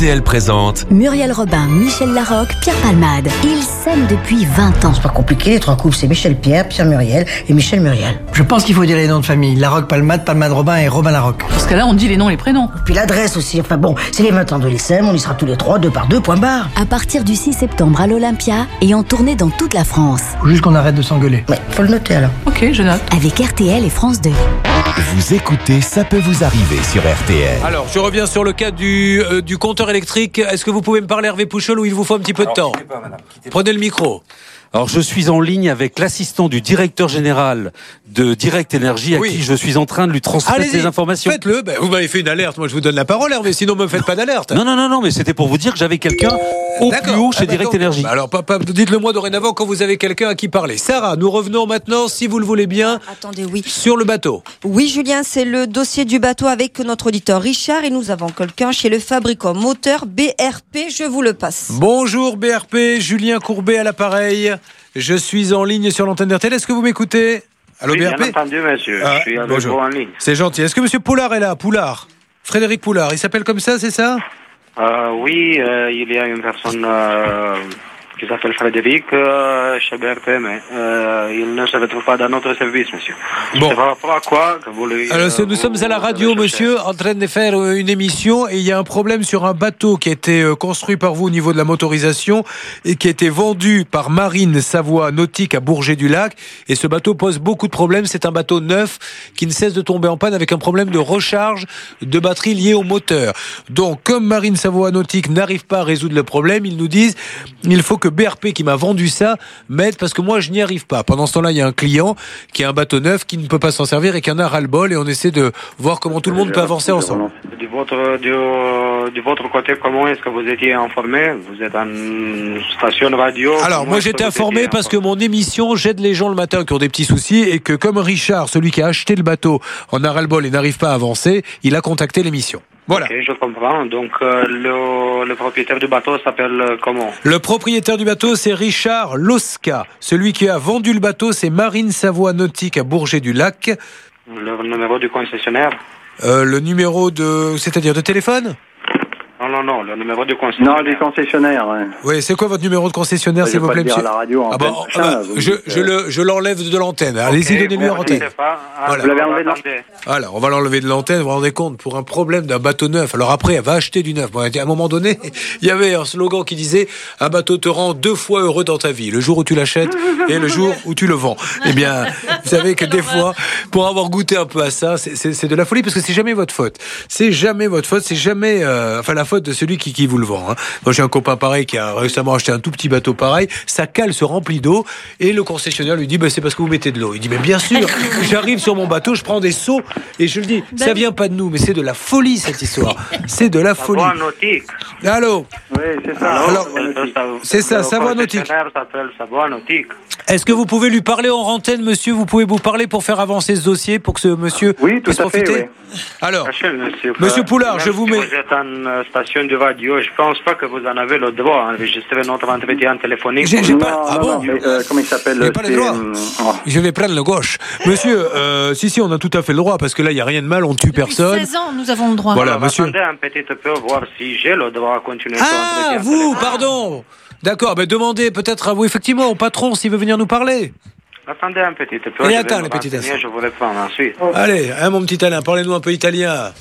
T L présente Muriel Robin, Michel Larocque, Pierre Palmade. Ils s'aiment depuis vingt ans. C'est pas compliqué, les trois couples, c'est Michel Pierre, Pierre Muriel et Michel Muriel. Je pense qu'il faut dire les noms de famille. Larocque, Palmade, Palmade Robin et Robin Larocque. Parce que là, on dit les noms et les prénoms. Et puis l'adresse aussi. Enfin bon, c'est les vingt ans de l'I S E M, on y sera tous les trois, deux par deux, point barre. À partir du six septembre à l'Olympia et en tournée dans toute la France. Faut juste qu'on arrête de s'engueuler. Mais faut le noter alors. Ok, je note. Avec R T L et France deux. Vous écoutez Ça peut vous arriver sur R T L. Alors, je reviens sur le cas du, euh, du compteur électrique. Est-ce que vous pouvez me parler, Hervé Pouchol, ou il vous faut un petit peu de temps? Prenez le micro. Alors, je suis en ligne avec l'assistant du directeur général de Direct Énergie, à Oui. qui je suis en train de lui transmettre Allez-y, les informations. faites-le. Ben, vous m'avez fait une alerte. Moi, je vous donne la parole, Hervé. Sinon, me faites pas d'alerte. Non, non, non, non, mais c'était pour vous dire que j'avais quelqu'un au plus haut chez Ah, bah, Direct donc, Énergie. bah, alors, papa, dites-le moi dorénavant quand vous avez quelqu'un à qui parler. Sarah, nous revenons maintenant, si vous le voulez bien, Attendez, oui. sur le bateau. Oui, Julien, c'est le dossier du bateau avec notre auditeur Richard et nous avons quelqu'un chez le fabricant moteur B R P. Je vous le passe. Bonjour B R P, Julien Courbet à l'appareil. Je suis en ligne sur l'antenne d'R T L. Est-ce que vous m'écoutez? Allô Oui, B R P? bien entendu, monsieur. Ah, je suis avec bonjour. vous en ligne. C'est gentil. Est-ce que monsieur Poulard est là? Poulard Frédéric Poulard, il s'appelle comme ça, c'est ça? Euh, oui, euh, il y a une personne euh, qui s'appelle Frédéric euh, chez B R P, mais euh, il ne se retrouve pas dans notre service, monsieur. Bon. C'est par rapport à quoi que vous le... Alors, nous sommes à la radio, monsieur, en train de faire euh, une émission et il y a un problème sur un bateau qui a été euh, construit par vous au niveau de la motorisation et qui a été vendu par Marine Savoie Nautique à Bourget-du-Lac. Et ce bateau pose beaucoup de problèmes. C'est un bateau neuf qui ne cesse de tomber en panne avec un problème de recharge de batterie lié au moteur. Donc, comme Marine Savoie Nautique n'arrive pas à résoudre le problème, ils nous disent il faut que B R P qui m'a vendu ça m'aide parce que moi je n'y arrive pas. Pendant ce temps-là, il y a un client qui a un bateau neuf qui ne peut pas s'en servir et qui en a ras-le-bol et on essaie de voir comment tout le monde peut avancer ensemble. De votre, de, de votre côté, comment est-ce que vous étiez informé? Vous êtes en station radio? Alors, moi j'étais informé parce que mon émission j'aide les gens le matin qui ont des petits soucis et que comme Richard, celui qui a acheté le bateau, en a ras-le-bol et n'arrive pas à avancer, il a contacté l'émission. Voilà. Ok, je comprends. Donc, euh, le, le propriétaire du bateau s'appelle euh, comment? Le propriétaire du bateau, c'est Richard Losca. Celui qui a vendu le bateau, c'est Marine Savoie Nautique à Bourget-du-Lac. Le numéro du concessionnaire? Euh, le numéro de... c'est-à-dire de téléphone? Non, non, non, le numéro du concessionnaire. Non, du concessionnaire, ouais. Oui, c'est quoi votre numéro de concessionnaire, Je s'il vais vous pas plaît, le dire monsieur? à la radio, en Ah bah, plein ah machin, bah, là, vous je, dites, je euh, le, je l'enlève de l'antenne. Allez-y, Ok, donnez-lui bon, en antenne. je sais pas. Ah, Voilà. Vous l'avez enlevé de la... attendez. Alors, on va l'enlever de l'antenne, vous vous rendez compte, pour un problème d'un bateau neuf. Alors après, elle va acheter du neuf. Bon, à un moment donné, il y avait un slogan qui disait « Un bateau te rend deux fois heureux dans ta vie, le jour où tu l'achètes et le jour où tu le vends. » Eh bien, vous savez que des fois, pour avoir goûté un peu à ça, c'est- c'est c'est de la folie, parce que c'est jamais votre faute. C'est jamais votre faute, c'est jamais euh, enfin la faute de celui qui, qui vous le vend. Hein. Moi, j'ai un copain pareil qui a récemment acheté un tout petit bateau pareil, sa cale se remplit d'eau, et le concessionnaire lui dit bah, « C'est parce que vous mettez de l'eau. » Il dit « Mais bien sûr, j'arrive sur mon bateau, je prends des seaux, et je le dis, Ben ça oui. vient pas de nous, mais c'est de la folie cette histoire. C'est de la folie. Savoie Nautique. Allô? Oui, c'est ça. Alors, c'est ça, le Savoie Nautique. concessionnaire s'appelle Savoie Nautique. Est-ce que vous pouvez lui parler en antenne, monsieur? Vous pouvez vous parler pour faire avancer ce dossier, pour que ce monsieur Oui, tout puisse à fait, profiter? oui. Alors, Sachez, monsieur, que Monsieur Poulard, même je vous si mets- Vous êtes en euh, station de radio, je pense pas que vous en avez le droit d'enregistrer notre entretien téléphonique. J'ai- j'ai Non, pas- ah non, bon non, mais euh, comment il s'appelle? J'ai pas le c'est, droit. euh, oh. je vais prendre le gauche. Monsieur, euh, si, si, on a tout à fait le droit, parce que là, il n'y a rien de mal, on ne tue Depuis personne. seize ans, nous avons le droit. Voilà, Alors, monsieur. attendez un petit peu, voir si j'ai le droit de continuer sur Ah, l'entretien vous, téléphonique. pardon. D'accord, ben demandez peut-être à vous, effectivement, au patron, s'il veut venir nous parler. Attendez un petit peu. Et je vais attends, me les petits renseigner, instants. Je vous réponds ensuite. Allez, hein, mon petit Alain, parlez-nous un peu italien.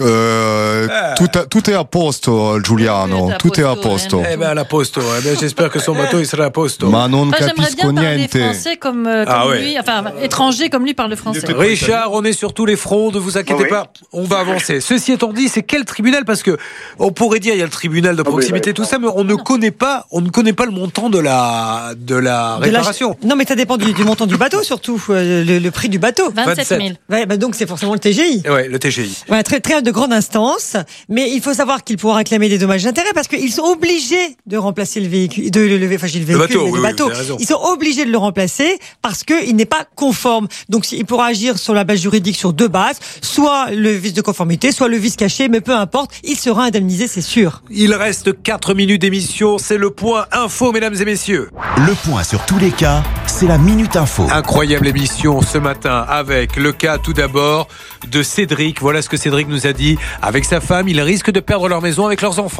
Euh, Ah. tout, a- tout est à posto, Giuliano. Tout est à posto. Eh ben, à la posto. Eh ben, j'espère que son bateau, il sera à posto. Ma non Enfin, j'aimerais capisco bien parler niente. français comme, euh, comme Ah ouais. lui, enfin étranger comme lui parle le français. Richard, on est sur tous les fronts, ne vous inquiétez Oui. pas, on va avancer. Ceci étant dit, c'est quel tribunal? Parce que on pourrait dire il y a le tribunal de proximité, oui. tout ça, mais on ne connaît pas, on ne connaît pas le montant de la de la De la- réparation. Non, mais ça dépend du, du montant du bateau, surtout, euh, le, le prix du bateau. vingt-sept mille. Ouais, bah donc c'est forcément le T G I. Ouais, le T G I. Voilà, très, très de grande instance, mais il faut savoir qu'ils pourront réclamer des dommages d'intérêt parce qu'ils sont obligés de remplacer le véhicule, de le lever, enfin j'ai le véhicule, bateau, mais oui, le oui, bateau. vous avez raison. Ils sont obligés de le remplacer parce qu'il n'est pas conforme. Donc il pourra agir sur la base juridique sur deux bases, soit le vice de conformité, soit le vice caché, mais peu importe, il sera indemnisé, c'est sûr. Il reste quatre minutes d'émission, c'est le point info, mesdames et messieurs. Le point sur tous les cas, c'est la Minute Info. Incroyable émission ce matin avec le cas tout d'abord de Cédric. Voilà ce que Cédric nous a dit. Avec sa femme, il risque de perdre leur maison avec leurs enfants.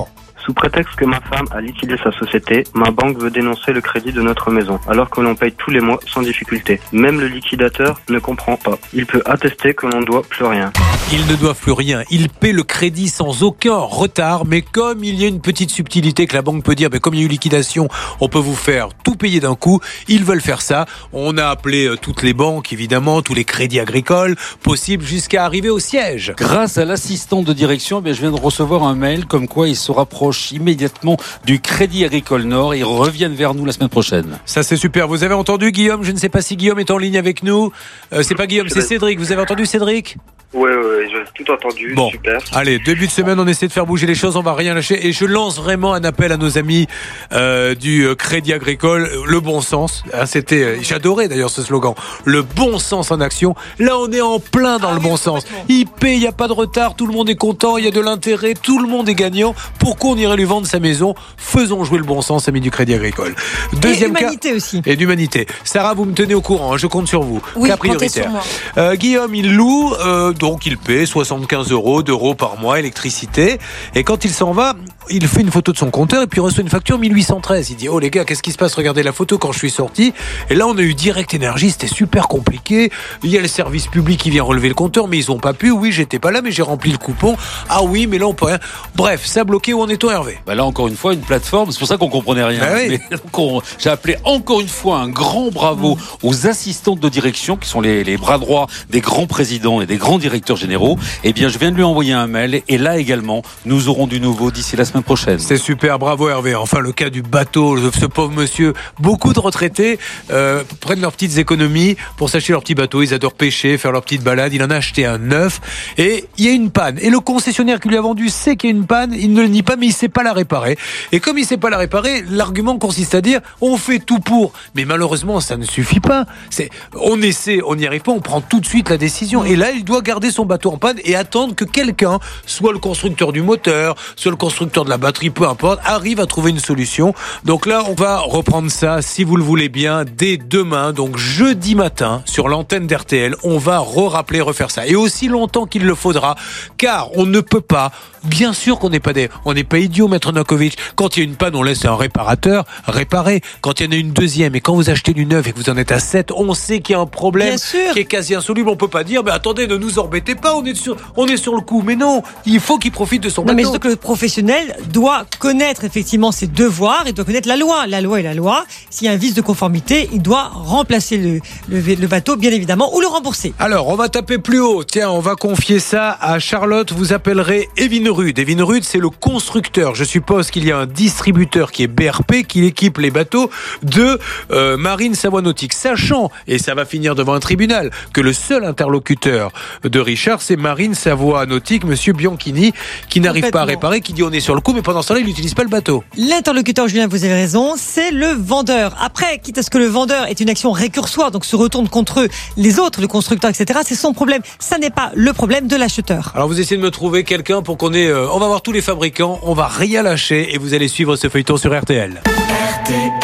Sous prétexte que ma femme a liquidé sa société, ma banque veut dénoncer le crédit de notre maison, alors que l'on paye tous les mois sans difficulté. Même le liquidateur ne comprend pas. Il peut attester que l'on ne doit plus rien. Ils ne doivent plus rien. Ils paient le crédit sans aucun retard, mais comme il y a une petite subtilité que la banque peut dire, mais comme il y a eu liquidation, on peut vous faire tout payer d'un coup. Ils veulent faire ça. On a appelé toutes les banques, évidemment, tous les crédits agricoles possibles, jusqu'à arriver au siège. Grâce à l'assistante de direction, eh je viens de recevoir un mail comme quoi ils se rapprochent immédiatement du Crédit Agricole Nord. Ils reviennent vers nous la semaine prochaine. Ça, c'est super. Vous avez entendu Guillaume? Je ne sais pas si Guillaume est en ligne avec nous. Euh, c'est pas Guillaume, c'est Cédric. Vous avez entendu Cédric? Ouais, ouais, j'ai tout entendu. Bon, super. Allez, début de semaine, on essaie de faire bouger les choses, on va rien lâcher. Et je lance vraiment un appel à nos amis euh, du Crédit Agricole, le bon sens. Hein, c'était, euh, j'adorais d'ailleurs ce slogan, le bon sens en action. Là, on est en plein dans le bon sens. Il paye, il n'y a pas de retard, tout le monde est content, il y a de l'intérêt, tout le monde est gagnant. Pourquoi on irait lui vendre sa maison? Faisons jouer le bon sens, amis du Crédit Agricole. Deuxième et humanité cas, aussi. Et d'humanité. Sarah, vous me tenez au courant, hein, je compte sur vous. Oui, Cas comptez sur prioritaire. moi. Euh, Guillaume, il loue, euh, donc il paie soixante-quinze euros d'euros par mois, électricité. Et quand il s'en va, il fait une photo de son compteur et puis il reçoit une facture mille huit cent treize. Il dit, oh les gars, qu'est-ce qui se passe? Regardez la photo quand je suis sorti. Et là, on a eu Direct Énergie, c'était super compliqué. Il y a le service public qui vient relever le compteur, mais ils ont pas pu. Oui, j'étais pas là, mais j'ai rempli le coupon. Ah oui, mais là, on peut rien. Bref, ça a bloqué. Où en est-on, Hervé? Bah là, encore une fois, une plateforme. C'est pour ça qu'on comprenait rien. Bah oui. Mais donc, on- j'ai appelé encore une fois un grand bravo mmh. aux assistantes de direction qui sont les, les bras droits des grands présidents et des grands directeurs généraux. Eh bien, je viens de lui envoyer un mail et là également, nous aurons du nouveau d'ici la semaine prochaine. C'est super, bravo Hervé. Enfin, le cas du bateau, ce pauvre monsieur. Beaucoup de retraités euh, prennent leurs petites économies pour s'acheter leur petit bateau. Ils adorent pêcher, faire leur petite balade. Il en a acheté un neuf et il y a une panne. Et le concessionnaire qui lui a vendu sait qu'il y a une panne. Il ne le nie pas, mais il ne sait pas la réparer. Et comme il ne sait pas la réparer, l'argument consiste à dire on fait tout pour. Mais malheureusement, ça ne suffit pas. C'est, on essaie, on n'y arrive pas, on prend tout de suite la décision. Et là, il doit garder son bateau en panne et attendre que quelqu'un, soit le constructeur du moteur, soit le constructeur de la batterie, peu importe, arrive à trouver une solution. Donc là, on va reprendre ça, si vous le voulez bien, dès demain, donc jeudi matin, sur l'antenne d'R T L, on va re-rappeler, refaire ça. Et aussi longtemps qu'il le faudra, car on ne peut pas, bien sûr qu'on n'est pas des, on n'est pas idiot, maître Novakovic. Quand il y a une panne, on laisse un réparateur réparer. Quand il y en a une deuxième, et quand vous achetez du neuf et que vous en êtes à sept, on sait qu'il y a un problème qui est quasi insoluble. On peut pas dire, mais attendez, ne nous embêtez pas, on est sur, on est sur le coup. Mais non, il faut qu'il profite de son Non, bateau. mais surtout que le professionnel doit connaître effectivement ses devoirs, il doit connaître la loi. La loi est la loi. S'il y a un vice de conformité, il doit remplacer le, le, le bateau, bien évidemment, ou le rembourser. Alors, on va taper plus haut. Tiens, on va confier ça à Charlotte. Vous appellerez Evinrude. Evinrude, c'est le constructeur. Je suppose qu'il y a un distributeur qui est B R P, qui équipe les bateaux de euh, Marine Savoie Nautique. Sachant, et ça va finir devant un tribunal, que le seul interlocuteur de Richard, c'est Marine Savoie Nautique, monsieur Bianchini, qui n'arrive pas à réparer, qui dit on est sur le coup, mais pendant ce temps-là, il n'utilise pas le bateau. L'interlocuteur, Julien, vous avez raison, c'est le vendeur. Après, quitte à ce que le vendeur ait une action récursoire, donc se retourne contre eux, les autres, le constructeur, et cetera, c'est son problème. Ça n'est pas le problème de l'acheteur. Alors vous essayez de me trouver quelqu'un pour qu'on ait... Euh, on va voir tous les fabricants, on va rien lâcher et vous allez suivre ce feuilleton sur R T L. R T L.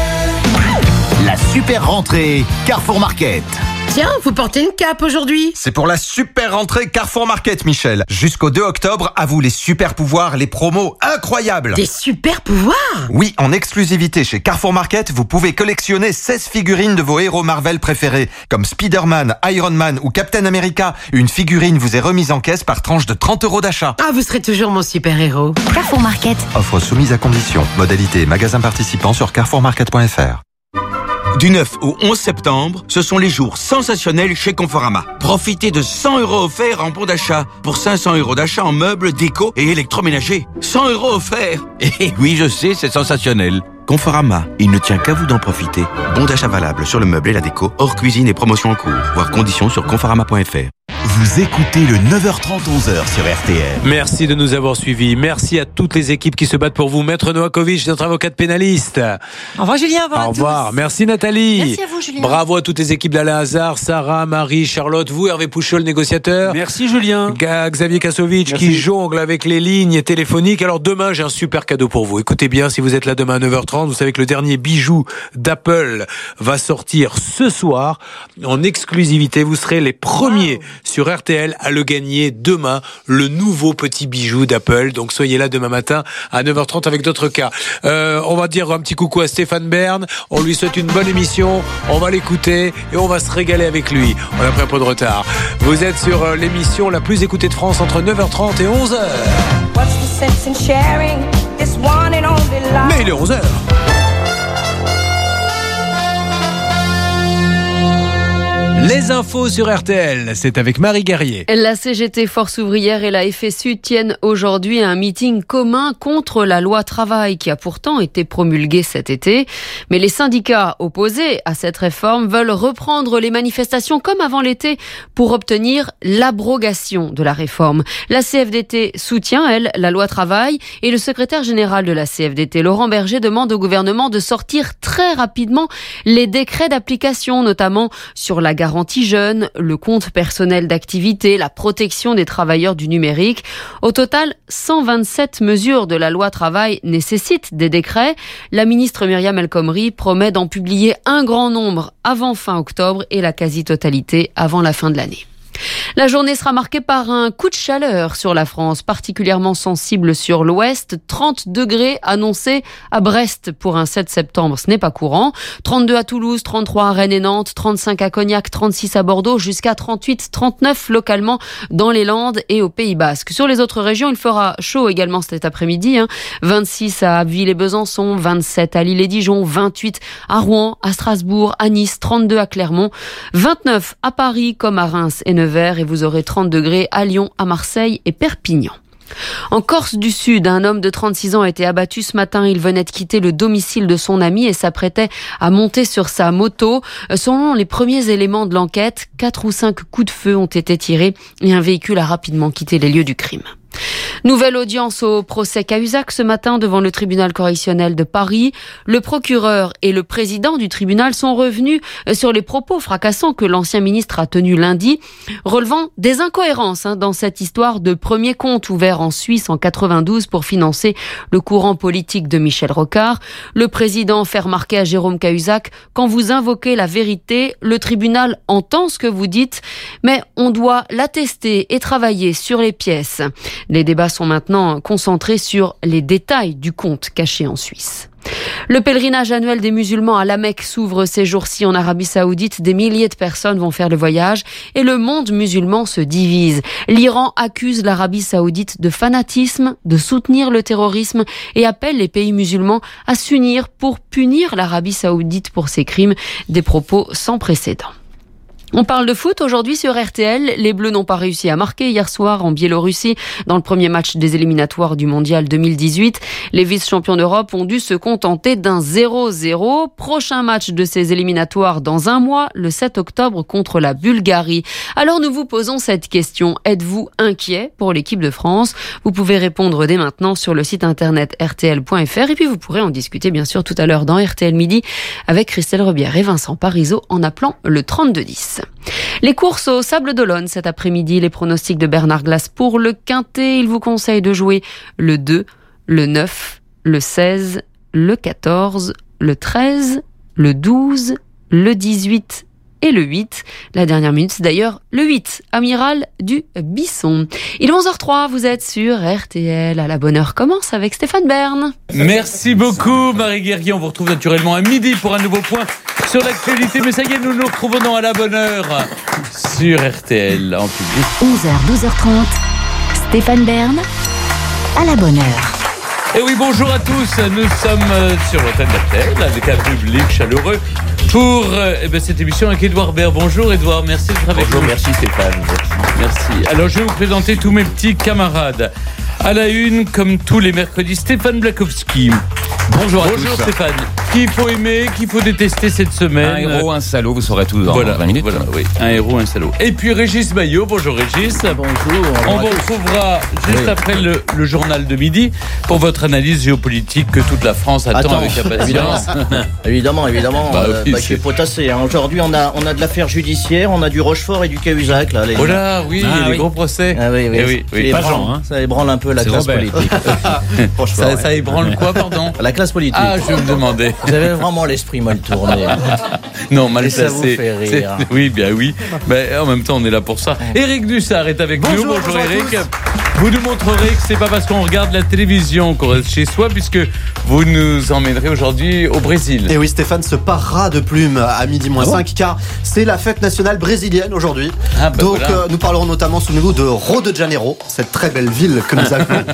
La super rentrée Carrefour Market. Tiens, vous portez une cape aujourd'hui. C'est pour la super rentrée Carrefour Market, Michel. Jusqu'au deux octobre, à vous les super pouvoirs, les promos incroyables. Des super pouvoirs? Oui, en exclusivité chez Carrefour Market, vous pouvez collectionner seize figurines de vos héros Marvel préférés, comme Spider-Man, Iron Man ou Captain America. Une figurine vous est remise en caisse par tranche de trente euros d'achat. Ah, vous serez toujours mon super-héros. Carrefour Market. Offre soumise à condition. Modalité et magasin participant sur carrefour market point f r. Du neuf au onze septembre, ce sont les jours sensationnels chez Conforama. Profitez de cent euros offerts en bon d'achat pour cinq cents euros d'achat en meubles, déco et électroménager. cent euros offerts. Eh oui, je sais, c'est sensationnel. Conforama, il ne tient qu'à vous d'en profiter. Bon d'achat valable sur le meuble et la déco, hors cuisine et promotion en cours. Voir conditions sur conforama point f r. Vous écoutez le neuf heures trente, onze heures sur R T L. Merci de nous avoir suivis. Merci à toutes les équipes qui se battent pour vous. Maître Novakovic, notre avocate pénaliste. Au revoir Julien, au revoir. Au revoir. Merci Nathalie. Merci à vous Julien. Bravo à toutes les équipes d'Alain Hazard, Sarah, Marie, Charlotte, vous Hervé Pouchol, négociateur. Merci Julien. Ga- Xavier Kasovic qui jongle avec les lignes téléphoniques. Alors demain, j'ai un super cadeau pour vous. Écoutez bien, si vous êtes là demain à neuf heures trente, vous savez que le dernier bijou d'Apple va sortir ce soir en exclusivité. Vous serez les premiers sur R T L à le gagner demain, le nouveau petit bijou d'Apple. Donc soyez là demain matin à neuf heures trente avec d'autres cas. Euh, on va dire un petit coucou à Stéphane Bern. On lui souhaite une bonne émission. On va l'écouter et on va se régaler avec lui. On a pris un peu de retard. Vous êtes sur euh, l'émission la plus écoutée de France entre neuf heures trente et onze heures. Mais il est onze heures. Les infos sur R T L, c'est avec Marie Guerrier. La C G T Force ouvrière et la F S U tiennent aujourd'hui un meeting commun contre la loi travail qui a pourtant été promulguée cet été. Mais les syndicats opposés à cette réforme veulent reprendre les manifestations comme avant l'été pour obtenir l'abrogation de la réforme. La C F D T soutient, elle, la loi travail et le secrétaire général de la C F D T, Laurent Berger, demande au gouvernement de sortir très rapidement les décrets d'application, notamment sur la garantie jeune, le compte personnel d'activité, la protection des travailleurs du numérique. Au total, cent vingt-sept mesures de la loi travail nécessitent des décrets. La ministre Myriam El Khomri promet d'en publier un grand nombre avant fin octobre et la quasi-totalité avant la fin de l'année. La journée sera marquée par un coup de chaleur sur la France, particulièrement sensible sur l'ouest. trente degrés annoncés à Brest pour un sept septembre, ce n'est pas courant. trente-deux à Toulouse, trente-trois à Rennes et Nantes, trente-cinq à Cognac, trente-six à Bordeaux, jusqu'à trente-huit, trente-neuf localement dans les Landes et au Pays Basque. Sur les autres régions, il fera chaud également cet après-midi. Hein. vingt-six à Abbeville et Besançon, vingt-sept à Lille et Dijon, vingt-huit à Rouen, à Strasbourg, à Nice, trente-deux à Clermont, vingt-neuf à Paris comme à Reims et Nevers. Et vous aurez trente degrés à Lyon, à Marseille et Perpignan. En Corse du Sud, un homme de trente-six ans a été abattu ce matin. Il venait de quitter le domicile de son ami et s'apprêtait à monter sur sa moto. Selon les premiers éléments de l'enquête, quatre ou cinq coups de feu ont été tirés et un véhicule a rapidement quitté les lieux du crime. Nouvelle audience au procès Cahuzac ce matin devant le tribunal correctionnel de Paris. Le procureur et le président du tribunal sont revenus sur les propos fracassants que l'ancien ministre a tenus lundi, relevant des incohérences hein, dans cette histoire de premier compte ouvert en Suisse en quatre-vingt-douze pour financer le courant politique de Michel Rocard. Le président fait remarquer à Jérôme Cahuzac: quand vous invoquez la vérité, le tribunal entend ce que vous dites, mais on doit l'attester et travailler sur les pièces. Les débats sont maintenant concentrés sur les détails du compte caché en Suisse. Le pèlerinage annuel des musulmans à la Mecque s'ouvre ces jours-ci en Arabie Saoudite. Des milliers de personnes vont faire le voyage et le monde musulman se divise. L'Iran accuse l'Arabie Saoudite de fanatisme, de soutenir le terrorisme et appelle les pays musulmans à s'unir pour punir l'Arabie Saoudite pour ses crimes. Des propos sans précédent. On parle de foot aujourd'hui sur R T L. Les Bleus n'ont pas réussi à marquer hier soir en Biélorussie dans le premier match des éliminatoires du Mondial deux mille dix-huit. Les vice-champions d'Europe ont dû se contenter d'un zéro zéro. Prochain match de ces éliminatoires dans un mois, le sept octobre contre la Bulgarie. Alors nous vous posons cette question. Êtes-vous inquiet pour l'équipe de France? Vous pouvez répondre dès maintenant sur le site internet R T L point F R et puis vous pourrez en discuter bien sûr tout à l'heure dans R T L Midi avec Christelle Rebière et Vincent Parisot en appelant le trente-deux dix. Les courses au Sable d'Olonne cet après-midi, les pronostics de Bernard Glass pour le Quintet. Il vous conseille de jouer le deux, le neuf, le seize, le quatorze, le treize, le douze, le dix-huit et le huit. La dernière minute, c'est d'ailleurs le huit, Amiral du Bisson. Il est onze heures zéro trois, vous êtes sur R T L. À la bonne heure commence avec Stéphane Bern. Merci beaucoup Marie Guerrier. On vous retrouve naturellement à midi pour un nouveau point sur l'actualité. Mais ça y est, nous nous retrouvons dans à la bonne heure sur R T L en public. onze heures, douze heures trente, Stéphane Bern, à la bonne heure. Et oui, bonjour à tous. Nous sommes sur l'antenne d'R T L avec un public chaleureux pour euh, eh bien, cette émission avec Édouard Baird. Bonjour Édouard, merci d'être avec Bonjour, nous. merci Stéphane. Merci. Merci. Alors je vais vous présenter tous mes petits camarades. À la une, comme tous les mercredis, Stéphane Blakowski. Bonjour à Bonjour tous. Stéphane. Qu'il faut aimer, qu'il faut détester cette semaine. Un héros, un salaud, vous saurez tout dans voilà, vingt minutes. Voilà, oui, un héros, un salaud. Et puis Régis Maillot. Bonjour Régis. Bonjour. On vous retrouvera juste Oui. après le, le journal de midi pour votre analyse géopolitique que toute la France attend Attends, avec impatience. Évidemment, évidemment, Bah, euh, oui, bah, c'est- qui est potassé. Hein. Aujourd'hui, on a, on a de l'affaire judiciaire, on a du Rochefort et du Cahuzac. Là, les... Oh là, oui, Ah, les oui. gros procès. Ah oui, oui. Eh oui, Ça oui. ébranle, Pas Jean, hein. Ça ébranle un peu la C'est classe Robert. politique. Rochefort, Ça, ouais. ça ébranle quoi, pardon? La classe politique. Ah, je me demandais. Vous avez vraiment l'esprit mal tourné. Non, mal Et ça placé. vous fait rire. C'est- Oui, bien oui. Mais en même temps, on est là pour ça. Éric Dussard est avec Bonjour, nous. Bonjour, bonjour à Éric. tous. Vous nous montrerez que c'est pas parce qu'on regarde la télévision qu'on reste chez soi, puisque vous nous emmènerez aujourd'hui au Brésil. Et oui, Stéphane se parera de plumes à midi moins Ah bon cinq, car c'est la fête nationale brésilienne aujourd'hui. Ah bah Donc voilà. euh, nous parlerons notamment, souvenez-vous, de Rio de Janeiro, cette très belle ville que nous avons